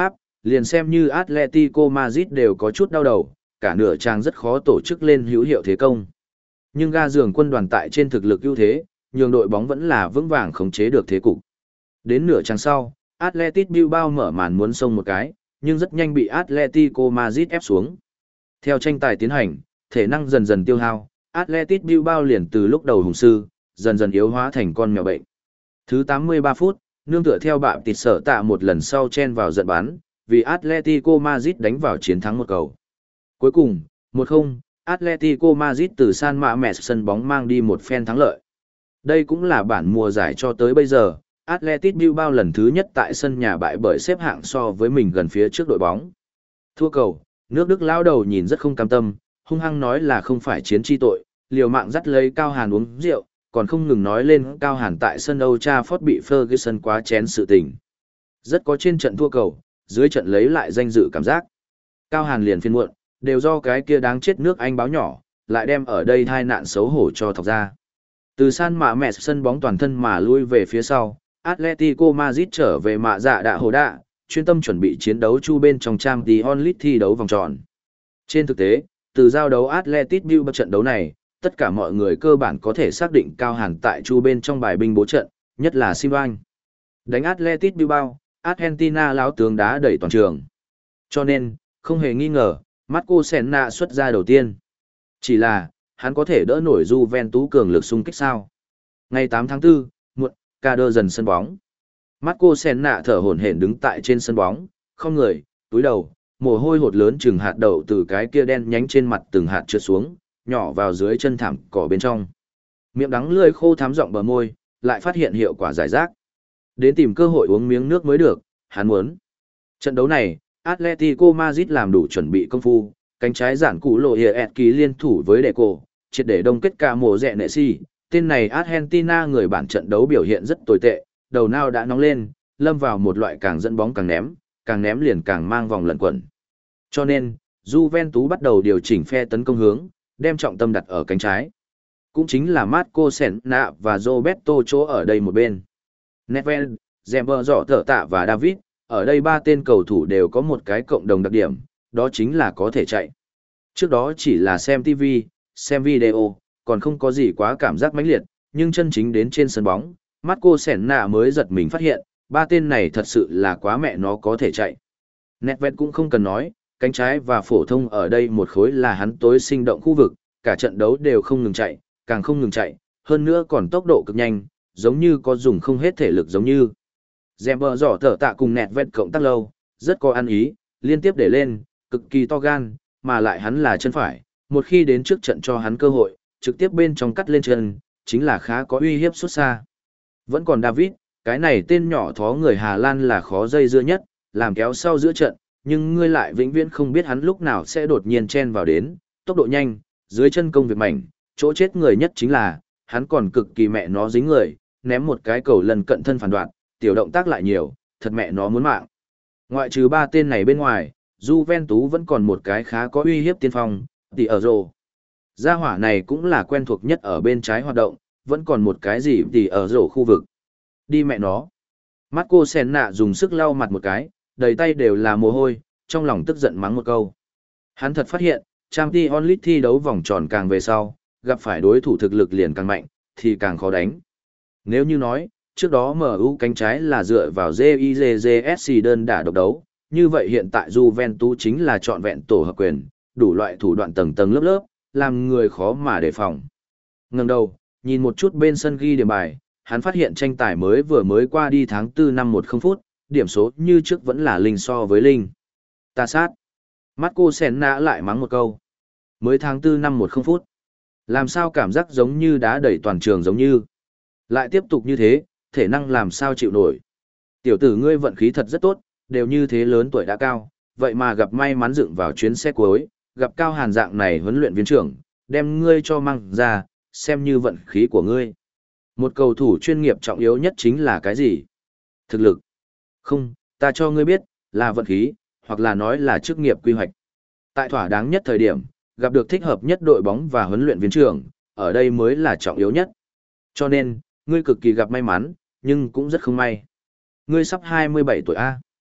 liền xem như Atletico Madrid đều có chút đau đầu, cả nửa trang rất khó tổ chức lên hữu hiệu thế công. Nhưng ga giường quân đoàn tại trên thực lực ưu thế, nhường đội bóng vẫn là vững vàng khống chế được thế cục. Đến nửa trang sau, Athletic Bilbao mở màn muốn xông một cái, nhưng rất nhanh bị Atletico Madrid ép xuống. Theo tranh tài tiến hành, thể năng dần dần tiêu hao, Athletic Bilbao liền từ lúc đầu hùng sư, dần dần yếu hóa thành con mèo bệnh. Thứ tám mươi ba phút, nương tựa theo bạm tịt sở tạ một lần sau chen vào giận bắn, vì Atletico Madrid đánh vào chiến thắng một cầu. Cuối cùng, một không, Atletico Madrid từ San Mamés sân bóng mang đi một phen thắng lợi. Đây cũng là bản mùa giải cho tới bây giờ, Athletic Bilbao lần thứ nhất tại sân nhà bại bởi xếp hạng so với mình gần phía trước đội bóng. Thua cầu, nước Đức lao đầu nhìn rất không cam tâm, hung hăng nói là không phải chiến chi tội, liều mạng dắt lấy Cao Hàn uống rượu, còn không ngừng nói lên Cao Hàn tại sân Old Trafford bị Ferguson quá chén sự tình. Rất có trên trận thua cầu, dưới trận lấy lại danh dự cảm giác. Cao Hàn liền phiên muộn, đều do cái kia đáng chết nước Anh báo nhỏ, lại đem ở đây thai nạn xấu hổ cho thọc ra. Từ San Mamés sân bóng toàn thân mà lui về phía sau, Atletico Madrid trở về mạ dạ đạ hồ đạ, chuyên tâm chuẩn bị chiến đấu chu bên trong Champions League thi đấu vòng tròn. Trên thực tế, từ giao đấu Athletic Bilbao trận đấu này, tất cả mọi người cơ bản có thể xác định Cao Hàn tại chu bên trong bài binh bố trận, nhất là Simon. Đánh Athletic Bilbao, Argentina láo tướng đá đẩy toàn trường. Cho nên, không hề nghi ngờ, Marco Senna xuất ra đầu tiên. Chỉ là, hắn có thể đỡ nổi Juventus cường lực xung kích sao? Ngày tám tháng tư, muộn, ca đơ dần sân bóng. Marco Senna thở hổn hển đứng tại trên sân bóng, không người, túi đầu, mồ hôi hột lớn chừng hạt đậu từ cái kia đen nhánh trên mặt từng hạt trượt xuống, nhỏ vào dưới chân thảm cỏ bên trong. Miệng đắng lưỡi khô thắm giọng bờ môi, lại phát hiện hiệu quả giải rác. Đến tìm cơ hội uống miếng nước mới được, hắn muốn. Trận đấu này, Atletico Madrid làm đủ chuẩn bị công phu, cánh trái giản cụ lộ hiệp ký liên thủ với Deco, triệt để đông kết cả mùa rẹ nệ si. Tên này Argentina người bản trận đấu biểu hiện rất tồi tệ, đầu nào đã nóng lên, lâm vào một loại càng dẫn bóng càng ném, càng ném liền càng mang vòng lẩn quẩn. Cho nên, Juventus bắt đầu điều chỉnh phe tấn công hướng, đem trọng tâm đặt ở cánh trái. Cũng chính là Marco Senna và Roberto chỗ ở đây một bên. Nedved, Zember Giỏ Thở Tạ và David, ở đây ba tên cầu thủ đều có một cái cộng đồng đặc điểm, đó chính là có thể chạy. Trước đó chỉ là xem ti vi, xem video, còn không có gì quá cảm giác mãnh liệt, nhưng chân chính đến trên sân bóng, Marco Senna mới giật mình phát hiện, ba tên này thật sự là quá mẹ nó có thể chạy. Nedved cũng không cần nói, cánh trái và phổ thông ở đây một khối là hắn tối sinh động khu vực, cả trận đấu đều không ngừng chạy, càng không ngừng chạy, hơn nữa còn tốc độ cực nhanh, giống như có dùng không hết thể lực giống như. Zember Giỏ Thở Tạ cùng Nedved cộng tác lâu, rất có ăn ý, liên tiếp để lên, cực kỳ to gan, mà lại hắn là chân phải, một khi đến trước trận cho hắn cơ hội, trực tiếp bên trong cắt lên chân, chính là khá có uy hiếp xuất xa. Vẫn còn David, cái này tên nhỏ thó người Hà Lan là khó dây dưa nhất, làm kéo sau giữa trận, nhưng ngươi lại vĩnh viễn không biết hắn lúc nào sẽ đột nhiên chen vào đến, tốc độ nhanh, dưới chân công việc mảnh, chỗ chết người nhất chính là, hắn còn cực kỳ mẹ nó dính người, ném một cái cầu lần cận thân phản đoạn, tiểu động tác lại nhiều, thật mẹ nó muốn mạng. Ngoại trừ ba tên này bên ngoài, Juventus vẫn còn một cái khá có uy hiếp tiên phong, tỷ ở rồ. Gia hỏa này cũng là quen thuộc nhất ở bên trái hoạt động, vẫn còn một cái gì tỷ ở rổ khu vực. Đi mẹ nó. Marco Senna dùng sức lau mặt một cái, đầy tay đều là mồ hôi, trong lòng tức giận mắng một câu. Hắn thật phát hiện, Champions League thi đấu vòng tròn càng về sau, gặp phải đối thủ thực lực liền càng mạnh, thì càng khó đánh. Nếu như nói, trước đó em u cánh trái là dựa vào gi i giê giê ét xê đơn đả độc đấu, như vậy hiện tại Juventus chính là trọn vẹn tổ hợp quyền, đủ loại thủ đoạn tầng tầng lớp lớp, làm người khó mà đề phòng. Ngẩng đầu, nhìn một chút bên sân ghi điểm bài, hắn phát hiện tranh tài mới vừa mới qua đi tháng tư năm một không phút, điểm số như trước vẫn là linh so với linh. Ta sát. Marco Senna lại mắng một câu. Mới tháng tư năm một không phút. Làm sao cảm giác giống như đá đẩy toàn trường giống như. Lại tiếp tục như thế, thể năng làm sao chịu nổi. Tiểu tử ngươi vận khí thật rất tốt, đều như thế lớn tuổi đã cao, vậy mà gặp may mắn dựng vào chuyến xe cuối, gặp Cao Hàn dạng này huấn luyện viên trưởng, đem ngươi cho mang ra, xem như vận khí của ngươi. Một cầu thủ chuyên nghiệp trọng yếu nhất chính là cái gì? Thực lực. Không, ta cho ngươi biết, là vận khí, hoặc là nói là chức nghiệp quy hoạch. Tại thỏa đáng nhất thời điểm, gặp được thích hợp nhất đội bóng và huấn luyện viên trưởng, ở đây mới là trọng yếu nhất. Cho nên, ngươi cực kỳ gặp may mắn, nhưng cũng rất không may. Ngươi sắp hai mươi bảy tuổi A.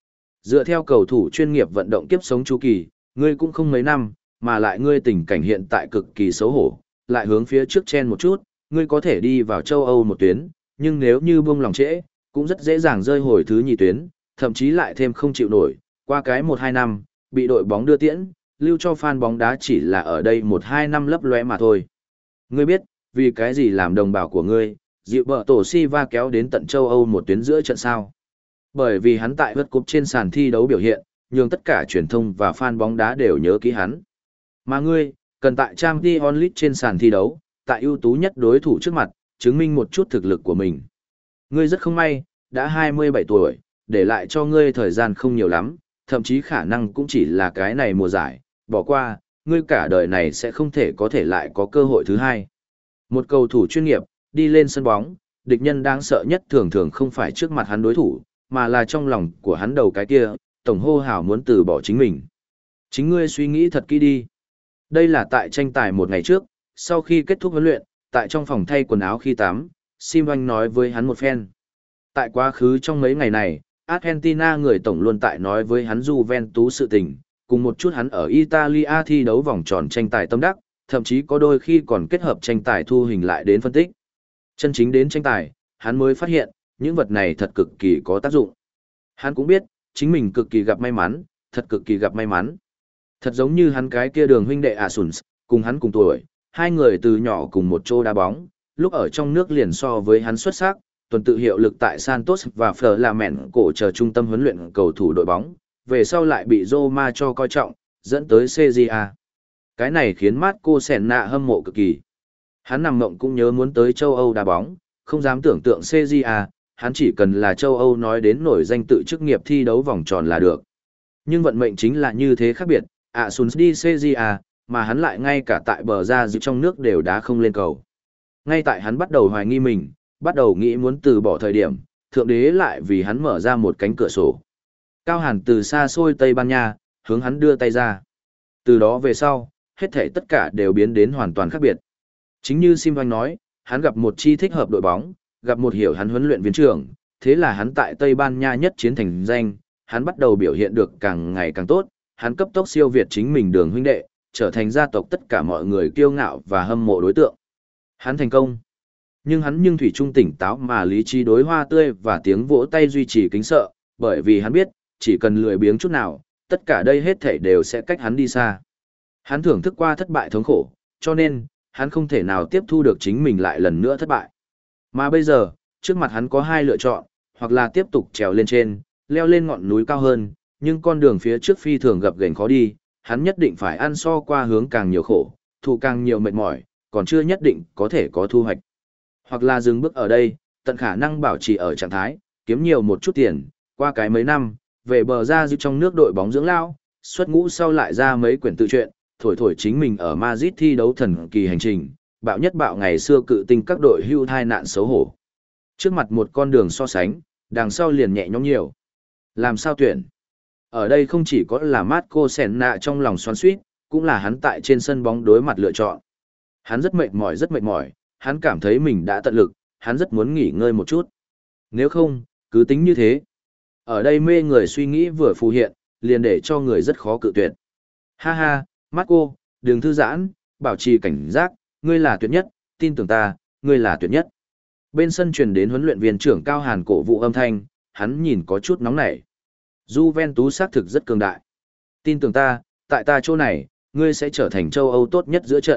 Dựa theo cầu thủ chuyên nghiệp vận động kiếp sống chu kỳ, ngươi cũng không mấy năm, mà lại ngươi tình cảnh hiện tại cực kỳ xấu hổ, lại hướng phía trước chen một chút, ngươi có thể đi vào châu Âu một tuyến, nhưng nếu như buông lòng trễ, cũng rất dễ dàng rơi hồi thứ nhì tuyến, thậm chí lại thêm không chịu nổi, qua cái một hai năm, bị đội bóng đưa tiễn, lưu cho fan bóng đá chỉ là ở đây một hai năm lấp lóe mà thôi. Ngươi biết, vì cái gì làm đồng bào của ngươi, dịu bờ tổ Silva kéo đến tận châu Âu một tuyến giữa trận sao? Bởi vì hắn tại vượt cúp trên sàn thi đấu biểu hiện, nhường tất cả truyền thông và fan bóng đá đều nhớ kỹ hắn. Mà ngươi, cần tại Champions League trên sàn thi đấu, tại ưu tú nhất đối thủ trước mặt, chứng minh một chút thực lực của mình. Ngươi rất không may, đã hai mươi bảy tuổi, để lại cho ngươi thời gian không nhiều lắm, thậm chí khả năng cũng chỉ là cái này mùa giải, bỏ qua, ngươi cả đời này sẽ không thể có thể lại có cơ hội thứ hai. Một cầu thủ chuyên nghiệp, đi lên sân bóng, địch nhân đáng sợ nhất thường thường không phải trước mặt hắn đối thủ, mà là trong lòng của hắn đầu cái kia, tổng hô hào muốn từ bỏ chính mình. Chính ngươi suy nghĩ thật kỹ đi. Đây là tại tranh tài một ngày trước, sau khi kết thúc huấn luyện, tại trong phòng thay quần áo khi tắm, Sim Anh nói với hắn một phen. Tại quá khứ trong mấy ngày này, Argentina người tổng luôn tại nói với hắn Juventus sự tình, cùng một chút hắn ở Italia thi đấu vòng tròn tranh tài tâm đắc, thậm chí có đôi khi còn kết hợp tranh tài thu hình lại đến phân tích. Chân chính đến tranh tài, hắn mới phát hiện, những vật này thật cực kỳ có tác dụng. Hắn cũng biết, chính mình cực kỳ gặp may mắn, thật cực kỳ gặp may mắn. Thật giống như hắn cái kia Đường huynh đệ Asuns, cùng hắn cùng tuổi, hai người từ nhỏ cùng một chỗ đá bóng, lúc ở trong nước liền so với hắn xuất sắc, tuần tự hiệu lực tại Santos và Flamengo chờ trung tâm huấn luyện cầu thủ đội bóng, về sau lại bị Roma cho coi trọng, dẫn tới xê giê a. Cái này khiến Marco Senna hâm mộ cực kỳ. Hắn nằm mộng cũng nhớ muốn tới châu Âu đá bóng, không dám tưởng tượng xê giê a, hắn chỉ cần là châu Âu nói đến nổi danh tự chức nghiệp thi đấu vòng tròn là được. Nhưng vận mệnh chính là như thế khác biệt, Asuns đi xê giê a, mà hắn lại ngay cả tại bờ ra giữ trong nước đều đá không lên cầu. Ngay tại hắn bắt đầu hoài nghi mình, bắt đầu nghĩ muốn từ bỏ thời điểm, thượng đế lại vì hắn mở ra một cánh cửa sổ. Cao Hàn từ xa xôi Tây Ban Nha, hướng hắn đưa tay ra. Từ đó về sau, hết thảy tất cả đều biến đến hoàn toàn khác biệt. Chính như Sim Vanh nói, hắn gặp một chi thích hợp đội bóng, gặp một hiểu hắn huấn luyện viên trưởng, thế là hắn tại Tây Ban Nha nhất chiến thành danh, hắn bắt đầu biểu hiện được càng ngày càng tốt, hắn cấp tốc siêu việt chính mình Đường huynh đệ, trở thành gia tộc tất cả mọi người kiêu ngạo và hâm mộ đối tượng. Hắn thành công. Nhưng hắn nhưng thủy chung tỉnh táo mà lý trí đối hoa tươi và tiếng vỗ tay duy trì kính sợ, bởi vì hắn biết, chỉ cần lười biếng chút nào, tất cả đây hết thảy đều sẽ cách hắn đi xa. Hắn thưởng thức qua thất bại thống khổ, cho nên, hắn không thể nào tiếp thu được chính mình lại lần nữa thất bại. Mà bây giờ, trước mặt hắn có hai lựa chọn, hoặc là tiếp tục trèo lên trên, leo lên ngọn núi cao hơn, nhưng con đường phía trước phi thường gập ghềnh khó đi, hắn nhất định phải ăn so qua hướng càng nhiều khổ, thụ càng nhiều mệt mỏi, còn chưa nhất định có thể có thu hoạch. Hoặc là dừng bước ở đây, tận khả năng bảo trì ở trạng thái, kiếm nhiều một chút tiền, qua cái mấy năm, về bờ ra giữ trong nước đội bóng dưỡng lao, xuất ngũ sau lại ra mấy quyển tự truyện, thổi thổi chính mình ở Madrid thi đấu thần kỳ hành trình, bạo nhất bạo ngày xưa cự tinh các đội hưu thai nạn xấu hổ. Trước mặt một con đường so sánh, đằng sau liền nhẹ nhõm nhiều. Làm sao tuyển? Ở đây không chỉ có là Marco Senna trong lòng xoắn xuýt, cũng là hắn tại trên sân bóng đối mặt lựa chọn. Hắn rất mệt mỏi rất mệt mỏi, hắn cảm thấy mình đã tận lực, hắn rất muốn nghỉ ngơi một chút. Nếu không, cứ tính như thế. Ở đây mê người suy nghĩ vừa phù hiện, liền để cho người rất khó cự tuyệt. Ha ha, Marco, đừng thư giãn, bảo trì cảnh giác, ngươi là tuyệt nhất, tin tưởng ta, ngươi là tuyệt nhất. Bên sân truyền đến huấn luyện viên trưởng Cao Hàn cổ vũ âm thanh, hắn nhìn có chút nóng nảy. Juventus xác thực rất cường đại. Tin tưởng ta, tại ta chỗ này, ngươi sẽ trở thành châu Âu tốt nhất giữa trận.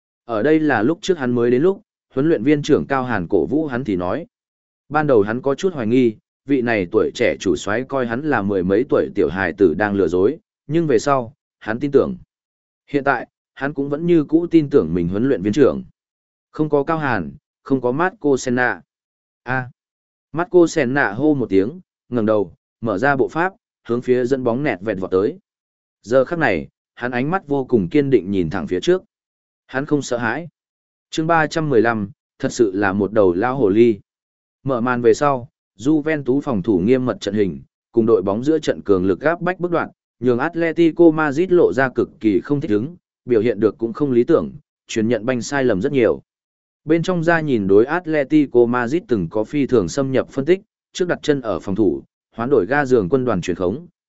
Ở đây là lúc trước hắn mới đến lúc, huấn luyện viên trưởng Cao Hàn cổ vũ hắn thì nói. Ban đầu hắn có chút hoài nghi, vị này tuổi trẻ chủ soái coi hắn là mười mấy tuổi tiểu hài tử đang lừa dối, nhưng về sau, hắn tin tưởng. Hiện tại, hắn cũng vẫn như cũ tin tưởng mình huấn luyện viên trưởng. Không có Cao Hàn, không có Marco Senna. A. Marco Senna hô một tiếng, ngẩng đầu, mở ra bộ pháp, hướng phía dẫn bóng nẹt vẹt vọt tới. Giờ khắc này, hắn ánh mắt vô cùng kiên định nhìn thẳng phía trước. Hắn không sợ hãi. Chương ba trăm mười lăm, thật sự là một đầu lao hồ ly. Mở màn về sau, Juventus phòng thủ nghiêm mật trận hình, cùng đội bóng giữa trận cường lực gáp bách bước đoạn, nhường Atletico Madrid lộ ra cực kỳ không thích ứng, biểu hiện được cũng không lý tưởng, truyền nhận banh sai lầm rất nhiều. Bên trong ra nhìn đối Atletico Madrid từng có phi thường xâm nhập phân tích, trước đặt chân ở phòng thủ, hoán đổi ga giường quân đoàn truyền khống,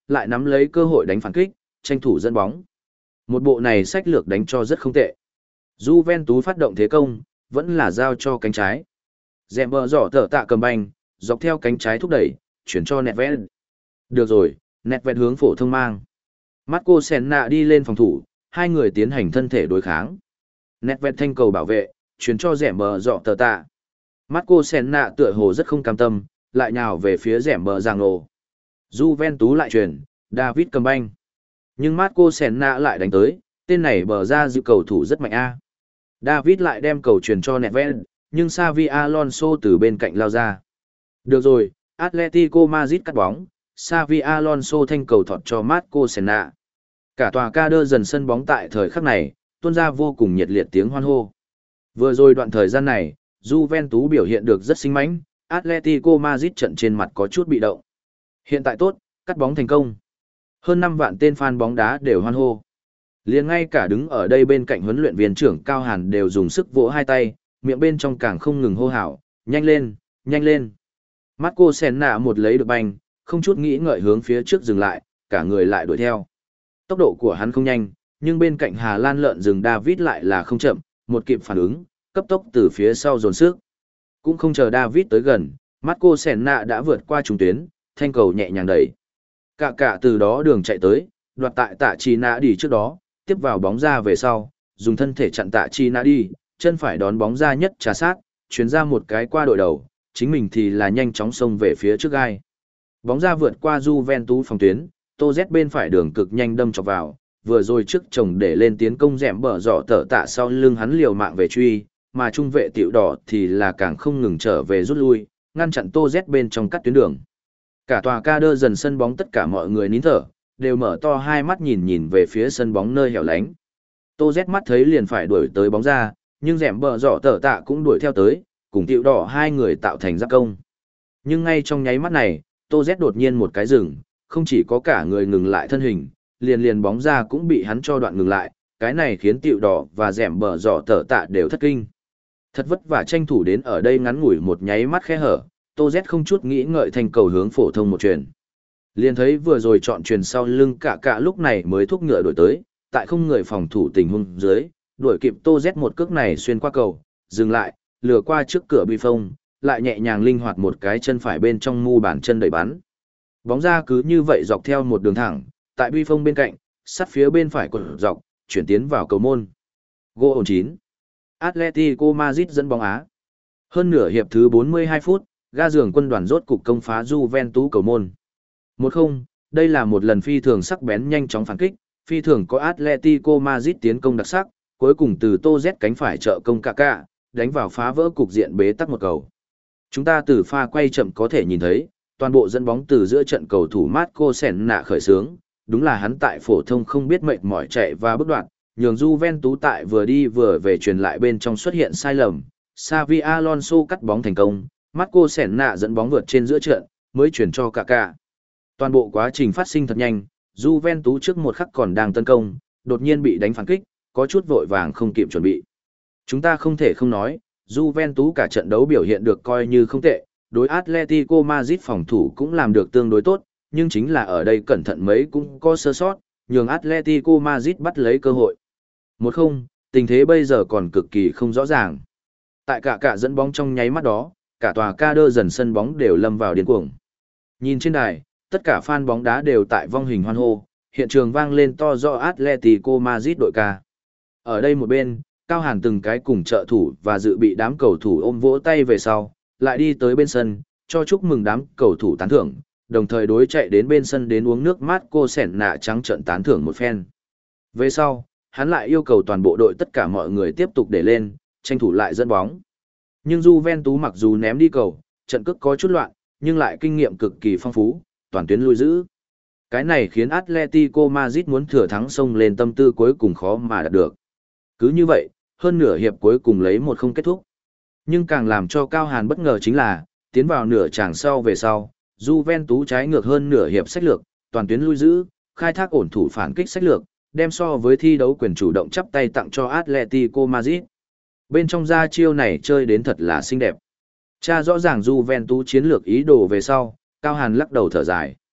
lại nắm lấy cơ hội đánh phản kích, tranh thủ dẫn bóng. Một bộ này sách lược đánh cho rất không tệ. Juventus phát động thế công, vẫn là giao cho cánh trái. Dẹm bờ giỏ tở tạ cầm banh, dọc theo cánh trái thúc đẩy, chuyển cho Nedved. Được rồi, Nedved hướng phổ thông mang. Marco Senna đi lên phòng thủ, hai người tiến hành thân thể đối kháng. Nedved thanh cầu bảo vệ, chuyển cho dẹm bờ giỏ tở tạ. Marco Senna tựa hồ rất không cam tâm, lại nhào về phía dẹm bờ giang nổ. Juventus lại chuyển, David cầm banh. Nhưng Marco Senna lại đánh tới, tên này bờ ra dự cầu thủ rất mạnh a. David lại đem cầu truyền cho Nedved, nhưng Xavi Alonso từ bên cạnh lao ra. Được rồi, Atletico Madrid cắt bóng, Xavi Alonso thanh cầu thọt cho Marco Senna. Cả tòa ca đơ dần sân bóng tại thời khắc này, tuôn ra vô cùng nhiệt liệt tiếng hoan hô. Vừa rồi đoạn thời gian này, Juventus biểu hiện được rất sinh mãnh, Atletico Madrid trận trên mặt có chút bị động. Hiện tại tốt, cắt bóng thành công. Hơn năm vạn tên fan bóng đá đều hoan hô. Liền ngay cả đứng ở đây bên cạnh huấn luyện viên trưởng Cao Hàn đều dùng sức vỗ hai tay, miệng bên trong càng không ngừng hô hào, nhanh lên, nhanh lên. Marco Senna một lấy được banh, không chút nghĩ ngợi hướng phía trước dừng lại, cả người lại đuổi theo. Tốc độ của hắn không nhanh, nhưng bên cạnh Hà Lan lợn rừng David lại là không chậm, một kịp phản ứng, cấp tốc từ phía sau dồn sức. Cũng không chờ David tới gần, Marco Senna đã vượt qua trung tuyến, thanh cầu nhẹ nhàng đẩy. Cả cả từ đó đường chạy tới, đoạt tại tạ chi nã đi trước đó, tiếp vào bóng ra về sau, dùng thân thể chặn tạ chi nã đi, chân phải đón bóng ra nhất trà sát, chuyển ra một cái qua đội đầu, chính mình thì là nhanh chóng xông về phía trước gai. Bóng ra vượt qua Juventus phòng tuyến, Tô Z bên phải đường cực nhanh đâm chọc vào, vừa rồi trước chồng để lên tiến công dẻm bờ dọ tở tạ sau lưng hắn liều mạng về truy, mà trung vệ tiểu đỏ thì là càng không ngừng trở về rút lui, ngăn chặn Tô Z bên trong cắt tuyến đường. Cả tòa ca đơ dần sân bóng tất cả mọi người nín thở, đều mở to hai mắt nhìn nhìn về phía sân bóng nơi hẻo lánh. Tô Z mắt thấy liền phải đuổi tới bóng ra, nhưng dẻm bờ dọ tở tạ cũng đuổi theo tới, cùng tiểu đỏ hai người tạo thành giáp công. Nhưng ngay trong nháy mắt này, Tô Z đột nhiên một cái dừng, không chỉ có cả người ngừng lại thân hình, liền liền bóng ra cũng bị hắn cho đoạn ngừng lại, cái này khiến tiểu đỏ và dẻm bờ dọ tở tạ đều thất kinh. Thật vất vả tranh thủ đến ở đây ngắn ngủi một nháy mắt khe hở, Tô Z không chút nghĩ ngợi thành cầu hướng phổ thông một truyền. Liền thấy vừa rồi chọn truyền sau lưng cả cả lúc này mới thúc ngựa đổi tới, tại không người phòng thủ tình huống dưới, đuổi kịp Tô Z một cước này xuyên qua cầu, dừng lại, lừa qua trước cửa bi phong, lại nhẹ nhàng linh hoạt một cái chân phải bên trong mu bàn chân đẩy bắn. Bóng ra cứ như vậy dọc theo một đường thẳng, tại bi phong bên cạnh, sát phía bên phải cột dọc, chuyển tiến vào cầu môn. Goal chín. Atletico Madrid dẫn bóng Á. Hơn nửa hiệp thứ bốn mươi hai phút, ga giường quân đoàn rốt cục công phá Juventus cầu môn. một không, đây là một lần phi thường sắc bén nhanh chóng phản kích, phi thường có Atletico Madrid tiến công đặc sắc, cuối cùng từ Tô Z cánh phải trợ công Kaká, đánh vào phá vỡ cục diện bế tắc một cầu. Chúng ta từ pha quay chậm có thể nhìn thấy, toàn bộ dẫn bóng từ giữa trận cầu thủ Marco Senna khởi xướng, đúng là hắn tại phổ thông không biết mệt mỏi chạy và bước đoạn, nhường Juventus tại vừa đi vừa về truyền lại bên trong xuất hiện sai lầm, Xavi Alonso cắt bóng thành công, Marco Senna dẫn bóng vượt trên giữa trận, mới chuyển cho Kaká. Toàn bộ quá trình phát sinh thật nhanh, Juventus trước một khắc còn đang tấn công, đột nhiên bị đánh phản kích, có chút vội vàng không kịp chuẩn bị. Chúng ta không thể không nói, Juventus cả trận đấu biểu hiện được coi như không tệ, đối Atletico Madrid phòng thủ cũng làm được tương đối tốt, nhưng chính là ở đây cẩn thận mấy cũng có sơ sót, nhường Atletico Madrid bắt lấy cơ hội. một không, tình thế bây giờ còn cực kỳ không rõ ràng. Tại cả cả dẫn bóng trong nháy mắt đó, cả tòa ca đơ dần sân bóng đều lâm vào điên cuồng. Nhìn trên đài, tất cả fan bóng đá đều tại vong hình hoan hô, hiện trường vang lên to rõ Atletico Madrid đội ca. Ở đây một bên, Cao Hàn từng cái cùng trợ thủ và dự bị đám cầu thủ ôm vỗ tay về sau, lại đi tới bên sân, cho chúc mừng đám cầu thủ tán thưởng, đồng thời đối chạy đến bên sân đến uống nước mát cô sẻn nạ trắng trận tán thưởng một phen. Về sau, hắn lại yêu cầu toàn bộ đội tất cả mọi người tiếp tục để lên, tranh thủ lại dẫn bóng. Nhưng Juventus mặc dù ném đi cầu, trận cước có chút loạn, nhưng lại kinh nghiệm cực kỳ phong phú, toàn tuyến lui giữ. Cái này khiến Atletico Madrid muốn thừa thắng xông lên tâm tư cuối cùng khó mà đạt được. Cứ như vậy, hơn nửa hiệp cuối cùng lấy một không kết thúc. Nhưng càng làm cho Cao Hàn bất ngờ chính là, tiến vào nửa tràng sau về sau, Juventus trái ngược hơn nửa hiệp sách lược, toàn tuyến lui giữ, khai thác ổn thủ phản kích sách lược, đem so với thi đấu quyền chủ động chắp tay tặng cho Atletico Madrid. Bên trong ra chiêu này chơi đến thật là xinh đẹp. Cha rõ ràng Juventus chiến lược ý đồ về sau, Cao Hàn lắc đầu thở dài.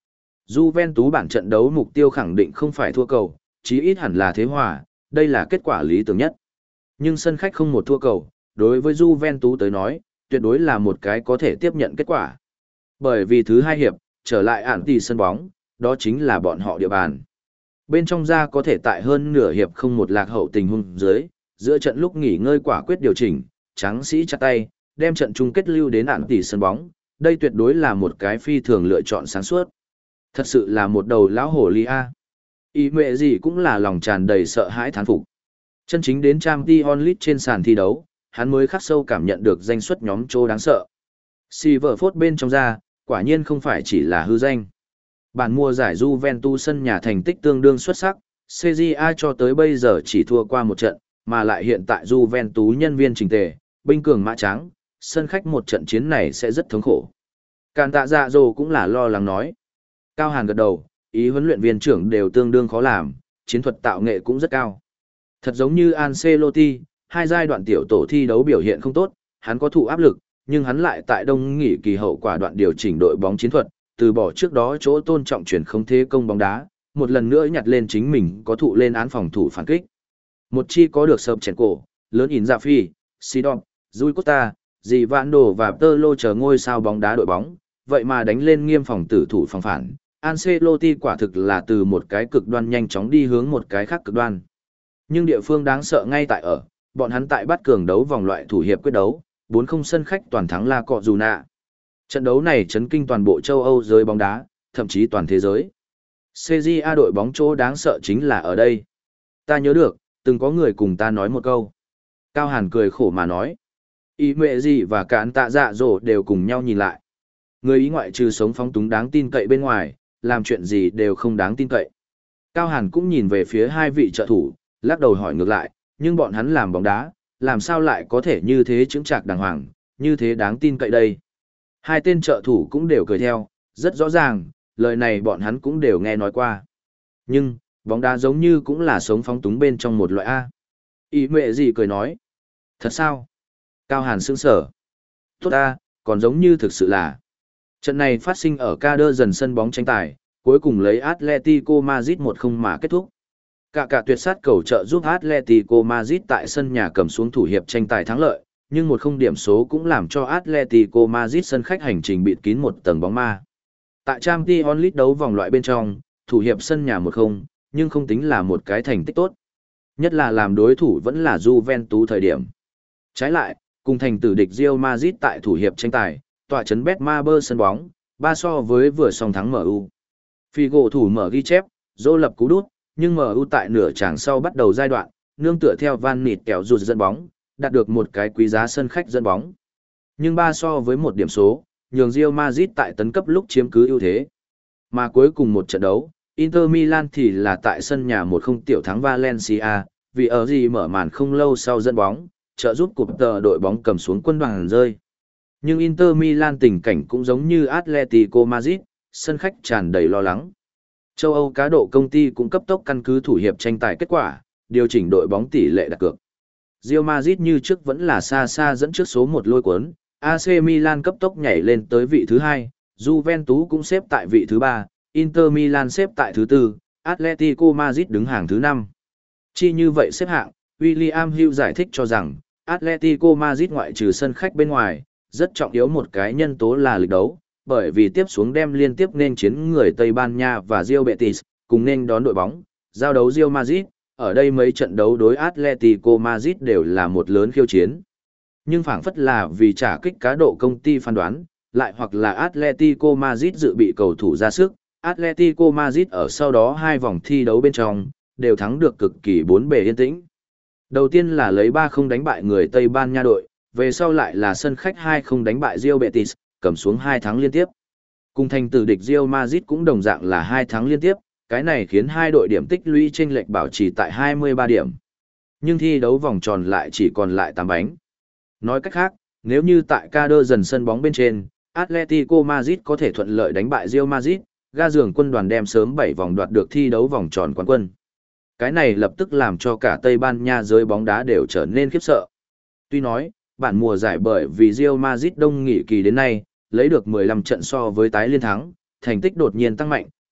Juventus bản trận đấu mục tiêu khẳng định không phải thua cầu, chí ít hẳn là thế hòa, đây là kết quả lý tưởng nhất. Nhưng sân khách không một thua cầu, đối với Juventus tới nói, tuyệt đối là một cái có thể tiếp nhận kết quả. Bởi vì thứ hai hiệp, trở lại ản tỷ sân bóng, đó chính là bọn họ địa bàn. Bên trong ra có thể tại hơn nửa hiệp không một lạc hậu tình huống dưới, giữa trận lúc nghỉ ngơi quả quyết điều chỉnh, trắng sĩ chặt tay, đem trận chung kết lưu đến ản tỷ sân bóng, đây tuyệt đối là một cái phi thường lựa chọn sáng suốt. Thật sự là một đầu lão hổ ly a. Ý mẹ gì cũng là lòng tràn đầy sợ hãi thán phục. Chân chính đến Champions League trên sàn thi đấu, hắn mới khắc sâu cảm nhận được danh suất nhóm trô đáng sợ. Silverford bên trong ra, quả nhiên không phải chỉ là hư danh. Bản mùa giải Juventus sân nhà thành tích tương đương xuất sắc, xê giê a cho tới bây giờ chỉ thua qua một trận, mà lại hiện tại Juventus nhân viên chỉnh tề, binh cường mã trắng, sân khách một trận chiến này sẽ rất thống khổ. Càn tạ dạ dồ cũng là lo lắng nói. Cao Hàn gật đầu, ý huấn luyện viên trưởng đều tương đương khó làm, chiến thuật tạo nghệ cũng rất cao. Thật giống như Ancelotti, hai giai đoạn tiểu tổ thi đấu biểu hiện không tốt, hắn có thụ áp lực, nhưng hắn lại tại đông nghỉ kỳ hậu quả đoạn điều chỉnh đội bóng chiến thuật, từ bỏ trước đó chỗ tôn trọng chuyển không thế công bóng đá, một lần nữa nhặt lên chính mình có thụ lên án phòng thủ phản kích. Một chi có được sập chèn cổ, lớn in dạ phi, Sidon, Rui Costa, Dì Vạn Đồ và Tơ Lô chờ ngôi sao bóng đá đội bóng, vậy mà đánh lên nghiêm phòng tử thủ phòng phản. Ancelotti quả thực là từ một cái cực đoan nhanh chóng đi hướng một cái khác cực đoan. Nhưng địa phương đáng sợ ngay tại ở, bọn hắn tại bắt cường đấu vòng loại thủ hiệp quyết đấu, bốn không sân khách toàn thắng La Cọ Dù Nạ. Trận đấu này chấn kinh toàn bộ châu Âu giới bóng đá, thậm chí toàn thế giới. xê giê a đội bóng chỗ đáng sợ chính là ở đây. Ta nhớ được, từng có người cùng ta nói một câu. Cao Hàn cười khổ mà nói. Ý mẹ gì và cản tạ dạ dỗ đều cùng nhau nhìn lại. Người ý ngoại trừ sống phóng túng đáng tin cậy bên ngoài, làm chuyện gì đều không đáng tin cậy. Cao Hàn cũng nhìn về phía hai vị trợ thủ, lắc đầu hỏi ngược lại, nhưng bọn hắn làm bóng đá, làm sao lại có thể như thế chững chạc đàng hoàng, như thế đáng tin cậy đây. Hai tên trợ thủ cũng đều cười theo, rất rõ ràng, lời này bọn hắn cũng đều nghe nói qua. Nhưng, bóng đá giống như cũng là sống phóng túng bên trong một loại A. Ý mẹ gì cười nói. Thật sao? Cao Hàn sững sở. Tốt A, còn giống như thực sự là. Trận này phát sinh ở ca đơ dần sân bóng tranh tài, cuối cùng lấy Atletico Madrid một không mà kết thúc. Cả cả tuyệt sát cầu trợ giúp Atletico Madrid tại sân nhà cầm xuống thủ hiệp tranh tài thắng lợi, nhưng một không điểm số cũng làm cho Atletico Madrid sân khách hành trình bịt kín một tầng bóng ma. Tại Champions League đấu vòng loại bên trong, thủ hiệp sân nhà một không, nhưng không tính là một cái thành tích tốt. Nhất là làm đối thủ vẫn là Juventus thời điểm. Trái lại, cùng thành tử địch Real Madrid tại thủ hiệp tranh tài, tọa chấn Betmaber sân bóng, ba so với vừa song thắng em u. Figo thủ mở ghi chép, dô lập cú đút, nhưng em u tại nửa tràng sau bắt đầu giai đoạn, nương tựa theo Van Nịt kéo rụt dẫn bóng, đạt được một cái quý giá sân khách dẫn bóng. Nhưng ba so với một điểm số, nhường Real Madrid tại tấn cấp lúc chiếm cứ ưu thế. Mà cuối cùng một trận đấu, Inter Milan thì là tại sân nhà một không tiểu thắng Valencia, vì ở gì mở màn không lâu sau dẫn bóng, trợ giúp cụp tờ đội bóng cầm xuống quân đoàn rơi. Nhưng Inter Milan tình cảnh cũng giống như Atletico Madrid, sân khách tràn đầy lo lắng. Châu Âu cá độ công ty cũng cấp tốc căn cứ thủ hiệp tranh tài kết quả, điều chỉnh đội bóng tỷ lệ đặt cược. Real Madrid như trước vẫn là xa xa dẫn trước số một lôi cuốn, a xê Milan cấp tốc nhảy lên tới vị thứ hai, Juventus cũng xếp tại vị thứ ba, Inter Milan xếp tại thứ tư, Atletico Madrid đứng hàng thứ năm. Chi như vậy xếp hạng, William Hill giải thích cho rằng, Atletico Madrid ngoại trừ sân khách bên ngoài, rất trọng yếu một cái nhân tố là lịch đấu, bởi vì tiếp xuống đem liên tiếp nên chiến người Tây Ban Nha và Real Betis, cùng nên đón đội bóng, giao đấu Real Madrid, ở đây mấy trận đấu đối Atletico Madrid đều là một lớn khiêu chiến. Nhưng phảng phất là vì trả kích cá độ công ty phán đoán, lại hoặc là Atletico Madrid dự bị cầu thủ ra sức, Atletico Madrid ở sau đó hai vòng thi đấu bên trong, đều thắng được cực kỳ bốn bề yên tĩnh. Đầu tiên là lấy ba không đánh bại người Tây Ban Nha đội, về sau lại là sân khách hai không đánh bại Real Betis, cầm xuống hai thắng liên tiếp. Cùng thành tử địch Real Madrid cũng đồng dạng là hai thắng liên tiếp, cái này khiến hai đội điểm tích lũy chênh lệch bảo trì tại hai mươi ba điểm. Nhưng thi đấu vòng tròn lại chỉ còn lại tám bánh. Nói cách khác, nếu như tại ca đơ dần sân bóng bên trên, Atletico Madrid có thể thuận lợi đánh bại Real Madrid, ga giường quân đoàn đem sớm bảy vòng đoạt được thi đấu vòng tròn quán quân. Cái này lập tức làm cho cả Tây Ban Nha giới bóng đá đều trở nên khiếp sợ. Tuy nói, bản mùa giải bởi vì Real Madrid đông nghỉ kỳ đến nay, lấy được mười lăm trận so với tái liên thắng, thành tích đột nhiên tăng mạnh,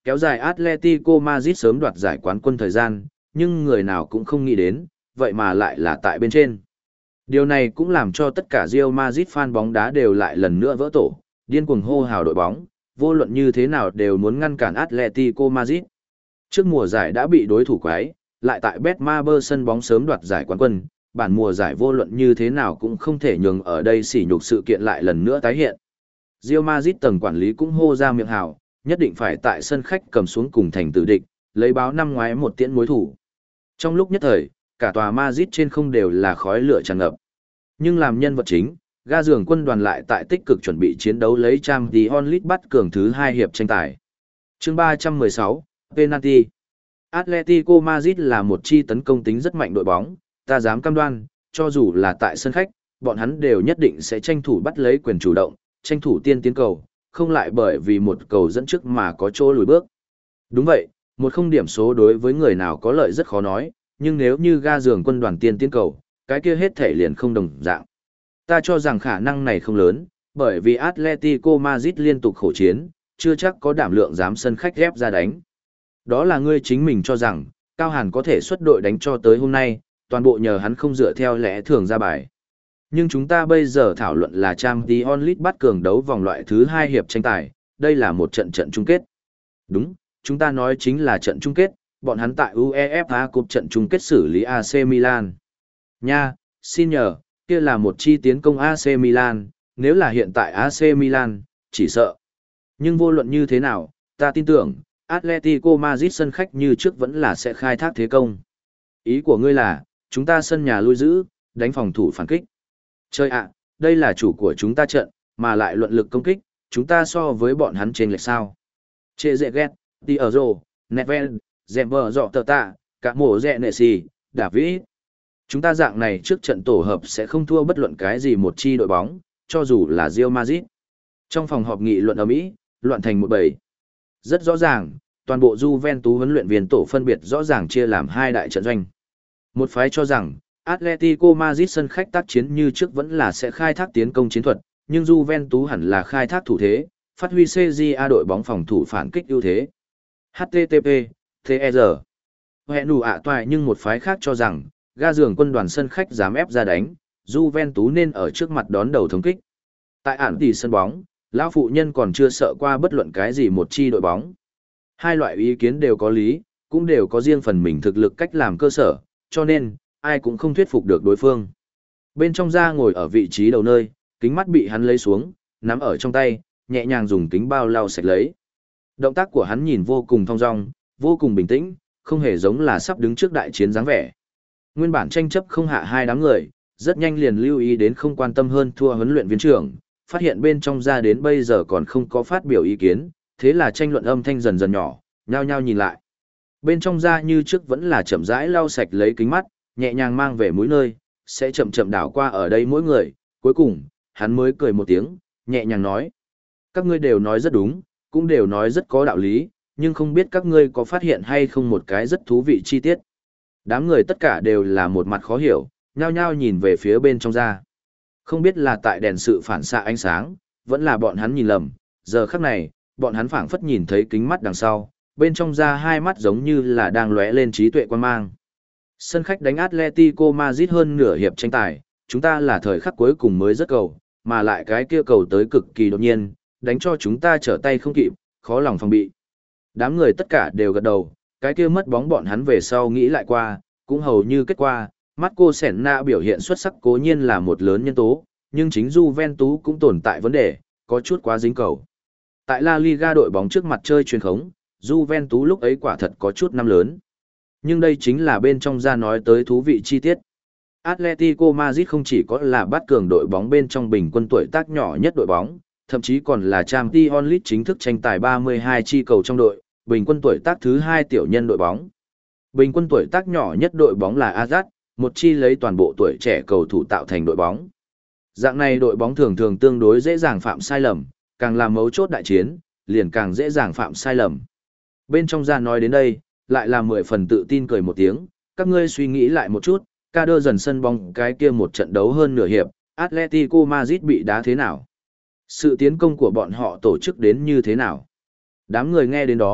Kéo dài Atletico Madrid sớm đoạt giải quán quân thời gian, nhưng người nào cũng không nghĩ đến, vậy mà lại là tại bên trên. Điều này cũng làm cho tất cả Real Madrid fan bóng đá đều lại lần nữa vỡ tổ, điên cuồng hô hào đội bóng, vô luận như thế nào đều muốn ngăn cản Atletico Madrid. Trước mùa giải đã bị đối thủ quái, lại tại Betmaber sân bóng sớm đoạt giải quán quân, bản mùa giải vô luận như thế nào cũng không thể nhường ở đây sỉ nhục sự kiện lại lần nữa tái hiện. Real Madrid tầng quản lý cũng hô ra miệng hào, nhất định phải tại sân khách cầm xuống cùng thành tử địch, lấy báo năm ngoái một tiễn mối thủ. Trong lúc nhất thời, cả tòa Madrid trên không đều là khói lửa tràn ngập. Nhưng làm nhân vật chính, ga giường quân đoàn lại tại tích cực chuẩn bị chiến đấu lấy Champions League bắt cường thứ hai hiệp tranh tài. Chương ba trăm mười sáu, Penalty. Atletico Madrid là một chi tấn công tính rất mạnh đội bóng, ta dám cam đoan, cho dù là tại sân khách, bọn hắn đều nhất định sẽ tranh thủ bắt lấy quyền chủ động, tranh thủ tiên tiến cầu, không lại bởi vì một cầu dẫn trước mà có chỗ lùi bước. Đúng vậy, một không điểm số đối với người nào có lợi rất khó nói, nhưng nếu như ga giường quân đoàn tiên tiến cầu, cái kia hết thể liền không đồng dạng. Ta cho rằng khả năng này không lớn, bởi vì Atletico Madrid liên tục khổ chiến, chưa chắc có đảm lượng dám sân khách ghép ra đánh. Đó là ngươi chính mình cho rằng, Cao Hàn có thể xuất đội đánh cho tới hôm nay, toàn bộ nhờ hắn không dựa theo lẽ thường ra bài. Nhưng chúng ta bây giờ thảo luận là Champions League bắt cường đấu vòng loại thứ hai hiệp tranh tài, đây là một trận trận chung kết. Đúng, chúng ta nói chính là trận chung kết, bọn hắn tại UEFA Cup trận chung kết xử lý a xê Milan. Nha, xin nhờ, kia là một chi tiến công a xê Milan, nếu là hiện tại a xê Milan, chỉ sợ. Nhưng vô luận như thế nào, ta tin tưởng, Atletico Madrid sân khách như trước vẫn là sẽ khai thác thế công. Ý của ngươi là, chúng ta sân nhà lui giữ, đánh phòng thủ phản kích. Chơi ạ, đây là chủ của chúng ta trận, mà lại luận lực công kích, chúng ta so với bọn hắn trên lệch sao. Chê dẹ ghét, đi ở rồ, Nedved, dẹm vợ dọ tờ tạ, cả mổ dẹ nệ xì, David. Chúng ta dạng này trước trận tổ hợp sẽ không thua bất luận cái gì một chi đội bóng, cho dù là Real Madrid. Trong phòng họp nghị luận ở Mỹ, loạn thành một bầy. Rất rõ ràng, toàn bộ Juventus huấn luyện viên tổ phân biệt rõ ràng chia làm hai đại trận doanh. Một phái cho rằng, Atletico Madrid sân khách tác chiến như trước vẫn là sẽ khai thác tiến công chiến thuật, nhưng Juventus hẳn là khai thác thủ thế, phát huy xê giê a đội bóng phòng thủ phản kích ưu thế. hát tê tê pê, tê e rờ. Hẹn đủ ạ toại nhưng một phái khác cho rằng, ga giường quân đoàn sân khách dám ép ra đánh, Juventus nên ở trước mặt đón đầu thống kích. Tại ản tỷ sân bóng, lão phụ nhân còn chưa sợ qua bất luận cái gì một chi đội bóng. Hai loại ý kiến đều có lý, cũng đều có riêng phần mình thực lực cách làm cơ sở, cho nên, ai cũng không thuyết phục được đối phương. Bên trong ra ngồi ở vị trí đầu nơi, kính mắt bị hắn lấy xuống, nắm ở trong tay, nhẹ nhàng dùng kính bao lau sạch lấy. Động tác của hắn nhìn vô cùng thong dong, vô cùng bình tĩnh, không hề giống là sắp đứng trước đại chiến dáng vẻ. Nguyên bản tranh chấp không hạ hai đám người, rất nhanh liền lưu ý đến không quan tâm hơn thua huấn luyện viên trưởng, phát hiện bên trong ra đến bây giờ còn không có phát biểu ý kiến, thế là tranh luận âm thanh dần dần nhỏ, nhao nhao nhìn lại. Bên trong ra như trước vẫn là chậm rãi lau sạch lấy kính mắt, nhẹ nhàng mang về mũi nơi, sẽ chậm chậm đảo qua ở đây mỗi người, cuối cùng, hắn mới cười một tiếng, nhẹ nhàng nói. Các ngươi đều nói rất đúng, cũng đều nói rất có đạo lý, nhưng không biết các ngươi có phát hiện hay không một cái rất thú vị chi tiết. Đám người tất cả đều là một mặt khó hiểu, nhao nhao nhìn về phía bên trong ra. Không biết là tại đèn sự phản xạ ánh sáng, vẫn là bọn hắn nhìn lầm, giờ khắc này, bọn hắn phảng phất nhìn thấy kính mắt đằng sau, bên trong ra hai mắt giống như là đang lóe lên trí tuệ quan mang. Sân khách đánh Atletico Madrid hơn nửa hiệp tranh tài, chúng ta là thời khắc cuối cùng mới rất cầu, mà lại cái kia cầu tới cực kỳ đột nhiên, đánh cho chúng ta trở tay không kịp, khó lòng phòng bị. Đám người tất cả đều gật đầu, cái kia mất bóng bọn hắn về sau nghĩ lại qua, cũng hầu như kết quả, Marco Senna biểu hiện xuất sắc cố nhiên là một lớn nhân tố, nhưng chính Juventus cũng tồn tại vấn đề, có chút quá dính cầu. Tại La Liga đội bóng trước mặt chơi truyền khống, Juventus lúc ấy quả thật có chút năm lớn. Nhưng đây chính là bên trong ra nói tới thú vị chi tiết. Atletico Madrid không chỉ có là bắt cường đội bóng bên trong bình quân tuổi tác nhỏ nhất đội bóng, thậm chí còn là Champions League chính thức tranh tài ba mươi hai chi cầu trong đội, bình quân tuổi tác thứ hai tiểu nhân đội bóng. Bình quân tuổi tác nhỏ nhất đội bóng là Ajax, một chi lấy toàn bộ tuổi trẻ cầu thủ tạo thành đội bóng. Dạng này đội bóng thường thường tương đối dễ dàng phạm sai lầm, càng làm mấu chốt đại chiến, liền càng dễ dàng phạm sai lầm. Bên trong ra nói đến đây, lại là mười phần tự tin cười một tiếng, các ngươi suy nghĩ lại một chút, ca đơ dần sân bóng cái kia một trận đấu hơn nửa hiệp, Atletico Madrid bị đá thế nào? Sự tiến công của bọn họ tổ chức đến như thế nào? Đám người nghe đến đó,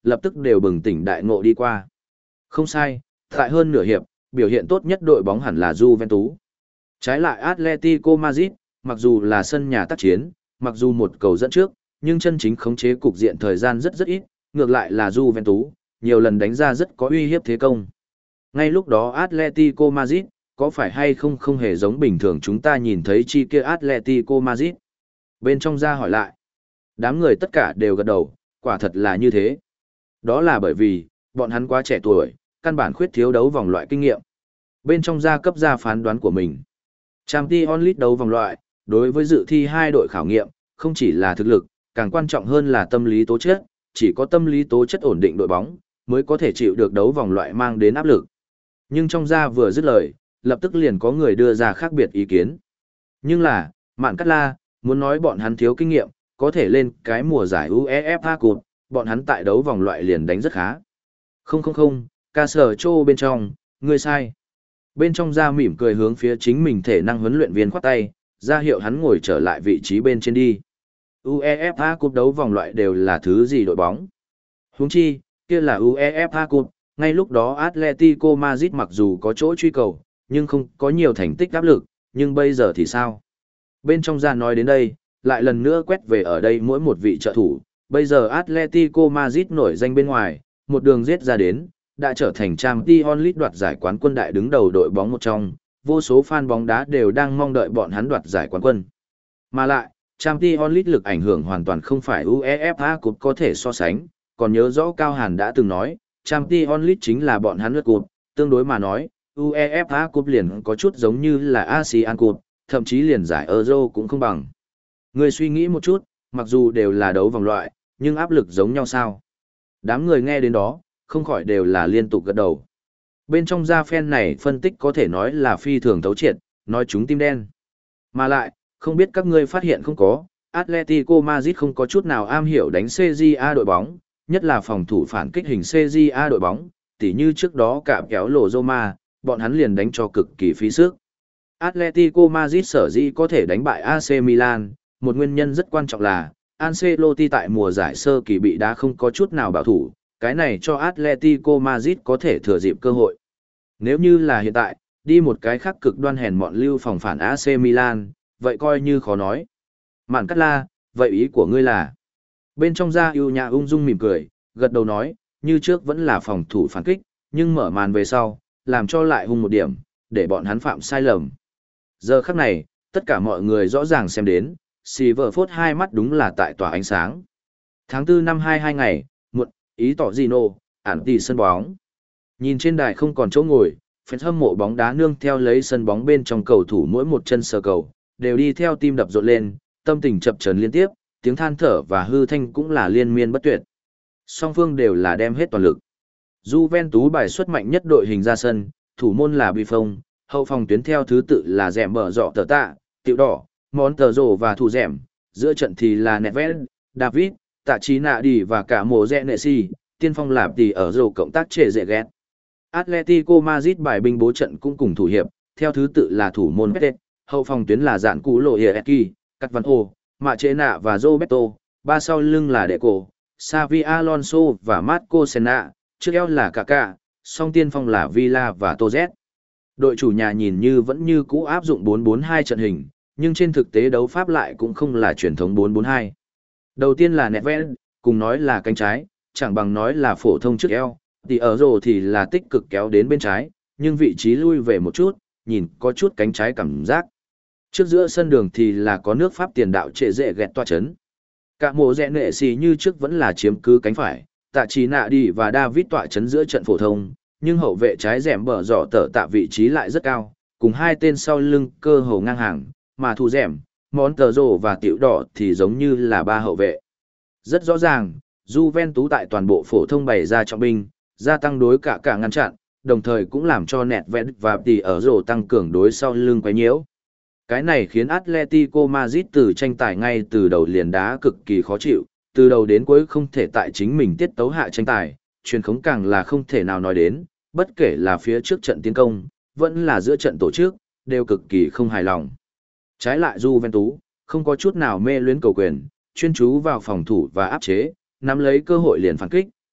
lập tức đều bừng tỉnh đại ngộ đi qua. Không sai, tại hơn nửa hiệp, biểu hiện tốt nhất đội bóng hẳn là Juventus. Trái lại Atletico Madrid, mặc dù là sân nhà tác chiến, mặc dù một cầu dẫn trước, nhưng chân chính khống chế cục diện thời gian rất rất ít, ngược lại là Juventus, nhiều lần đánh ra rất có uy hiếp thế công. Ngay lúc đó Atletico Madrid, có phải hay không không hề giống bình thường chúng ta nhìn thấy chi kia Atletico Madrid? Bên trong ra hỏi lại. Đám người tất cả đều gật đầu, quả thật là như thế. Đó là bởi vì, bọn hắn quá trẻ tuổi, căn bản khuyết thiếu đấu vòng loại kinh nghiệm. Bên trong ra cấp ra phán đoán của mình. Champions League đấu vòng loại, đối với dự thi hai đội khảo nghiệm, không chỉ là thực lực, càng quan trọng hơn là tâm lý tố chất, chỉ có tâm lý tố chất ổn định đội bóng, mới có thể chịu được đấu vòng loại mang đến áp lực. Nhưng trong ra vừa dứt lời, lập tức liền có người đưa ra khác biệt ý kiến. Nhưng là, Mạn Cát La, muốn nói bọn hắn thiếu kinh nghiệm, có thể lên cái mùa giải UEFA Cup, bọn hắn tại đấu vòng loại liền đánh rất khá. Không không không, ca sở chô bên trong, ngươi sai. Bên trong ra mỉm cười hướng phía chính mình thể năng huấn luyện viên khoát tay, ra hiệu hắn ngồi trở lại vị trí bên trên đi. UEFA Cup đấu vòng loại đều là thứ gì đội bóng? Huống chi, kia là UEFA Cup, ngay lúc đó Atletico Madrid mặc dù có chỗ truy cầu, nhưng không có nhiều thành tích áp lực, nhưng bây giờ thì sao? Bên trong ra nói đến đây, lại lần nữa quét về ở đây mỗi một vị trợ thủ, bây giờ Atletico Madrid nổi danh bên ngoài, một đường giết ra đến, đã trở thành Champions League đoạt giải quán quân đại đứng đầu đội bóng một trong, vô số fan bóng đá đều đang mong đợi bọn hắn đoạt giải quán quân. Mà lại, Champions League lực ảnh hưởng hoàn toàn không phải UEFA Cup có thể so sánh, còn nhớ rõ Cao Hàn đã từng nói, Champions League chính là bọn hắn lượt Cup, tương đối mà nói, UEFA Cup liền có chút giống như là ASEAN Cup, thậm chí liền giải Euro cũng không bằng. Người suy nghĩ một chút, mặc dù đều là đấu vòng loại, nhưng áp lực giống nhau sao? Đám người nghe đến đó, không khỏi đều là liên tục gật đầu. Bên trong gia fan này phân tích có thể nói là phi thường thấu triệt, nói chúng tim đen. Mà lại, không biết các ngươi phát hiện không có, Atletico Madrid không có chút nào am hiểu đánh xê giê a đội bóng, nhất là phòng thủ phản kích hình xê giê a đội bóng, tỉ như trước đó cả kéo lộ Roma, bọn hắn liền đánh cho cực kỳ phí sức. Atletico Madrid sở dĩ có thể đánh bại a xê Milan, một nguyên nhân rất quan trọng là Ancelotti tại mùa giải sơ kỳ bị đá không có chút nào bảo thủ, cái này cho Atletico Madrid có thể thừa dịp cơ hội. Nếu như là hiện tại, đi một cái khác cực đoan hèn mọn lưu phòng phản a xê Milan, vậy coi như khó nói. Mạn Cát La, vậy ý của ngươi là? Bên trong ra yêu nhã ung dung mỉm cười, gật đầu nói, như trước vẫn là phòng thủ phản kích, nhưng mở màn về sau, làm cho lại hung một điểm, để bọn hắn phạm sai lầm. Giờ khắc này, tất cả mọi người rõ ràng xem đến, Silverfoot hai mắt đúng là tại tỏa ánh sáng. Tháng tư năm hai mươi hai ngày, muộn, ý tỏ Gino, ản tỷ sân bóng. Nhìn trên đài không còn chỗ ngồi, fans hâm mộ bóng đá nương theo lấy sân bóng bên trong cầu thủ mỗi một chân sờ cầu, đều đi theo tim đập rộn lên, tâm tình chập chờn liên tiếp, tiếng than thở và hư thanh cũng là liên miên bất tuyệt. Song phương đều là đem hết toàn lực. Juventus bài xuất mạnh nhất đội hình ra sân, thủ môn là Buffon, hậu phòng tuyến theo thứ tự là Dẻm Bờ Rọ Tờ Tạ, Tiểu Đỏ, Món Tờ Rồ và Thủ Dẻm, giữa trận thì là Nedved, David, Tạ Chí Nạ Đi và cả mồ rẽ nệ si, tiên phong lạp tỷ ở rổ cộng tác trệ dễ ghét. Atletico Madrid bài binh bố trận cũng cùng thủ hiệp, theo thứ tự là thủ môn Pete, hậu phòng tuyến là dạn cú lộ Hieki, Cắt Văn Ô, Mạ Chế Nạ và Roberto, ba sau lưng là Deco, Xavi Alonso và Marco Senna, trước eo là Kaká, song tiên phong là Villa và Toz. Đội chủ nhà nhìn như vẫn như cũ áp dụng bốn bốn hai trận hình, nhưng trên thực tế đấu pháp lại cũng không là truyền thống bốn bốn hai. Đầu tiên là Nedved, cùng nói là cánh trái, chẳng bằng nói là phổ thông trước eo, thì ở rổ thì là tích cực kéo đến bên trái, nhưng vị trí lui về một chút, nhìn có chút cánh trái cảm giác. Trước giữa sân đường thì là có nước Pháp tiền đạo trệ dễ ghẹt toa chấn. Cả mộ rẽ nệ xì như trước vẫn là chiếm cứ cánh phải, Tạ Chí Nạ Đi và David tọa chấn giữa trận phổ thông, nhưng hậu vệ trái Dẻm Bờ Rọ Tờ Tạ vị trí lại rất cao, cùng hai tên sau lưng cơ hồ ngang hàng, mà Thủ Dẻm, Món Tờ Rồ và Tiểu Đỏ thì giống như là ba hậu vệ. Rất rõ ràng, Juventus tại toàn bộ phổ thông bày ra trọng binh, gia tăng đối cả cả ngăn chặn, đồng thời cũng làm cho Nedved và tỷ ở rổ tăng cường đối sau lưng quấy nhiễu. Cái này khiến Atletico Madrid từ tranh tài ngay từ đầu liền đá cực kỳ khó chịu, từ đầu đến cuối không thể tại chính mình tiết tấu hạ tranh tài, truyền khống càng là không thể nào nói đến, bất kể là phía trước trận tiến công, vẫn là giữa trận tổ chức, đều cực kỳ không hài lòng. Trái lại Juventus, không có chút nào mê luyến cầu quyền, chuyên chú vào phòng thủ và áp chế, nắm lấy cơ hội liền phản kích,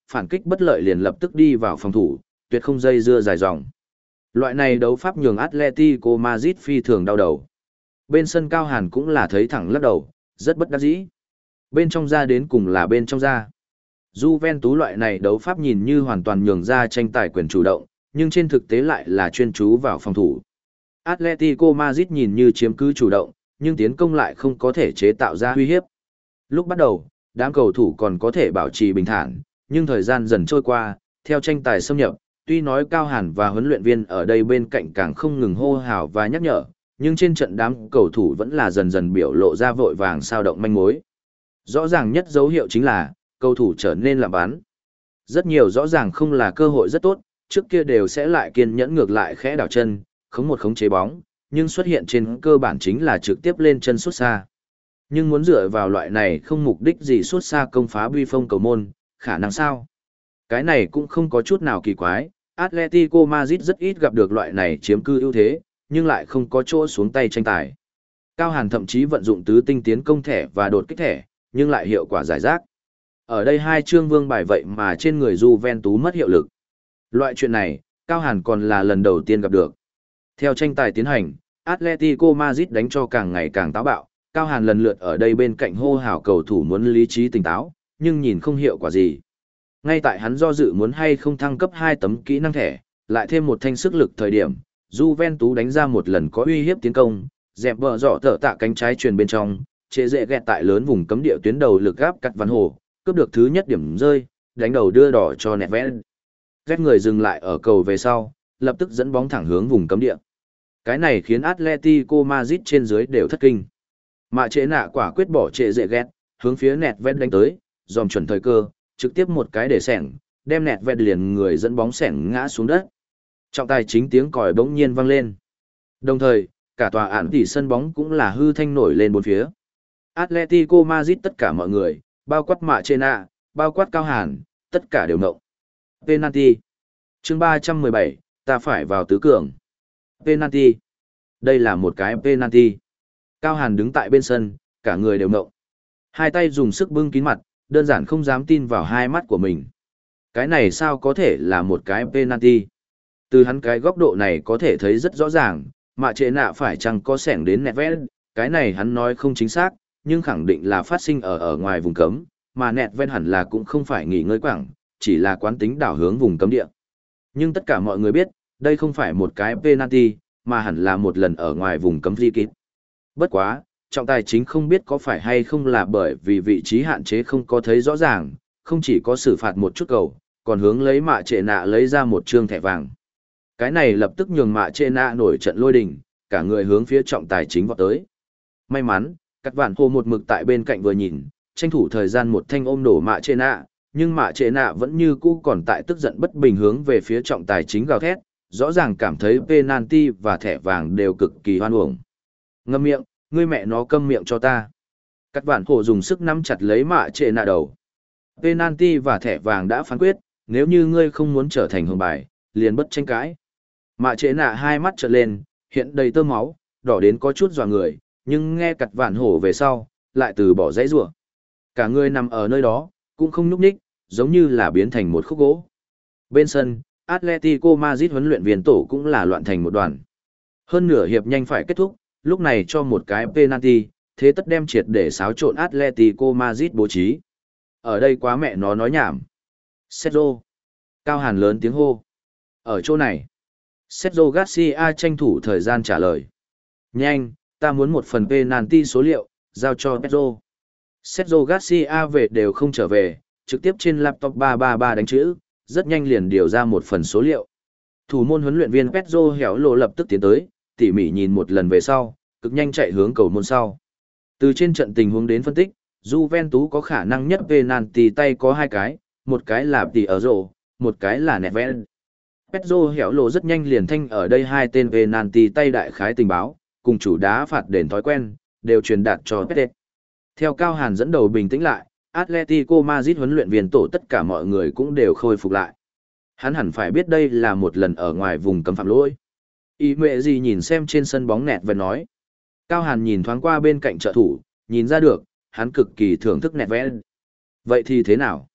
phản kích bất lợi liền lập tức đi vào phòng thủ, tuyệt không dây dưa dài dòng. Loại này đấu pháp nhường Atletico Madrid phi thường đau đầu. Bên sân Cao Hàn cũng là thấy thẳng lắc đầu, rất bất đắc dĩ. Bên trong ra đến cùng là bên trong ra. Juventus loại này đấu pháp nhìn như hoàn toàn nhường ra tranh tài quyền chủ động, nhưng trên thực tế lại là chuyên chú vào phòng thủ. Atletico Madrid nhìn như chiếm cứ chủ động, nhưng tiến công lại không có thể chế tạo ra uy hiếp. Lúc bắt đầu, đám cầu thủ còn có thể bảo trì bình thản, nhưng thời gian dần trôi qua, theo tranh tài xâm nhập, tuy nói Cao Hàn và huấn luyện viên ở đây bên cạnh càng không ngừng hô hào và nhắc nhở, nhưng trên trận đám cầu thủ vẫn là dần dần biểu lộ ra vội vàng sao động manh mối. Rõ ràng nhất dấu hiệu chính là, cầu thủ trở nên lạm bắn. Rất nhiều rõ ràng không là cơ hội rất tốt, trước kia đều sẽ lại kiên nhẫn ngược lại khẽ đảo chân, không một khống chế bóng, nhưng xuất hiện trên cơ bản chính là trực tiếp lên chân sút xa. Nhưng muốn dựa vào loại này không mục đích gì sút xa công phá bi phong cầu môn, khả năng sao? Cái này cũng không có chút nào kỳ quái, Atletico Madrid rất ít gặp được loại này chiếm cư ưu thế, nhưng lại không có chỗ xuống tay tranh tài. Cao Hàn thậm chí vận dụng tứ tinh tiến công thẻ và đột kích thẻ, nhưng lại hiệu quả giải rác. Ở đây hai chương vương bài vậy mà trên người Juventus mất hiệu lực. Loại chuyện này, Cao Hàn còn là lần đầu tiên gặp được. Theo tranh tài tiến hành, Atletico Madrid đánh cho càng ngày càng táo bạo, Cao Hàn lần lượt ở đây bên cạnh hô hào cầu thủ muốn lý trí tỉnh táo, nhưng nhìn không hiệu quả gì. Ngay tại hắn do dự muốn hay không thăng cấp hai tấm kỹ năng thẻ, lại thêm một thanh sức lực thời điểm, Juventus đánh ra một lần có uy hiếp tiến công, dẹp bờ dọ tở tạ cánh trái truyền bên trong, chế dễ ghẹt tại lớn vùng cấm địa tuyến đầu lực gáp cắt văn hồ, cướp được thứ nhất điểm rơi, đánh đầu đưa đỏ cho Nedved. Ghét người dừng lại ở cầu về sau, lập tức dẫn bóng thẳng hướng vùng cấm địa. Cái này khiến Atletico Madrid trên dưới đều thất kinh. Mạ chế nạ quả quyết bỏ trệ dễ ghét, hướng phía Nedved đánh tới, dòm chuẩn thời cơ, trực tiếp một cái để sẻng, đem Nedved liền người dẫn bóng sẻng ngã xuống đất. Trọng tài chính tiếng còi bỗng nhiên vang lên. Đồng thời, cả tòa án tỷ sân bóng cũng là hư thanh nổi lên bốn phía. Atletico Madrid tất cả mọi người, bao quát Mạ chế nạ, bao quát Cao Hàn, tất cả đều ngộng. Penalty. Chương ba trăm mười bảy, ta phải vào tứ cường. Penalty. Đây là một cái penalty. Cao Hàn đứng tại bên sân, cả người đều ngộng. Hai tay dùng sức bưng kín mặt, đơn giản không dám tin vào hai mắt của mình. Cái này sao có thể là một cái penalty? Từ hắn cái góc độ này có thể thấy rất rõ ràng, Mạ chế nạ phải chăng có sẻng đến Nedved, cái này hắn nói không chính xác, nhưng khẳng định là phát sinh ở ở ngoài vùng cấm, mà Nedved hẳn là cũng không phải nghỉ ngơi quảng, chỉ là quán tính đảo hướng vùng cấm địa. Nhưng tất cả mọi người biết, đây không phải một cái penalty, mà hẳn là một lần ở ngoài vùng cấm free kick. Bất quá, trọng tài chính không biết có phải hay không là bởi vì vị trí hạn chế không có thấy rõ ràng, không chỉ có xử phạt một chút cầu, còn hướng lấy Mạ trệ nạ lấy ra một trương thẻ vàng. Cái này lập tức nhường Mạ trệ nạ nổi trận lôi đình, cả người hướng phía trọng tài chính vọt tới. May mắn, Cắt Vạn Hồ một mực tại bên cạnh vừa nhìn, tranh thủ thời gian một thanh ôm đổ Mạ trệ nạ, nhưng Mạ trệ nạ vẫn như cũ còn tại tức giận bất bình hướng về phía trọng tài chính gào thét, rõ ràng cảm thấy penalty và thẻ vàng đều cực kỳ hoan uổng. Ngậm miệng, ngươi mẹ nó câm miệng cho ta. Cắt Vạn Hồ dùng sức nắm chặt lấy Mạ trệ nạ đầu. Penalty và thẻ vàng đã phán quyết, nếu như ngươi không muốn trở thành hồng bài, liền bất tranh cãi. Mạ trệ nạ hai mắt trợn lên, hiện đầy tơ máu, đỏ đến có chút dọa người, nhưng nghe Cắt Vạn Hổ về sau, lại từ bỏ dãy rủa. Cả người nằm ở nơi đó, cũng không nhúc nhích, giống như là biến thành một khúc gỗ. Bên sân, Atletico Madrid huấn luyện viên tổ cũng là loạn thành một đoàn. Hơn nửa hiệp nhanh phải kết thúc, lúc này cho một cái penalty, thế tất đem triệt để xáo trộn Atletico Madrid bố trí. Ở đây quá mẹ nó nói nhảm. Sergio. Cao Hàn lớn tiếng hô. Ở chỗ này. Sergio Garcia tranh thủ thời gian trả lời. Nhanh, ta muốn một phần penalty số liệu, giao cho Pedro. Sergio Garcia về đều không trở về, trực tiếp trên laptop ba ba ba đánh chữ, rất nhanh liền điều ra một phần số liệu. Thủ môn huấn luyện viên Pedro Héo Lộ lập tức tiến tới, tỉ mỉ nhìn một lần về sau, cực nhanh chạy hướng cầu môn sau. Từ trên trận tình huống đến phân tích, Juventus có khả năng nhất penalty tay có hai cái, một cái là tỉ ở rổ, một cái là Nedved. Pedro Héo Lộ rất nhanh liền thanh ở đây hai tên penalty tay đại khái tình báo, cùng chủ đá phạt đền thói quen, đều truyền đạt cho Pedro. Theo Cao Hàn dẫn đầu bình tĩnh lại, Atletico Madrid huấn luyện viên tổ tất cả mọi người cũng đều khôi phục lại. Hắn hẳn phải biết đây là một lần ở ngoài vùng cấm phạm lỗi. Ý mẹ gì nhìn xem trên sân bóng nẹt và nói. Cao Hàn nhìn thoáng qua bên cạnh trợ thủ, nhìn ra được, hắn cực kỳ thưởng thức nẹt vẽ. Vậy thì thế nào?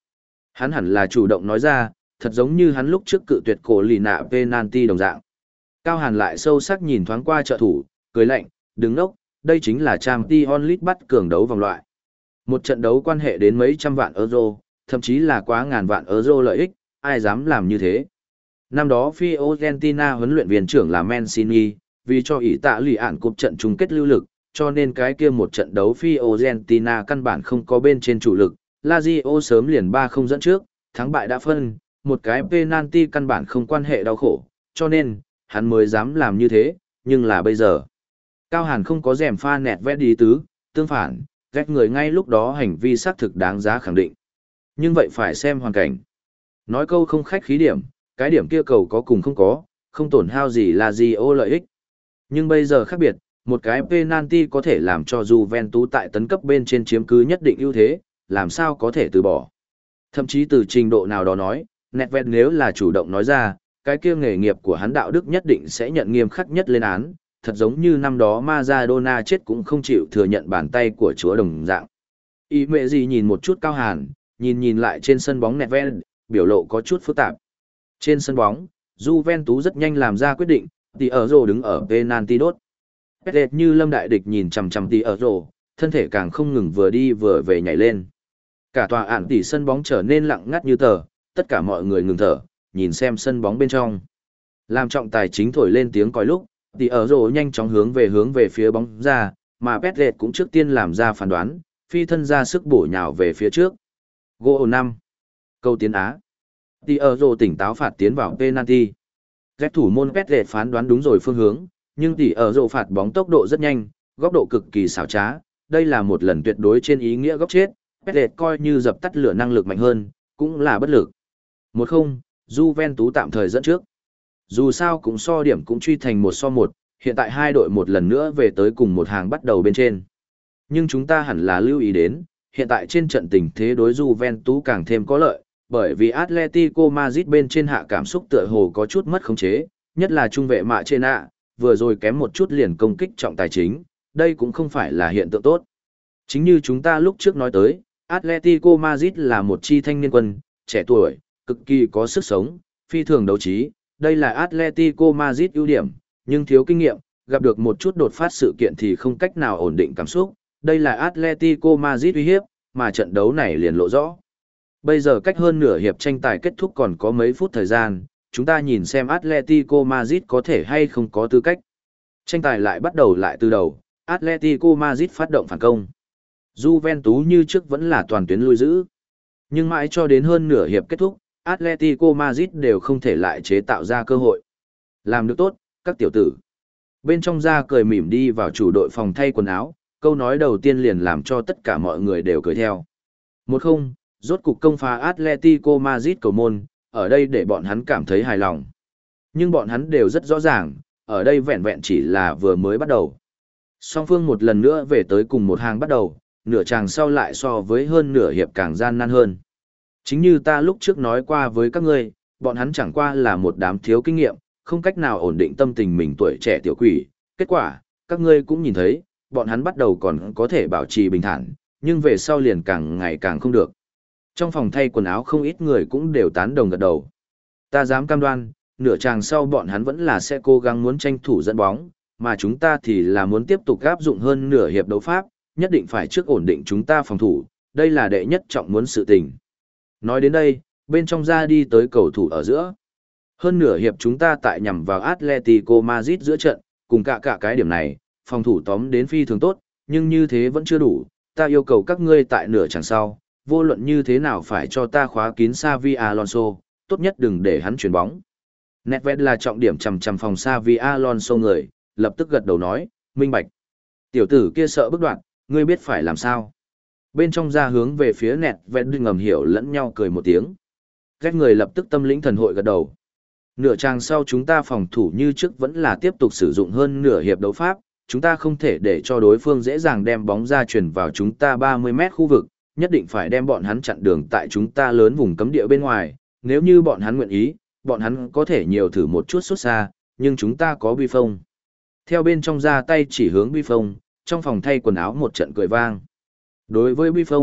Hắn hẳn là chủ động nói ra, thật giống như hắn lúc trước cự tuyệt cổ lì nạ penalty đồng dạng. Cao Hàn lại sâu sắc nhìn thoáng qua trợ thủ, cười lạnh, đứng đốc, đây chính là Champions League bắt cường đấu vòng loại. Một trận đấu quan hệ đến mấy trăm vạn euro, thậm chí là quá ngàn vạn euro lợi ích, ai dám làm như thế. Năm đó Fiorentina huấn luyện viên trưởng là Mancini, vì cho ý tạ lì ản cúp trận chung kết lưu lực, cho nên cái kia một trận đấu Fiorentina căn bản không có bên trên chủ lực, Lazio sớm liền ba không dẫn trước, thắng bại đã phân, một cái penalty căn bản không quan hệ đau khổ, cho nên, hắn mới dám làm như thế, nhưng là bây giờ. Cao Hàn không có rèm pha nẹt vét đi tứ, tương phản, ghét người ngay lúc đó hành vi xác thực đáng giá khẳng định. Nhưng vậy phải xem hoàn cảnh. Nói câu không khách khí điểm, cái điểm kia cầu có cùng không có, không tổn hao gì là gì ô lợi ích. Nhưng bây giờ khác biệt, một cái penalty có thể làm cho Juventus tại tấn cấp bên trên chiếm cứ nhất định ưu thế, làm sao có thể từ bỏ. Thậm chí từ trình độ nào đó nói, Nedved nếu là chủ động nói ra, cái kia nghề nghiệp của hắn đạo đức nhất định sẽ nhận nghiêm khắc nhất lên án, thật giống như năm đó Maradona chết cũng không chịu thừa nhận bàn tay của chúa đồng dạng. Ý mẹ gì nhìn một chút Cao Hàn, nhìn nhìn lại trên sân bóng Nedved, biểu lộ có chút phức tạp. Trên sân bóng, Juventus rất nhanh làm ra quyết định, thì ở rồ đứng ở penalty đốt. Petret như lâm đại địch nhìn chằm chằm tí ở rồ, thân thể càng không ngừng vừa đi vừa về nhảy lên. Cả tòa ản tỷ sân bóng trở nên lặng ngắt như tờ, tất cả mọi người ngừng thở, nhìn xem sân bóng bên trong. Làm trọng tài chính thổi lên tiếng còi lúc, tí ở rồ nhanh chóng hướng về hướng về phía bóng ra, mà Petret cũng trước tiên làm ra phán đoán, phi thân ra sức bổ nhào về phía trước. Goal năm. Câu tiến Á. Tí ở rồ tỉnh táo phạt tiến vào penalty. Ghét thủ môn Petret phán đoán đúng rồi phương hướng, nhưng tỷ ở rổ phạt bóng tốc độ rất nhanh, góc độ cực kỳ xảo trá, đây là một lần tuyệt đối trên ý nghĩa góc chết, Petret coi như dập tắt lửa năng lực mạnh hơn, cũng là bất lực. một không, Juventus tạm thời dẫn trước. Dù sao cũng so điểm cũng truy thành một so một, hiện tại hai đội một lần nữa về tới cùng một hàng bắt đầu bên trên. Nhưng chúng ta hẳn là lưu ý đến, hiện tại trên trận tình thế đối Juventus càng thêm có lợi, bởi vì Atletico Madrid bên trên hạ cảm xúc tựa hồ có chút mất khống chế, nhất là trung vệ Mạ trên ạ, vừa rồi kém một chút liền công kích trọng tài chính, đây cũng không phải là hiện tượng tốt. Chính như chúng ta lúc trước nói tới, Atletico Madrid là một chi thanh niên quân, trẻ tuổi, cực kỳ có sức sống, phi thường đấu trí, đây là Atletico Madrid ưu điểm, nhưng thiếu kinh nghiệm, gặp được một chút đột phát sự kiện thì không cách nào ổn định cảm xúc, đây là Atletico Madrid uy hiếp, mà trận đấu này liền lộ rõ. Bây giờ cách hơn nửa hiệp tranh tài kết thúc còn có mấy phút thời gian, chúng ta nhìn xem Atletico Madrid có thể hay không có tư cách. Tranh tài lại bắt đầu lại từ đầu, Atletico Madrid phát động phản công. Juventus như trước vẫn là toàn tuyến lui giữ. Nhưng mãi cho đến hơn nửa hiệp kết thúc, Atletico Madrid đều không thể lại chế tạo ra cơ hội. Làm được tốt, các tiểu tử. Bên trong ra cười mỉm đi vào chủ đội phòng thay quần áo, câu nói đầu tiên liền làm cho tất cả mọi người đều cười theo. một không, rốt cục công phá Atletico Madrid cầu môn, ở đây để bọn hắn cảm thấy hài lòng. Nhưng bọn hắn đều rất rõ ràng, ở đây vẹn vẹn chỉ là vừa mới bắt đầu. Song phương một lần nữa về tới cùng một hàng bắt đầu, nửa chàng sau lại so với hơn nửa hiệp càng gian nan hơn. Chính như ta lúc trước nói qua với các ngươi, bọn hắn chẳng qua là một đám thiếu kinh nghiệm, không cách nào ổn định tâm tình mình tuổi trẻ tiểu quỷ. Kết quả, các ngươi cũng nhìn thấy, bọn hắn bắt đầu còn có thể bảo trì bình thản, nhưng về sau liền càng ngày càng không được. Trong phòng thay quần áo không ít người cũng đều tán đồng gật đầu. Ta dám cam đoan, nửa chàng sau bọn hắn vẫn là sẽ cố gắng muốn tranh thủ dẫn bóng, mà chúng ta thì là muốn tiếp tục áp dụng hơn nửa hiệp đấu pháp, nhất định phải trước ổn định chúng ta phòng thủ, đây là đệ nhất trọng muốn sự tình. Nói đến đây, bên trong ra đi tới cầu thủ ở giữa. Hơn nửa hiệp chúng ta tại nhằm vào Atletico Madrid giữa trận, cùng cả cả cái điểm này, phòng thủ tóm đến phi thường tốt, nhưng như thế vẫn chưa đủ, ta yêu cầu các ngươi tại nửa chàng sau, vô luận như thế nào phải cho ta khóa kín Xavi Alonso, tốt nhất đừng để hắn chuyền bóng. Nedved là trọng điểm chằm chằm phòng Xavi Alonso người, lập tức gật đầu nói, minh bạch. Tiểu tử kia sợ bức đoạn, ngươi biết phải làm sao. Bên trong ra hướng về phía Nedved ngầm hiểu lẫn nhau cười một tiếng. Các người lập tức tâm lĩnh thần hội gật đầu. Nửa trang sau chúng ta phòng thủ như trước vẫn là tiếp tục sử dụng hơn nửa hiệp đấu pháp, chúng ta không thể để cho đối phương dễ dàng đem bóng ra chuyển vào chúng ta ba mươi mét khu vực, nhất định phải đem bọn hắn chặn đường tại chúng ta lớn vùng cấm địa bên ngoài, nếu như bọn hắn nguyện ý, bọn hắn có thể nhiều thử một chút xuất xa, nhưng chúng ta có bi phong. Theo bên trong ra tay chỉ hướng bi phong, trong phòng thay quần áo một trận cười vang. Đối với bi phong,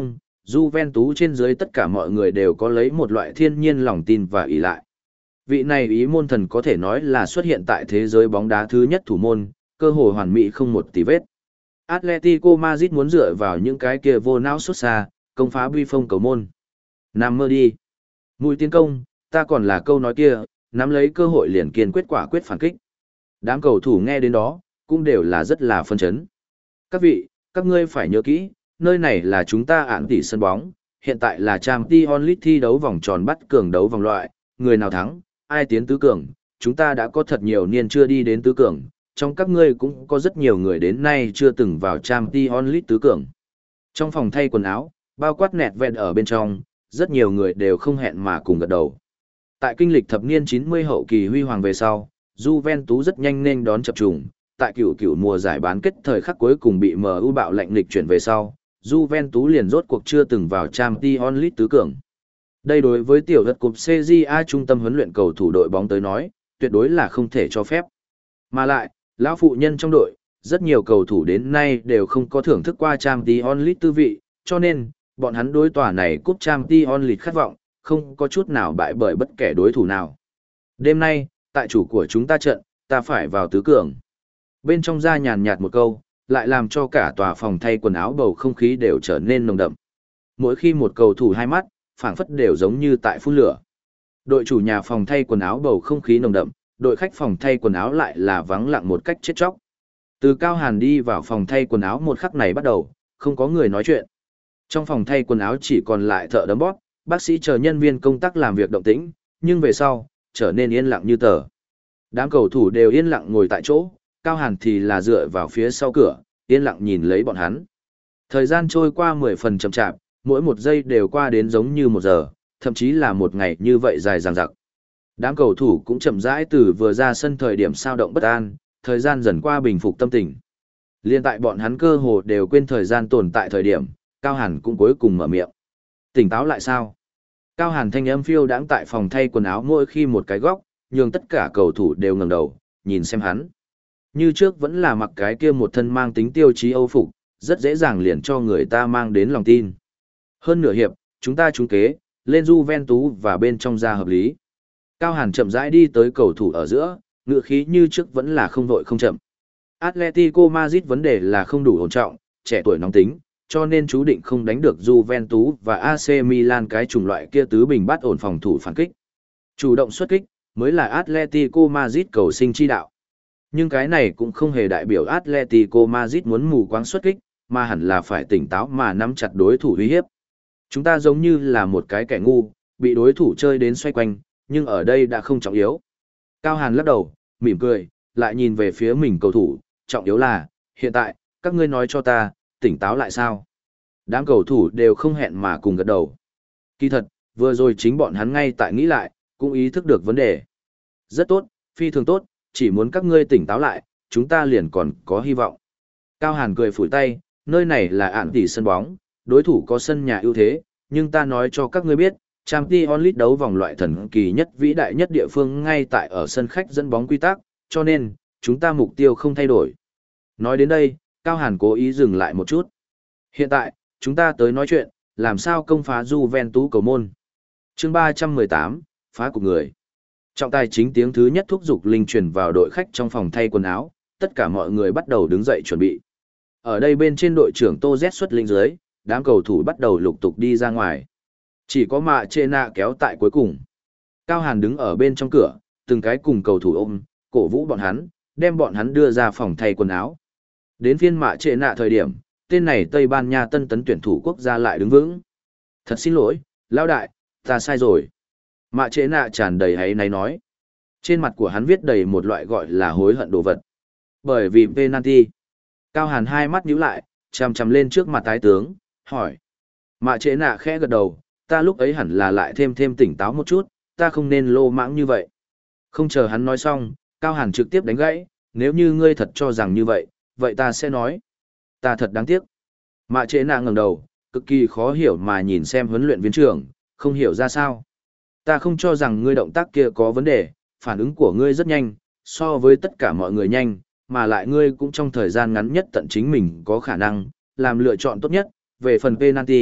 Juventus trên dưới tất cả mọi người đều có lấy một loại thiên nhiên lòng tin và ỷ lại. Vị này ý môn thần có thể nói là xuất hiện tại thế giới bóng đá thứ nhất thủ môn, cơ hội hoàn mỹ không một tì vết. Atletico Madrid muốn dựa vào những cái kia vô não xuất xa, công phá bi phong cầu môn. Nằm mơ đi. Mũi tiến công, ta còn là câu nói kia, nắm lấy cơ hội liền kiên quyết quả quyết phản kích. Đám cầu thủ nghe đến đó, cũng đều là rất là phân chấn. Các vị, các ngươi phải nhớ kỹ, nơi này là chúng ta ản tỷ sân bóng, hiện tại là Champions League thi đấu vòng tròn bắt cường đấu vòng loại, người nào thắng, ai tiến tứ cường, chúng ta đã có thật nhiều niên chưa đi đến tứ cường, trong các ngươi cũng có rất nhiều người đến nay chưa từng vào Champions League tứ cường. Trong phòng thay quần áo, bao quát nẹt vẹn ở bên trong, rất nhiều người đều không hẹn mà cùng gật đầu. Tại kinh lịch thập niên chín mươi hậu kỳ huy hoàng về sau, Juventus rất nhanh nên đón chập trùng, tại cựu cựu mùa giải bán kết thời khắc cuối cùng bị em u bạo lệnh lịch chuyển về sau, Juventus liền rốt cuộc chưa từng vào Champions League tứ cường. Đây đối với tiểu đất cục xê giê a trung tâm huấn luyện cầu thủ đội bóng tới nói, tuyệt đối là không thể cho phép. Mà lại, lão phụ nhân trong đội, rất nhiều cầu thủ đến nay đều không có thưởng thức qua Champions League tư vị, cho nên, bọn hắn đối tòa này cúp Champions League khát vọng, không có chút nào bại bởi bất kể đối thủ nào. Đêm nay, tại chủ của chúng ta trận, ta phải vào tứ cường. Bên trong ra nhàn nhạt một câu, lại làm cho cả tòa phòng thay quần áo bầu không khí đều trở nên nồng đậm. Mỗi khi một cầu thủ hai mắt, phảng phất đều giống như tại phun lửa. Đội chủ nhà phòng thay quần áo bầu không khí nồng đậm, đội khách phòng thay quần áo lại là vắng lặng một cách chết chóc. Từ Cao Hàn đi vào phòng thay quần áo một khắc này bắt đầu, không có người nói chuyện. Trong phòng thay quần áo chỉ còn lại thợ đấm bóp, bác sĩ chờ nhân viên công tác làm việc động tĩnh, nhưng về sau, trở nên yên lặng như tờ. Đám cầu thủ đều yên lặng ngồi tại chỗ, Cao Hàn thì là dựa vào phía sau cửa, yên lặng nhìn lấy bọn hắn. Thời gian trôi qua mười phần chậm chạp, mỗi một giây đều qua đến giống như một giờ, thậm chí là một ngày như vậy dài dằng dặc. Đám cầu thủ cũng chậm rãi từ vừa ra sân thời điểm sao động bất an, thời gian dần qua bình phục tâm tình. Liên tại bọn hắn cơ hồ đều quên thời gian tồn tại thời điểm, Cao Hàn cũng cuối cùng mở miệng. Tỉnh táo lại sao? Cao Hàn thanh âm phiêu đãng tại phòng thay quần áo mỗi khi một cái góc, nhường tất cả cầu thủ đều ngẩng đầu, nhìn xem hắn. Như trước vẫn là mặc cái kia một thân mang tính tiêu chí Âu phục, rất dễ dàng liền cho người ta mang đến lòng tin. Hơn nửa hiệp, chúng ta trúng kế, lên Juventus và bên trong ra hợp lý. Cao Hàn chậm rãi đi tới cầu thủ ở giữa, ngựa khí như trước vẫn là không vội không chậm. Atletico Madrid vấn đề là không đủ ổn trọng, trẻ tuổi nóng tính, cho nên chú định không đánh được Juventus và a xê Milan cái chủng loại kia tứ bình bắt ổn phòng thủ phản kích. Chủ động xuất kích, mới là Atletico Madrid cầu sinh chi đạo. Nhưng cái này cũng không hề đại biểu Atletico Madrid muốn mù quáng xuất kích, mà hẳn là phải tỉnh táo mà nắm chặt đối thủ uy hiếp. Chúng ta giống như là một cái kẻ ngu, bị đối thủ chơi đến xoay quanh, nhưng ở đây đã không trọng yếu. Cao Hàn lắc đầu, mỉm cười, lại nhìn về phía mình cầu thủ, trọng yếu là, hiện tại, các ngươi nói cho ta, tỉnh táo lại sao? Đám cầu thủ đều không hẹn mà cùng gật đầu. Kỳ thật, vừa rồi chính bọn hắn ngay tại nghĩ lại, cũng ý thức được vấn đề. Rất tốt, phi thường tốt, chỉ muốn các ngươi tỉnh táo lại, chúng ta liền còn có hy vọng. Cao Hàn cười phủi tay, nơi này là ạn tỷ sân bóng, đối thủ có sân nhà ưu thế, nhưng ta nói cho các ngươi biết, Champions League đấu vòng loại thần kỳ nhất vĩ đại nhất địa phương ngay tại ở sân khách dẫn bóng quy tắc, cho nên, chúng ta mục tiêu không thay đổi. Nói đến đây, Cao Hàn cố ý dừng lại một chút. Hiện tại, chúng ta tới nói chuyện, làm sao công phá Juventus cầu môn. Chương ba trăm mười tám, phá cục người. Trọng tài chính tiếng thứ nhất thúc giục linh truyền vào đội khách trong phòng thay quần áo, tất cả mọi người bắt đầu đứng dậy chuẩn bị. Ở đây bên trên đội trưởng Tô Z xuất linh dưới, đám cầu thủ bắt đầu lục tục đi ra ngoài. Chỉ có Mạ Chê Nạ kéo tại cuối cùng. Cao Hàn đứng ở bên trong cửa, từng cái cùng cầu thủ ôm, cổ vũ bọn hắn, đem bọn hắn đưa ra phòng thay quần áo. Đến phiên Mạ Chê Nạ thời điểm, tên này Tây Ban Nha tân tấn tuyển thủ quốc gia lại đứng vững. Thật xin lỗi, lão đại, ta sai rồi. Mạ Chê Nạ tràn đầy hãy náy nói. Trên mặt của hắn viết đầy một loại gọi là hối hận đồ vật. Bởi vì penalty. Cao Hàn hai mắt nhíu lại, chằm chằm lên trước mặt tái tướng, hỏi. Mạ Chê Nạ khẽ gật đầu, ta lúc ấy hẳn là lại thêm thêm tỉnh táo một chút, ta không nên lô mãng như vậy. Không chờ hắn nói xong, Cao Hàn trực tiếp đánh gãy, nếu như ngươi thật cho rằng như vậy, vậy ta sẽ nói. Ta thật đáng tiếc. Mạ Chê Nạ ngẩng đầu, cực kỳ khó hiểu mà nhìn xem huấn luyện viên trưởng, không hiểu ra sao. Ta không cho rằng ngươi động tác kia có vấn đề, phản ứng của ngươi rất nhanh, so với tất cả mọi người nhanh, mà lại ngươi cũng trong thời gian ngắn nhất tận chính mình có khả năng, làm lựa chọn tốt nhất, về phần penalty,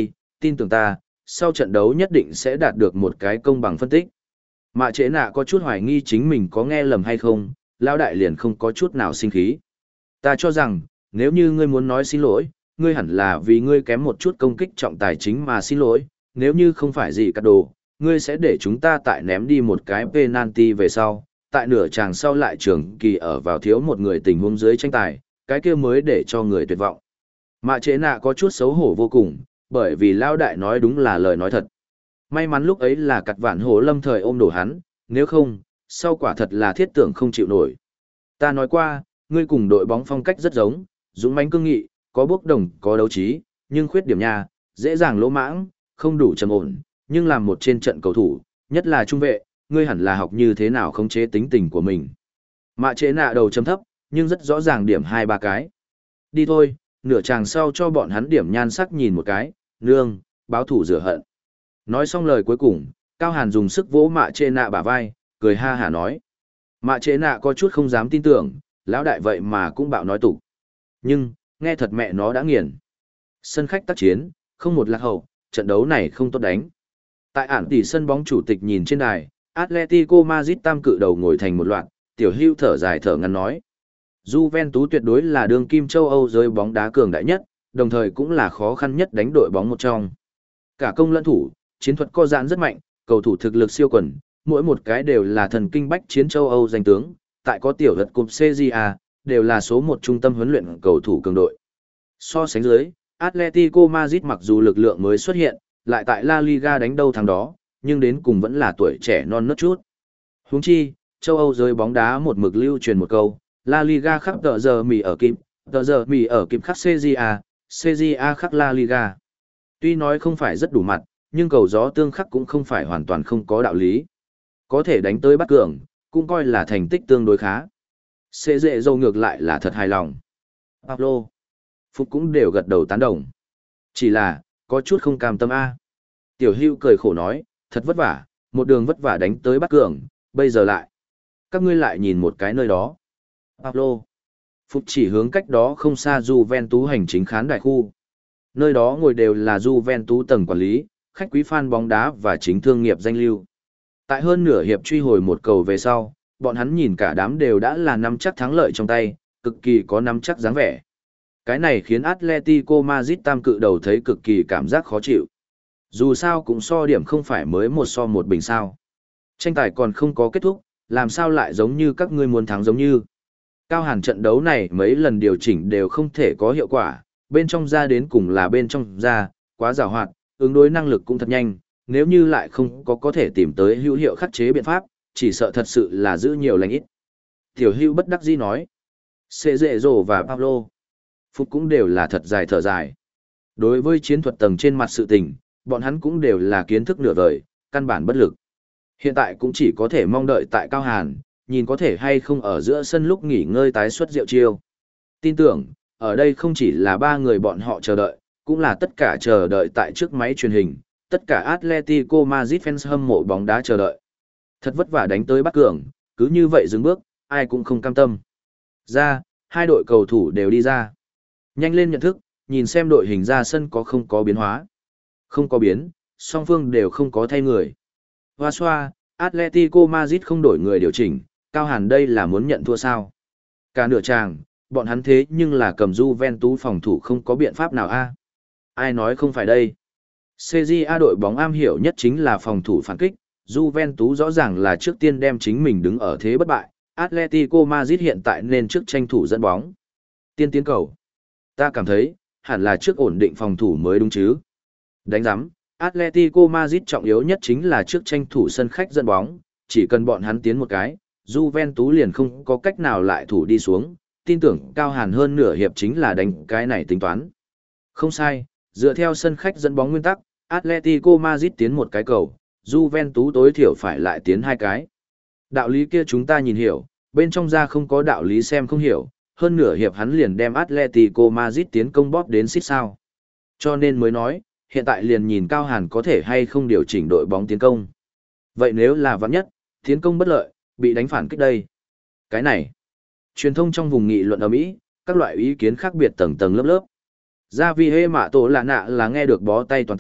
tin tưởng ta, sau trận đấu nhất định sẽ đạt được một cái công bằng phân tích. Mạ Trễ Nạ có chút hoài nghi chính mình có nghe lầm hay không, lão đại liền không có chút nào sinh khí. Ta cho rằng, nếu như ngươi muốn nói xin lỗi, ngươi hẳn là vì ngươi kém một chút công kích trọng tài chính mà xin lỗi, nếu như không phải gì cả đồ, ngươi sẽ để chúng ta tại ném đi một cái penalty về sau, tại nửa chàng sau lại trường kỳ ở vào thiếu một người tình huống dưới tranh tài, cái kia mới để cho người tuyệt vọng. Mạ Trễ Nạ có chút xấu hổ vô cùng, bởi vì lão đại nói đúng là lời nói thật. May mắn lúc ấy là cặt vạn hổ lâm thời ôm đổ hắn, nếu không, sau quả thật là thiết tưởng không chịu nổi. Ta nói qua, ngươi cùng đội bóng phong cách rất giống, dũng mãnh cương nghị, có bước đồng, có đấu trí, nhưng khuyết điểm nha, dễ dàng lỗ mãng, không đủ trầm ổn, nhưng làm một trên trận cầu thủ, nhất là trung vệ, ngươi hẳn là học như thế nào khống chế tính tình của mình. Mạ Trễ Nạ đầu chấm thấp, nhưng rất rõ ràng điểm hai ba cái. Đi thôi, nửa chàng sau cho bọn hắn điểm nhan sắc nhìn một cái, nương, báo thủ rửa hận. Nói xong lời cuối cùng, Cao Hàn dùng sức vỗ Mạ Trễ Nạ bả vai, cười ha hả nói. Mạ Trễ Nạ có chút không dám tin tưởng, lão đại vậy mà cũng bạo nói tục. Nhưng, nghe thật mẹ nó đã nghiền. Sân khách tác chiến, không một lạc hậu, trận đấu này không tốt đánh. Tại ản tỷ sân bóng chủ tịch nhìn trên đài, Atletico Madrid tam cự đầu ngồi thành một loạt, tiểu hưu thở dài thở ngắn nói. Juventus tuyệt đối là đương kim châu Âu giới bóng đá cường đại nhất, đồng thời cũng là khó khăn nhất đánh đội bóng một trong. Cả công lẫn thủ, chiến thuật co giãn rất mạnh, cầu thủ thực lực siêu quần, mỗi một cái đều là thần kinh bách chiến châu Âu danh tướng, tại có tiểu vật cúp xê giê a, đều là số một trung tâm huấn luyện cầu thủ cường đội. So sánh dưới, Atletico Madrid mặc dù lực lượng mới xuất hiện, lại tại La Liga đánh đâu thắng đó, nhưng đến cùng vẫn là tuổi trẻ non nớt chút. Huống chi, châu Âu giới bóng đá một mực lưu truyền một câu, La Liga khắc tờ giờ mì ở kịp, tờ giờ mì ở kịp khắc xê giê a, xê giê a khắc La Liga. Tuy nói không phải rất đủ mặt, nhưng cầu gió tương khắc cũng không phải hoàn toàn không có đạo lý. Có thể đánh tới bắt cường, cũng coi là thành tích tương đối khá. Xê dệ dâu ngược lại là thật hài lòng. Pablo, Phúc cũng đều gật đầu tán đồng. Chỉ là, có chút không cam tâm a. Tiểu hưu cười khổ nói, thật vất vả, một đường vất vả đánh tới bắt cường, bây giờ lại. Các ngươi lại nhìn một cái nơi đó. Pablo, Phúc chỉ hướng cách đó không xa Juventus hành chính khán đài khu. Nơi đó ngồi đều là Juventus tầng quản lý, khách quý fan bóng đá và chính thương nghiệp danh lưu. Tại hơn nửa hiệp truy hồi một cầu về sau, bọn hắn nhìn cả đám đều đã là nắm chắc thắng lợi trong tay, cực kỳ có nắm chắc dáng vẻ. Cái này khiến Atletico Madrid tam cự đầu thấy cực kỳ cảm giác khó chịu. Dù sao cũng so điểm không phải mới một so một bình sao. Tranh tài còn không có kết thúc, làm sao lại giống như các ngươi muốn thắng giống như. Cao Hàn trận đấu này mấy lần điều chỉnh đều không thể có hiệu quả, bên trong ra đến cùng là bên trong ra, quá giàu hoạt, ứng đối năng lực cũng thật nhanh, nếu như lại không có có thể tìm tới hữu hiệu khắc chế biện pháp, chỉ sợ thật sự là giữ nhiều lành ít. Tiểu hưu bất đắc dĩ nói. Xê dệ rồ và Pablo, Phúc cũng đều là thật dài thở dài. Đối với chiến thuật tầng trên mặt sự tình, bọn hắn cũng đều là kiến thức nửa vời, căn bản bất lực. Hiện tại cũng chỉ có thể mong đợi tại Cao Hàn, nhìn có thể hay không ở giữa sân lúc nghỉ ngơi tái xuất diệu chiêu. Tin tưởng, ở đây không chỉ là ba người bọn họ chờ đợi, cũng là tất cả chờ đợi tại trước máy truyền hình, tất cả Atletico Madrid fans hâm mộ bóng đá chờ đợi. Thật vất vả đánh tới bắt cường, cứ như vậy dừng bước, ai cũng không cam tâm. Ra, hai đội cầu thủ đều đi ra. Nhanh lên nhận thức, nhìn xem đội hình ra sân có không có biến hóa. Không có biến, song phương đều không có thay người. Hoa xoa, Atletico Madrid không đổi người điều chỉnh, Cao Hàn đây là muốn nhận thua sao. Cả nửa tràng, bọn hắn thế nhưng là cầm Juventus phòng thủ không có biện pháp nào a. Ai nói không phải đây. xê giê a đội bóng am hiểu nhất chính là phòng thủ phản kích, Juventus rõ ràng là trước tiên đem chính mình đứng ở thế bất bại, Atletico Madrid hiện tại nên trước tranh thủ dẫn bóng. Tiên tiến cầu. Ta cảm thấy, hẳn là trước ổn định phòng thủ mới đúng chứ. Đánh giám, Atletico Madrid trọng yếu nhất chính là trước tranh thủ sân khách dẫn bóng, chỉ cần bọn hắn tiến một cái, Juventus liền không có cách nào lại thủ đi xuống, tin tưởng Cao Hàn hơn nửa hiệp chính là đánh cái này tính toán. Không sai, dựa theo sân khách dẫn bóng nguyên tắc, Atletico Madrid tiến một cái cầu, Juventus tối thiểu phải lại tiến hai cái. Đạo lý kia chúng ta nhìn hiểu, bên trong ra không có đạo lý xem không hiểu, hơn nửa hiệp hắn liền đem Atletico Madrid tiến công bóp đến xít sao. Cho nên mới nói, hiện tại liền nhìn Cao Hàn có thể hay không điều chỉnh đội bóng tiến công. Vậy nếu là vạn nhất, tiến công bất lợi, bị đánh phản kích đây. Cái này, truyền thông trong vùng nghị luận ở Mỹ, các loại ý kiến khác biệt tầng tầng lớp lớp. Gia Vi Hê Mạ Tổ Lạ Nạ là nghe được bó tay toàn tập,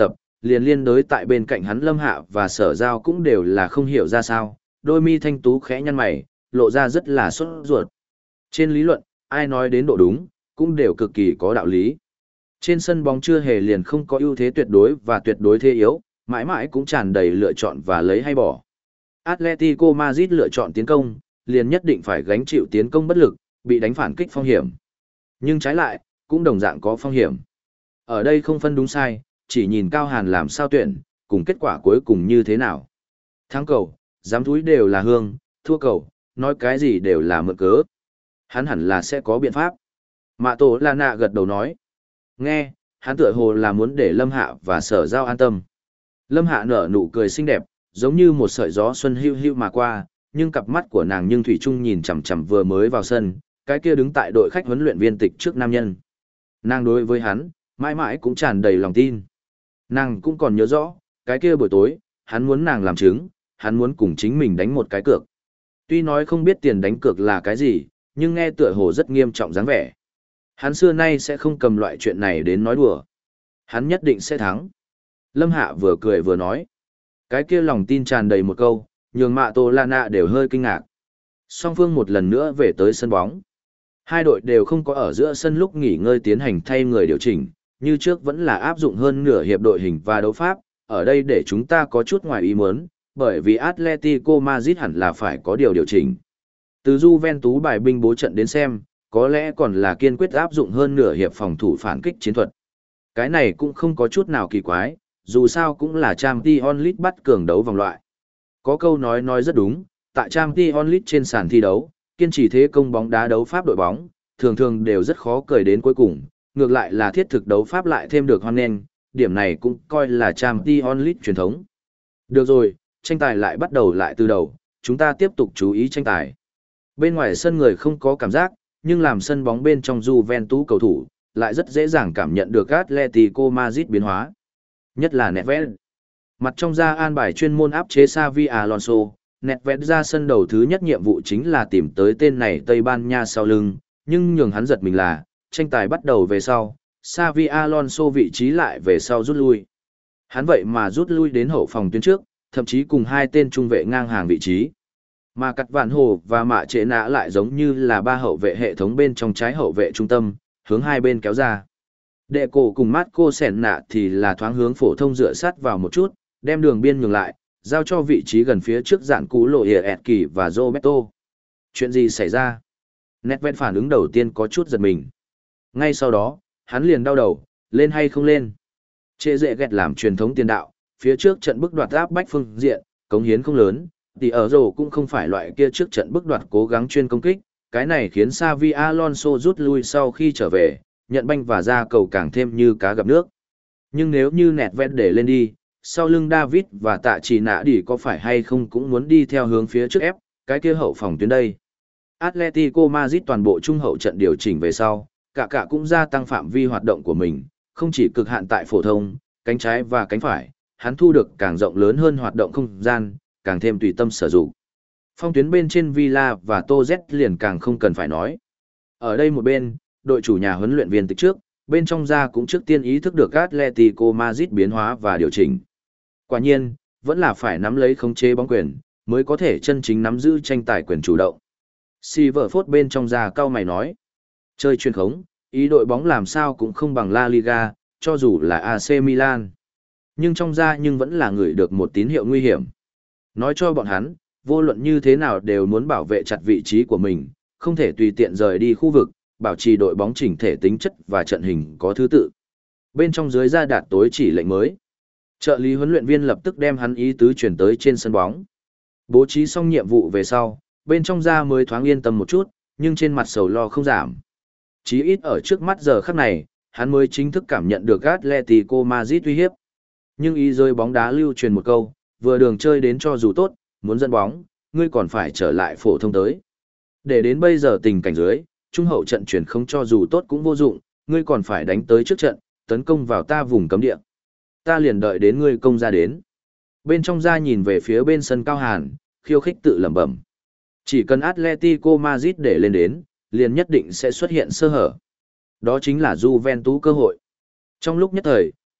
liền liên đối tại bên cạnh hắn Lâm Hạ và Sở Giao cũng đều là không hiểu ra sao, đôi mi thanh tú khẽ nhăn mày, lộ ra rất là sốt ruột. Trên lý luận, ai nói đến độ đúng, cũng đều cực kỳ có đạo lý. Trên sân bóng chưa hề liền không có ưu thế tuyệt đối và tuyệt đối thế yếu, mãi mãi cũng tràn đầy lựa chọn và lấy hay bỏ. Atletico Madrid lựa chọn tiến công, liền nhất định phải gánh chịu tiến công bất lực, bị đánh phản kích phong hiểm. Nhưng trái lại, cũng đồng dạng có phong hiểm. Ở đây không phân đúng sai, chỉ nhìn Cao Hàn làm sao tuyển, cùng kết quả cuối cùng như thế nào. Thắng cầu, dám thúi đều là hương, thua cầu, nói cái gì đều là mượn cớ. Hắn hẳn là sẽ có biện pháp. Mạ Tổ La Nạ gật đầu nói. Nghe, hắn tựa hồ là muốn để Lâm Hạ và Sở Giao an tâm. Lâm Hạ nở nụ cười xinh đẹp, giống như một sợi gió xuân hưu hưu mà qua, nhưng cặp mắt của nàng nhưng thủy chung nhìn chằm chằm vừa mới vào sân, cái kia đứng tại đội khách huấn luyện viên tịch trước nam nhân. Nàng đối với hắn, mãi mãi cũng tràn đầy lòng tin. Nàng cũng còn nhớ rõ, cái kia buổi tối, hắn muốn nàng làm chứng, hắn muốn cùng chính mình đánh một cái cược. Tuy nói không biết tiền đánh cược là cái gì, nhưng nghe tựa hồ rất nghiêm trọng dáng vẻ. Hắn xưa nay sẽ không cầm loại chuyện này đến nói đùa. Hắn nhất định sẽ thắng. Lâm Hạ vừa cười vừa nói. Cái kia lòng tin tràn đầy một câu, nhường Mạ Tô La Nạ đều hơi kinh ngạc. Song phương một lần nữa về tới sân bóng. Hai đội đều không có ở giữa sân lúc nghỉ ngơi tiến hành thay người điều chỉnh, như trước vẫn là áp dụng hơn nửa hiệp đội hình và đấu pháp, ở đây để chúng ta có chút ngoài ý muốn, bởi vì Atletico Madrid hẳn là phải có điều điều chỉnh. Từ Juventus bài binh bố trận đến xem, có lẽ còn là kiên quyết áp dụng hơn nửa hiệp phòng thủ phản kích chiến thuật. Cái này cũng không có chút nào kỳ quái, dù sao cũng là Champions League bắt cường đấu vòng loại. Có câu nói nói rất đúng, tại Champions League trên sàn thi đấu, kiên trì thế công bóng đá đấu pháp đội bóng, thường thường đều rất khó cười đến cuối cùng, ngược lại là thiết thực đấu pháp lại thêm được hoan nghênh, điểm này cũng coi là Champions League truyền thống. Được rồi, tranh tài lại bắt đầu lại từ đầu, chúng ta tiếp tục chú ý tranh tài. Bên ngoài sân người không có cảm giác, nhưng làm sân bóng bên trong Juventus cầu thủ, lại rất dễ dàng cảm nhận được Atletico Madrid biến hóa. Nhất là Nedved. Mặt trong ra an bài chuyên môn áp chế Xavi Alonso, Nedved ra sân đầu thứ nhất nhiệm vụ chính là tìm tới tên này Tây Ban Nha sau lưng, nhưng nhường hắn giật mình là, tranh tài bắt đầu về sau, Xavi Alonso vị trí lại về sau rút lui. Hắn vậy mà rút lui đến hậu phòng tuyến trước, thậm chí cùng hai tên trung vệ ngang hàng vị trí. Mà Cắt Vạn Hồ và Mạ Trệ Nã lại giống như là ba hậu vệ hệ thống bên trong trái hậu vệ trung tâm, hướng hai bên kéo ra. Đệ cổ cùng Marco Sẻn Nạ thì là thoáng hướng phổ thông dựa sát vào một chút, đem đường biên nhường lại, giao cho vị trí gần phía trước dạn cú lộ hiệp ẹt kỳ và Roberto. Chuyện gì xảy ra? Nedved phản ứng đầu tiên có chút giật mình. Ngay sau đó, hắn liền đau đầu, lên hay không lên. Trệ dệ ghẹt làm truyền thống tiền đạo, phía trước trận bức đoạt áp bách phương diện, cống hiến không lớn, thì ở rổ cũng không phải loại kia trước trận bức đoạt cố gắng chuyên công kích, cái này khiến Xavi Alonso rút lui sau khi trở về, nhận banh và ra cầu càng thêm như cá gặp nước. Nhưng nếu như Nedved để lên đi, sau lưng David và Tạ Chỉ Nã Đi có phải hay không cũng muốn đi theo hướng phía trước ép, cái kia hậu phòng tuyến đây. Atletico Madrid toàn bộ trung hậu trận điều chỉnh về sau, cả cả cũng gia tăng phạm vi hoạt động của mình, không chỉ cực hạn tại phổ thông, cánh trái và cánh phải, hắn thu được càng rộng lớn hơn hoạt động không gian, càng thêm tùy tâm sử dụng. Phong tuyến bên trên Villa và Tô Z liền càng không cần phải nói. Ở đây một bên, đội chủ nhà huấn luyện viên từ trước, bên trong ra cũng trước tiên ý thức được Atletico Madrid biến hóa và điều chỉnh. Quả nhiên, vẫn là phải nắm lấy khống chế bóng quyền, mới có thể chân chính nắm giữ tranh tài quyền chủ động. Silverfoot bên trong ra cao mày nói. Chơi chuyên khống, ý đội bóng làm sao cũng không bằng La Liga, cho dù là a xê Milan. Nhưng trong ra nhưng vẫn là người được một tín hiệu nguy hiểm. Nói cho bọn hắn, vô luận như thế nào đều muốn bảo vệ chặt vị trí của mình, không thể tùy tiện rời đi khu vực, bảo trì đội bóng chỉnh thể tính chất và trận hình có thứ tự. Bên trong dưới ra đạt tối chỉ lệnh mới. Trợ lý huấn luyện viên lập tức đem hắn ý tứ chuyển tới trên sân bóng. Bố trí xong nhiệm vụ về sau, bên trong ra mới thoáng yên tâm một chút, nhưng trên mặt sầu lo không giảm. Chí ít ở trước mắt giờ khắc này, hắn mới chính thức cảm nhận được Atletico Madrid uy hiếp. Nhưng ý rơi bóng đá lưu truyền một câu, vừa đường chơi đến cho dù tốt, muốn dẫn bóng, ngươi còn phải trở lại phổ thông tới. Để đến bây giờ tình cảnh dưới, trung hậu trận chuyển không cho dù tốt cũng vô dụng, ngươi còn phải đánh tới trước trận, tấn công vào ta vùng cấm địa. Ta liền đợi đến ngươi công ra đến. Bên trong ra nhìn về phía bên sân Cao Hàn, khiêu khích tự lẩm bẩm. Chỉ cần Atletico Madrid để lên đến, liền nhất định sẽ xuất hiện sơ hở. Đó chính là Juventus cơ hội. Trong lúc nhất thời,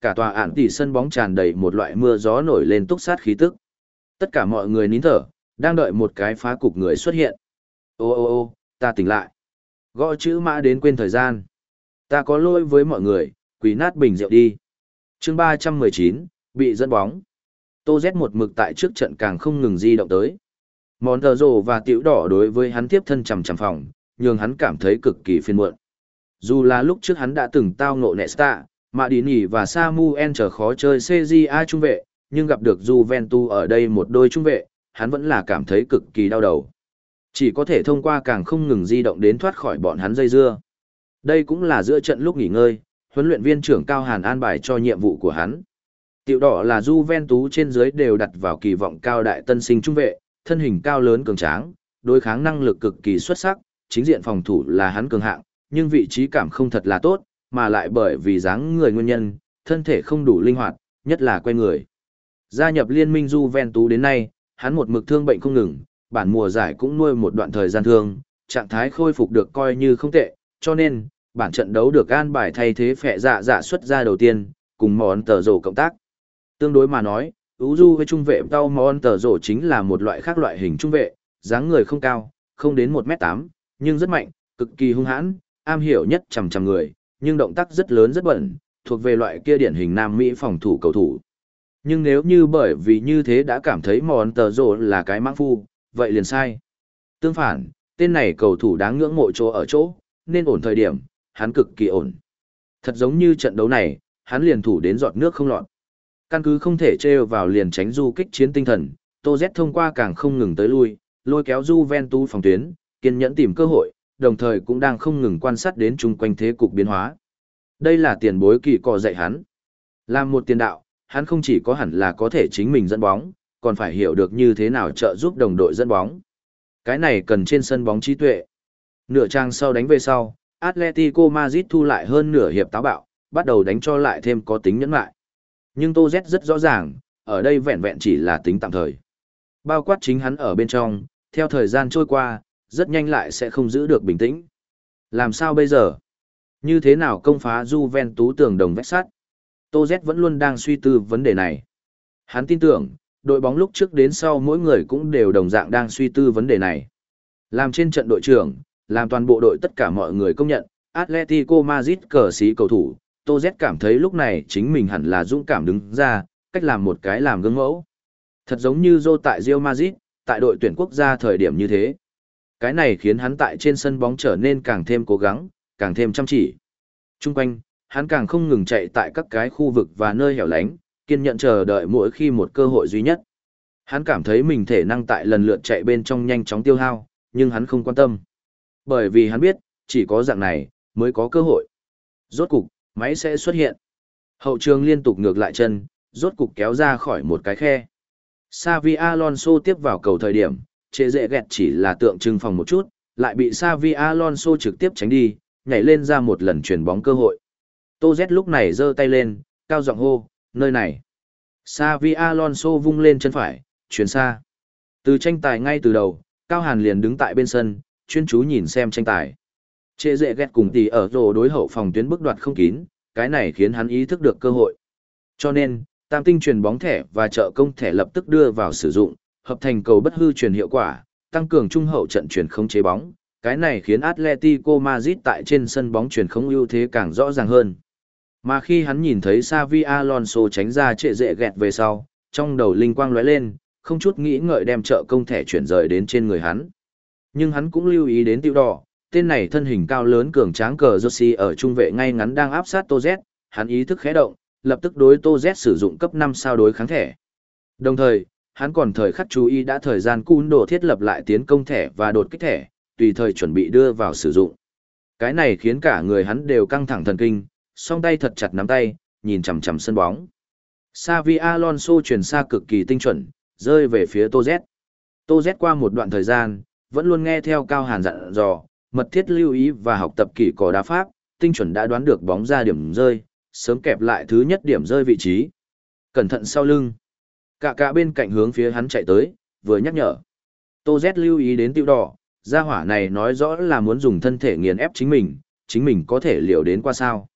Cả tòa ản tỷ sân bóng tràn đầy một loại mưa gió nổi lên túc sát khí tức. Tất cả mọi người nín thở, đang đợi một cái phá cục người xuất hiện. Ô ô ô, ta tỉnh lại. Gõ chữ mã đến quên thời gian. Ta có lỗi với mọi người, quỳ nát bình rượu đi. Chương ba trăm mười chín, bị dẫn bóng. Tô Z một mực tại trước trận càng không ngừng di động tới. Món tờ rồ và tiểu đỏ đối với hắn tiếp thân chằm chằm phòng, nhưng hắn cảm thấy cực kỳ phiền muộn. Dù là lúc trước hắn đã từng tao ngộ Nesta, Madini và Samuel trở khó chơi xê giê a trung vệ, nhưng gặp được Juventus ở đây một đôi trung vệ, hắn vẫn là cảm thấy cực kỳ đau đầu. Chỉ có thể thông qua càng không ngừng di động đến thoát khỏi bọn hắn dây dưa. Đây cũng là giữa trận lúc nghỉ ngơi, huấn luyện viên trưởng Cao Hàn an bài cho nhiệm vụ của hắn. Tiểu đỏ là Juventus trên dưới đều đặt vào kỳ vọng cao đại tân sinh trung vệ, thân hình cao lớn cường tráng, đối kháng năng lực cực kỳ xuất sắc, chính diện phòng thủ là hắn cường hạng, nhưng vị trí cảm không thật là tốt, mà lại bởi vì dáng người nguyên nhân, thân thể không đủ linh hoạt, nhất là quay người. Gia nhập liên minh Juventus đến nay, hắn một mực thương bệnh không ngừng, bản mùa giải cũng nuôi một đoạn thời gian thương, trạng thái khôi phục được coi như không tệ, cho nên, bản trận đấu được an bài thay thế phệ dạ dạ xuất ra đầu tiên, cùng món tờ rổ cộng tác. Tương đối mà nói, Uju với trung vệ tao món tờ rổ chính là một loại khác loại hình trung vệ, dáng người không cao, không đến một mét tám, nhưng rất mạnh, cực kỳ hung hãn, am hiểu nhất chằm chằm người, nhưng động tác rất lớn rất bẩn, thuộc về loại kia điển hình Nam Mỹ phòng thủ cầu thủ. Nhưng nếu như bởi vì như thế đã cảm thấy món tờ rổ là cái mãng phu, vậy liền sai. Tương phản, tên này cầu thủ đáng ngưỡng mộ chỗ ở chỗ, nên ổn thời điểm, hắn cực kỳ ổn. Thật giống như trận đấu này, hắn liền thủ đến giọt nước không lọt. Căn cứ không thể trêu vào liền tránh du kích chiến tinh thần, Tô Z thông qua càng không ngừng tới lui, lôi kéo Juventus phòng tuyến, kiên nhẫn tìm cơ hội, đồng thời cũng đang không ngừng quan sát đến chung quanh thế cục biến hóa. Đây là tiền bối kỳ cọ dạy hắn. Làm một tiền đạo, hắn không chỉ có hẳn là có thể chính mình dẫn bóng, còn phải hiểu được như thế nào trợ giúp đồng đội dẫn bóng. Cái này cần trên sân bóng trí tuệ. Nửa trang sau đánh về sau, Atletico Madrid thu lại hơn nửa hiệp táo bạo, bắt đầu đánh cho lại thêm có tính nhẫn lại. Nhưng Tô Z rất rõ ràng, ở đây vẹn vẹn chỉ là tính tạm thời. Bao quát chính hắn ở bên trong, theo thời gian trôi qua, rất nhanh lại sẽ không giữ được bình tĩnh. Làm sao bây giờ? Như thế nào công phá Juventus tường đồng vách sắt? Tô Z vẫn luôn đang suy tư vấn đề này. Hắn tin tưởng, đội bóng lúc trước đến sau mỗi người cũng đều đồng dạng đang suy tư vấn đề này. Làm trên trận đội trưởng, làm toàn bộ đội tất cả mọi người công nhận, Atletico Madrid cờ sĩ cầu thủ, Tô Z cảm thấy lúc này chính mình hẳn là dũng cảm đứng ra, cách làm một cái làm gương mẫu. Thật giống như Zô tại Real Madrid, tại đội tuyển quốc gia thời điểm như thế. Cái này khiến hắn tại trên sân bóng trở nên càng thêm cố gắng, càng thêm chăm chỉ. Trung quanh, hắn càng không ngừng chạy tại các cái khu vực và nơi hẻo lánh, kiên nhẫn chờ đợi mỗi khi một cơ hội duy nhất. Hắn cảm thấy mình thể năng tại lần lượt chạy bên trong nhanh chóng tiêu hao, nhưng hắn không quan tâm. Bởi vì hắn biết, chỉ có dạng này, mới có cơ hội. Rốt cục, máy sẽ xuất hiện. Hậu trường liên tục ngược lại chân, rốt cục kéo ra khỏi một cái khe. Xavi Alonso tiếp vào cầu thời điểm, trệ dễ ghẹt chỉ là tượng trưng phòng một chút, lại bị Xavi Alonso trực tiếp tránh đi, nhảy lên ra một lần chuyển bóng cơ hội. Tô Z lúc này giơ tay lên, cao giọng hô, nơi này. Xavi Alonso vung lên chân phải, chuyển xa. Từ tranh tài ngay từ đầu, Cao Hàn liền đứng tại bên sân, chuyên chú nhìn xem tranh tài. Trệ dễ ghét cùng tỷ ở rồ đối hậu phòng tuyến bức đoạt không kín, cái này khiến hắn ý thức được cơ hội. Cho nên, tam tinh truyền bóng thẻ và trợ công thẻ lập tức đưa vào sử dụng, hợp thành cầu bất hư truyền hiệu quả, tăng cường trung hậu trận truyền không chế bóng. Cái này khiến Atletico Madrid tại trên sân bóng truyền không ưu thế càng rõ ràng hơn. Mà khi hắn nhìn thấy Xavi Alonso tránh ra trệ dễ ghẹt về sau, trong đầu linh quang lóe lên, không chút nghĩ ngợi đem trợ công thẻ chuyển rời đến trên người hắn. Nhưng hắn cũng lưu ý đến tiêu đỏ, tên này thân hình cao lớn cường tráng cờ Josi ở trung vệ ngay ngắn đang áp sát Tô Z, hắn ý thức khẽ động, lập tức đối Tô Z sử dụng cấp năm sao đối kháng thẻ. Đồng thời, hắn còn thời khắc chú ý đã thời gian cún đồ thiết lập lại tiến công thẻ và đột kích thẻ, tùy thời chuẩn bị đưa vào sử dụng. Cái này khiến cả người hắn đều căng thẳng thần kinh, song tay thật chặt nắm tay, nhìn chằm chằm sân bóng. Xavi Alonso chuyển xa cực kỳ tinh chuẩn, rơi về phía Tô Z. Tô Z qua một đoạn thời gian, vẫn luôn nghe theo Cao Hàn dặn dò, mật thiết lưu ý và học tập kỹ cỏ đá pháp, tinh chuẩn đã đoán được bóng ra điểm rơi, sớm kẹp lại thứ nhất điểm rơi vị trí. Cẩn thận sau lưng. Cả cả bên cạnh hướng phía hắn chạy tới, vừa nhắc nhở. Tô Z lưu ý đến tiêu đỏ, gia hỏa này nói rõ là muốn dùng thân thể nghiền ép chính mình, chính mình có thể liều đến qua sao.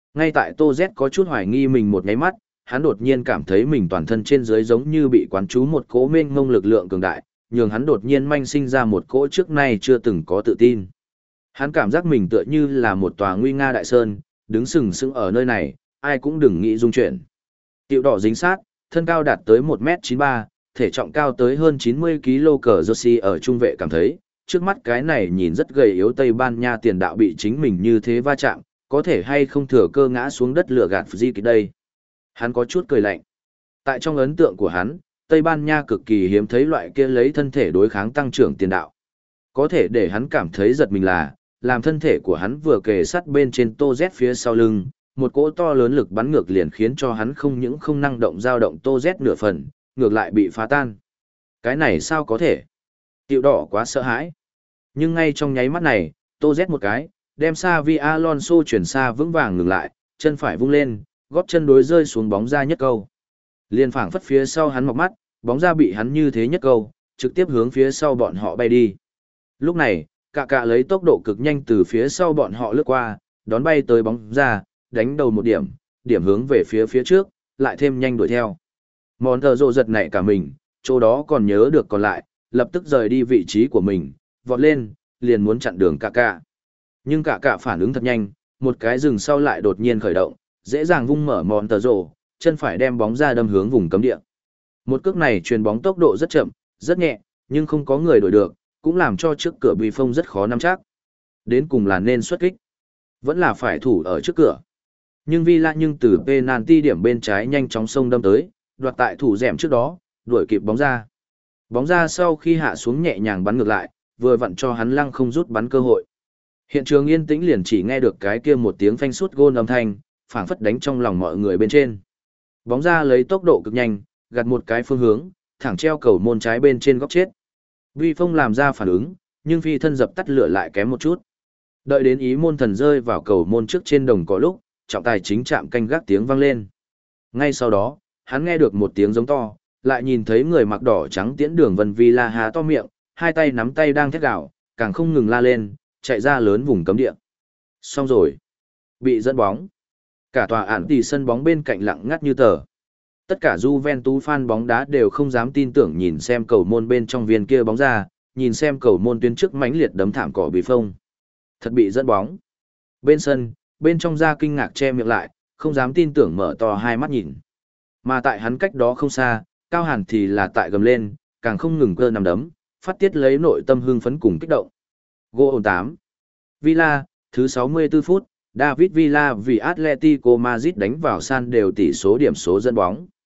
Ngay tại Tô Z có chút hoài nghi mình một nháy mắt, hắn đột nhiên cảm thấy mình toàn thân trên dưới giống như bị quán trú một cỗ mênh mông lực lượng cường đại, nhường hắn đột nhiên manh sinh ra một cỗ trước nay chưa từng có tự tin. Hắn cảm giác mình tựa như là một tòa nguy nga đại sơn, đứng sừng sững ở nơi này, ai cũng đừng nghĩ dung chuyển. Tiểu đỏ dính sát, thân cao đạt tới một mét chín mươi ba, thể trọng cao tới hơn chín mươi ki lô gam cờ Joshi ở trung vệ cảm thấy, trước mắt cái này nhìn rất gầy yếu Tây Ban Nha tiền đạo bị chính mình như thế va chạm, có thể hay không thừa cơ ngã xuống đất lửa gạt Di kịch đây. Hắn có chút cười lạnh. Tại trong ấn tượng của hắn, Tây Ban Nha cực kỳ hiếm thấy loại kia lấy thân thể đối kháng tăng trưởng tiền đạo. Có thể để hắn cảm thấy giật mình là, làm thân thể của hắn vừa kề sát bên trên Tô Z phía sau lưng, một cỗ to lớn lực bắn ngược liền khiến cho hắn không những không năng động dao động Tô Z nửa phần, ngược lại bị phá tan. Cái này sao có thể? Tiểu đỏ quá sợ hãi. Nhưng ngay trong nháy mắt này, Tô Z một cái, đem Xavi Alonso chuyển xa vững vàng ngừng lại, chân phải vung lên, gót chân đối rơi xuống bóng ra nhất câu. Liên phảng phất phía sau hắn mọc mắt, bóng ra bị hắn như thế nhất câu, trực tiếp hướng phía sau bọn họ bay đi. Lúc này, Cạ Cạ lấy tốc độ cực nhanh từ phía sau bọn họ lướt qua, đón bay tới bóng ra, đánh đầu một điểm, điểm hướng về phía phía trước, lại thêm nhanh đuổi theo. Mòn thờ rộ giật nảy cả mình, chỗ đó còn nhớ được còn lại, lập tức rời đi vị trí của mình, vọt lên, liền muốn chặn đường Cạ Cạ. Nhưng Cạ Cạ phản ứng thật nhanh, một cái dừng sau lại đột nhiên khởi động, dễ dàng vung mở mòn tờ rộ, chân phải đem bóng ra đâm hướng vùng cấm địa. Một cước này truyền bóng tốc độ rất chậm, rất nhẹ, nhưng không có người đuổi được, cũng làm cho trước cửa bị phong rất khó nắm chắc. Đến cùng là nên xuất kích, vẫn là phải thủ ở trước cửa. Nhưng Villa nhưng từ penalty điểm bên trái nhanh chóng xông đâm tới, đoạt tại thủ rèm trước đó, đuổi kịp bóng ra. Bóng ra sau khi hạ xuống nhẹ nhàng bắn ngược lại, vừa vặn cho hắn lăng không rút bắn cơ hội. Hiện trường yên tĩnh liền chỉ nghe được cái kia một tiếng phanh sút gôn âm thanh, phảng phất đánh trong lòng mọi người bên trên. Bóng ra lấy tốc độ cực nhanh, gạt một cái phương hướng, thẳng treo cầu môn trái bên trên góc chết. Vi Phong làm ra phản ứng, nhưng phi thân dập tắt lửa lại kém một chút. Đợi đến ý môn thần rơi vào cầu môn trước trên đồng cỏ lúc, trọng tài chính chạm canh gác tiếng vang lên. Ngay sau đó, hắn nghe được một tiếng giống to, lại nhìn thấy người mặc đỏ trắng tiễn đường Vân Villa há to miệng, hai tay nắm tay đang thét gào, càng không ngừng la lên, chạy ra lớn vùng cấm địa. Xong rồi. Bị dẫn bóng. Cả tòa ản tỷ sân bóng bên cạnh lặng ngắt như tờ. Tất cả Juventus fan bóng đá đều không dám tin tưởng nhìn xem cầu môn bên trong viên kia bóng ra, nhìn xem cầu môn tuyến trước mãnh liệt đấm thảm cỏ bị phông. Thật bị dẫn bóng. Bên sân, bên trong ra kinh ngạc che miệng lại, không dám tin tưởng mở to hai mắt nhìn. Mà tại hắn cách đó không xa, Cao Hàn thì là tại gầm lên, càng không ngừng cơ nằm đấm, phát tiết lấy nội tâm hưng phấn cùng kích động. Goal tám. Villa, thứ sáu mươi tư phút, David Villa vì Atletico Madrid đánh vào san đều tỷ số điểm số dẫn bóng.